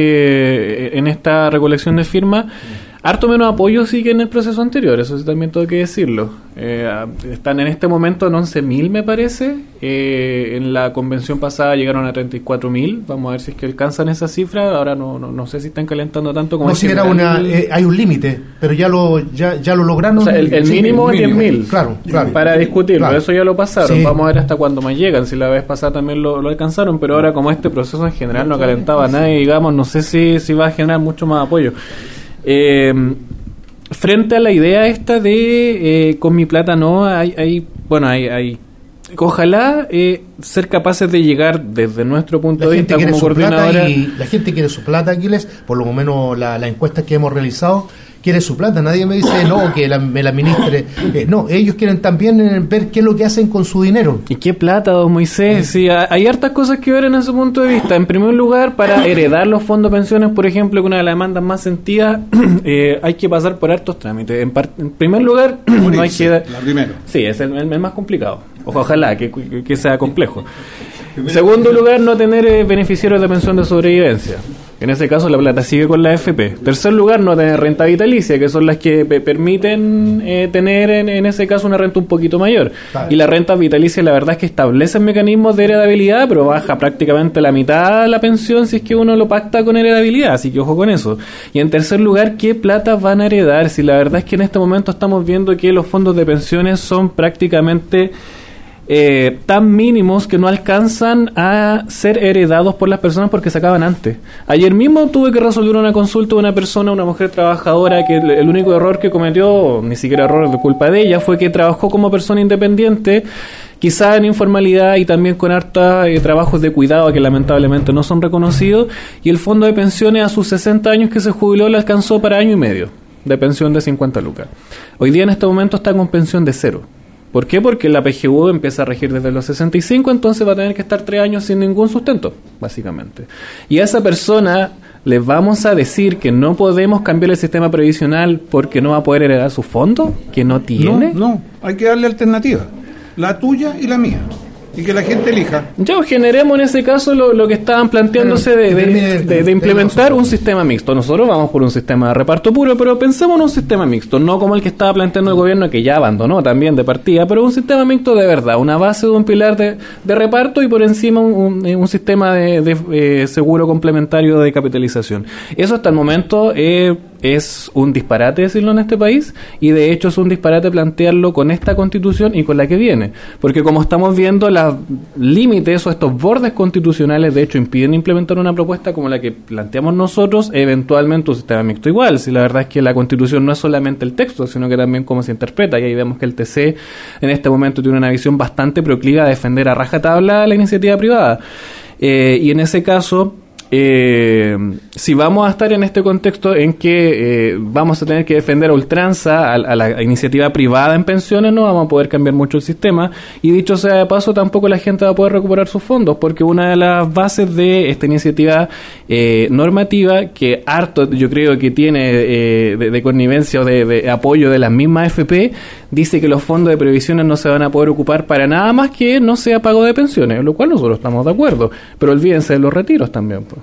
eh, en esta recolección de firmas. Harto menos apoyo sí que en el proceso anterior, eso sí también tengo que decirlo. Eh, están en este momento en once mil, me parece. Eh, en la convención pasada llegaron a treinta y cuatro mil. Vamos a ver si es que alcanzan esa cifra. Ahora no no, no sé si están calentando tanto como...
No, si era una, eh, hay un límite, pero ya lo ya, ya lo lograron.
O sea, el, el
sí,
mínimo es diez mil.
Claro, claro.
Para discutirlo,
claro.
Eso ya lo pasaron.
Sí.
Vamos a ver hasta cuándo más llegan. Si la vez pasada también lo, lo alcanzaron, pero ahora como este proceso en general no calentaba a nadie, digamos, no sé si, si va a generar mucho más apoyo. Eh... Frente a la idea esta de eh, con mi plata no, hay, hay bueno, hay, hay ojalá eh, ser capaces de llegar desde nuestro punto de vista como coordinadora.
Y la gente quiere su plata, Aquiles, por lo menos la, la encuesta que hemos realizado quiere su plata. Nadie me dice no, que la, me la administre. Eh, no, ellos quieren también ver qué es lo que hacen con su dinero.
¿Y qué plata, don Moisés? Sí, hay hartas cosas que ver en ese punto de vista. En primer lugar, para heredar los fondos de pensiones, por ejemplo, que una de las demandas más sentidas, eh, hay que pasar por hartos trámites. En, par, en primer lugar, no hay que...
La primera.
Sí, es el, el, el más complicado. Ojalá que, que, que sea complejo. En segundo lugar, no tener eh, beneficiarios de pensión de sobrevivencia. En ese caso, la plata sigue con la A F P. Tercer lugar, no tener renta vitalicia, que son las que pe- permiten eh, tener, en, en ese caso, una renta un poquito mayor. Vale. Y la renta vitalicia, la verdad es que establecen mecanismos de heredabilidad, pero baja prácticamente la mitad la pensión si es que uno lo pacta con heredabilidad. Así que ojo con eso. Y en tercer lugar, ¿qué plata van a heredar? Si la verdad es que en este momento estamos viendo que los fondos de pensiones son prácticamente... Eh, tan mínimos que no alcanzan a ser heredados por las personas porque se acaban antes. Ayer mismo tuve que resolver una consulta de una persona, una mujer trabajadora, que el, el único error que cometió, ni siquiera error de culpa de ella, fue que trabajó como persona independiente, quizá en informalidad y también con harta eh, trabajos de cuidado que lamentablemente no son reconocidos, y el fondo de pensiones a sus sesenta años que se jubiló le alcanzó para año y medio de pensión de cincuenta lucas. Hoy día en este momento está con pensión de cero. ¿Por qué? Porque la P G U empieza a regir desde los sesenta y cinco, entonces va a tener que estar tres años sin ningún sustento, básicamente. Y a esa persona le vamos a decir que no podemos cambiar el sistema previsional porque no va a poder heredar su fondo, que no tiene.
No, no, hay que darle alternativa, la tuya y la mía. Y que la gente elija.
Ya generemos en ese caso lo, lo que estaban planteándose de, de, de, de implementar un sistema mixto. Nosotros vamos por un sistema de reparto puro, pero pensemos en un sistema mixto, no como el que estaba planteando el gobierno, que ya abandonó también de partida, pero un sistema mixto de verdad, una base de un pilar de, de reparto y por encima un, un, un sistema de, de eh, seguro complementario de capitalización. Eso hasta el momento eh, es un disparate decirlo en este país, y de hecho es un disparate plantearlo con esta constitución y con la que viene, porque como estamos viendo, la límites o estos bordes constitucionales de hecho impiden implementar una propuesta como la que planteamos nosotros, eventualmente un sistema mixto igual. Si la verdad es que la Constitución no es solamente el texto, sino que también cómo se interpreta, y ahí vemos que el T C en este momento tiene una visión bastante proclive a defender a rajatabla la iniciativa privada, eh, y en ese caso Eh, si vamos a estar en este contexto en que eh, vamos a tener que defender a ultranza a, a la iniciativa privada en pensiones, no vamos a poder cambiar mucho el sistema, y dicho sea de paso, tampoco la gente va a poder recuperar sus fondos, porque una de las bases de esta iniciativa eh, normativa, que harto yo creo que tiene eh, de, de connivencia o de, de apoyo de las mismas A F P, dice que los fondos de previsiones no se van a poder ocupar para nada más que no sea pago de pensiones, lo cual nosotros estamos de acuerdo, pero olvídense de los retiros también, pues.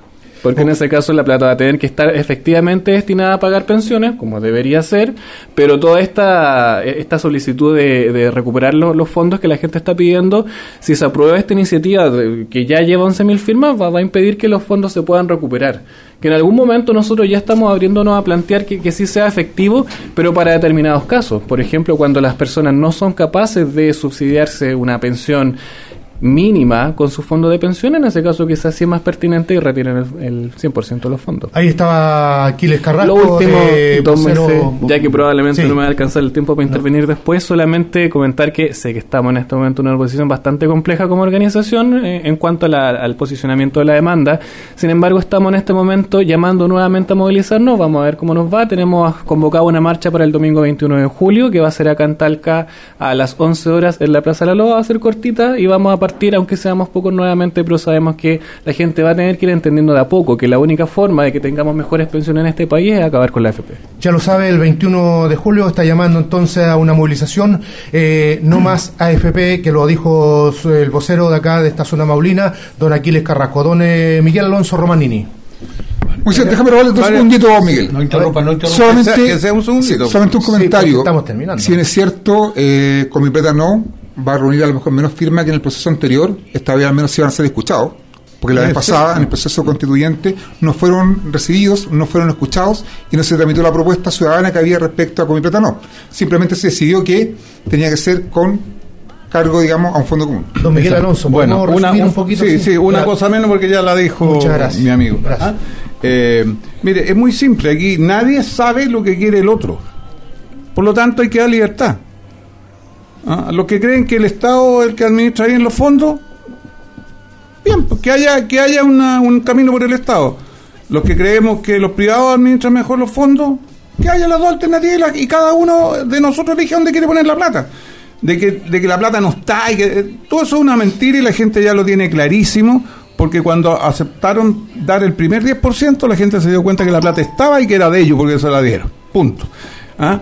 porque en ese caso la plata va a tener que estar efectivamente destinada a pagar pensiones, como debería ser, pero toda esta esta solicitud de, de recuperar los, los fondos que la gente está pidiendo, si se aprueba esta iniciativa de, que ya lleva once mil firmas, va, va a impedir que los fondos se puedan recuperar. Que en algún momento nosotros ya estamos abriéndonos a plantear que, que sí sea efectivo, pero para determinados casos. Por ejemplo, cuando las personas no son capaces de subsidiarse una pensión mínima con su fondo de pensión, en ese caso quizás sí es más pertinente y retiren el, el cien por ciento de los fondos.
Ahí estaba Aquiles Carrasco.
Lo último,
de
dos
vocero...
meses, ya que probablemente
sí.
no me va a alcanzar el tiempo para intervenir no. después, solamente comentar que sé que estamos en este momento en una posición bastante compleja como organización eh, en cuanto a la, al posicionamiento de la demanda. Sin embargo, estamos en este momento llamando nuevamente a movilizarnos, vamos a ver cómo nos va. Tenemos convocado una marcha para el domingo veintiuno de julio, que va a ser acá en Talca a las once horas en la Plaza La Loa, va a ser cortita y vamos a partir, aunque seamos pocos nuevamente, pero sabemos que la gente va a tener que ir entendiendo de a poco que la única forma de que tengamos mejores pensiones en este país es acabar con la A F P.
Ya lo sabe, el veintiuno de julio está llamando entonces a una movilización, eh, no más A F P, que lo dijo el vocero de acá, de esta zona maulina, don Aquiles Carrasco. Don eh, Miguel Alonso Romanini.
Muy bien, déjame robarle dos segunditos, Miguel.
No interrumpa, no interrumpa.
Solamente,
que sea un segundito.
Sí, solamente un comentario.
Sí, estamos terminando.
Si bien es cierto, eh, con mi plata no, va a reunir a lo mejor menos firmas que en el proceso anterior. Esta vez al menos sí van a ser escuchados, porque la vez pasada, en el proceso constituyente, no fueron recibidos, no fueron escuchados y no se tramitó la propuesta ciudadana que había respecto a con mi plata no. Simplemente se decidió que tenía que ser con cargo, digamos, a un fondo común.
Don Miguel Alonso,
bueno, una, un, un poquito. Sí, sí, una cosa menos porque ya la dijo mi amigo. ¿Ah? Eh, mire, es muy simple. Aquí nadie sabe lo que quiere el otro. Por lo tanto, hay que dar libertad. ¿Ah? Los que creen que el Estado es el que administra bien los fondos, bien, pues que haya que haya una, un camino por el Estado. Los que creemos que los privados administran mejor los fondos, que haya las dos alternativas y cada uno de nosotros elige dónde quiere poner la plata. De que, de que la plata no está, y que todo eso es una mentira y la gente ya lo tiene clarísimo, porque cuando aceptaron dar el primer diez por ciento, la gente se dio cuenta que la plata estaba y que era de ellos porque se la dieron. Punto. ¿Ah?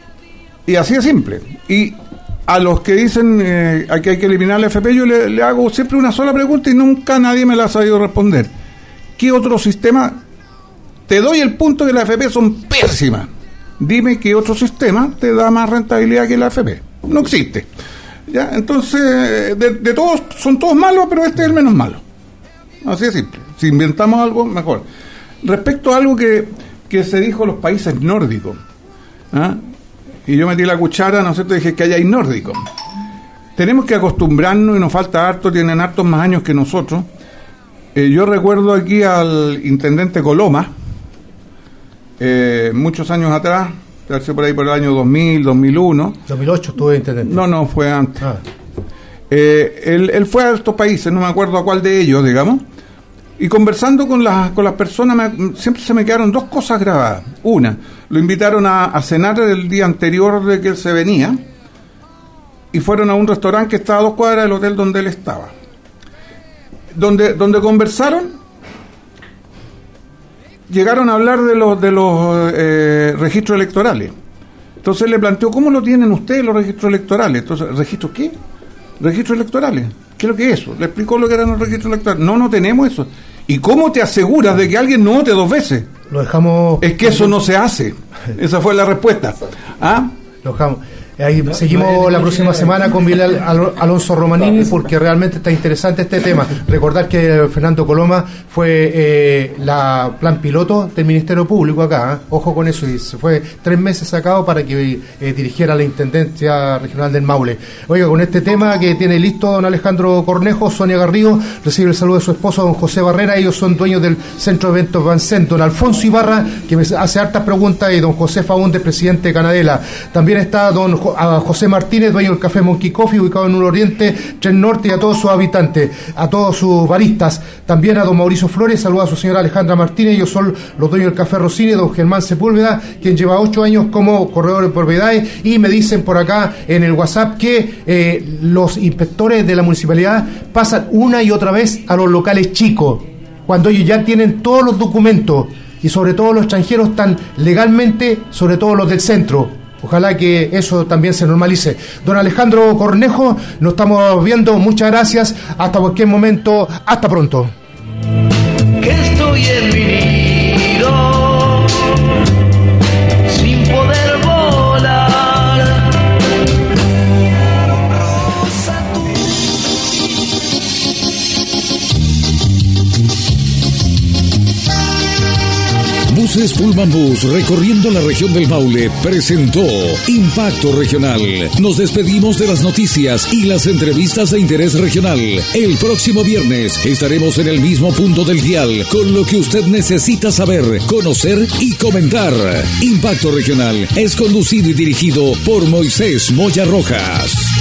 Y así es simple. Y a los que dicen eh, que hay que eliminar la A F P, yo le, le hago siempre una sola pregunta y nunca nadie me la ha sabido responder. ¿Qué otro sistema? Te doy el punto que las A F P son pésimas. Dime qué otro sistema te da más rentabilidad que la A F P. No existe. ¿Ya? Entonces, de, de todos, son todos malos, pero este es el menos malo. Así de simple. Si inventamos algo, mejor. Respecto a algo que, que se dijo en los países nórdicos, ¿ah? Y yo metí la cuchara, ¿no es cierto? Dije que allá hay nórdicos. Tenemos que acostumbrarnos y nos falta harto, tienen hartos más años que nosotros. Eh, yo recuerdo aquí al intendente Coloma, eh, muchos años atrás, por ahí por el año dos mil, dos mil uno.
dos mil ocho estuve intendente.
No, no, fue antes.
Ah.
Eh, él, él fue a estos países, no me acuerdo a cuál de ellos, digamos, y conversando con las con las personas, me, siempre se me quedaron dos cosas grabadas. Una, lo invitaron a, a cenar el día anterior de que él se venía, y fueron a un restaurante que estaba a dos cuadras del hotel donde él estaba. Donde, donde conversaron, llegaron a hablar de los de los eh, registros electorales. Entonces le planteó, ¿cómo lo tienen ustedes los registros electorales? Entonces, ¿registros qué? Registros electorales. ¿Qué es lo que es eso? Le explicó lo que eran los registros electorales. No, no tenemos eso. ¿Y cómo te aseguras de que alguien no vote dos veces?
Lo dejamos...
Es que eso no se hace. Esa fue la respuesta. ¿Ah?
Lo dejamos. Ahí no, seguimos no la próxima semana con Miguel Al- Alonso Romanini, porque realmente está interesante este tema. Recordar que Fernando Coloma fue eh, la plan piloto del Ministerio Público acá, ¿eh? Ojo con eso, y se fue tres meses sacado para que eh, dirigiera la Intendencia Regional del Maule. Oiga, con este tema que tiene listo don Alejandro Cornejo, Sonia Garrido recibe el saludo de su esposo don José Barrera. Ellos son dueños del Centro de Eventos Bancent. Don Alfonso Ibarra, que me hace hartas preguntas, y don José Faúndez, presidente de Canadela. También está don a José Martínez, dueño del Café Monkey Coffee, ubicado en un Oriente, Tren Norte, y a todos sus habitantes, a todos sus baristas. También a don Mauricio Flores, saluda a su señora Alejandra Martínez. Ellos son los dueños del Café Rossini, don Germán Sepúlveda, quien lleva ocho años como corredor de propiedades, y me dicen por acá en el WhatsApp que eh, los inspectores de la municipalidad pasan una y otra vez a los locales chicos, cuando ellos ya tienen todos los documentos, y sobre todo los extranjeros están legalmente, sobre todo los del centro. Ojalá que eso también se normalice. Don Alejandro Cornejo, nos estamos viendo. Muchas gracias. Hasta cualquier momento. Hasta pronto.
Que estoy en mi
Moisés Pullman Bus, recorriendo la región del Maule, presentó Impacto Regional. Nos despedimos de las noticias y las entrevistas de interés regional. El próximo viernes estaremos en el mismo punto del dial con lo que usted necesita saber, conocer y comentar. Impacto Regional es conducido y dirigido por Moisés Moya Rojas.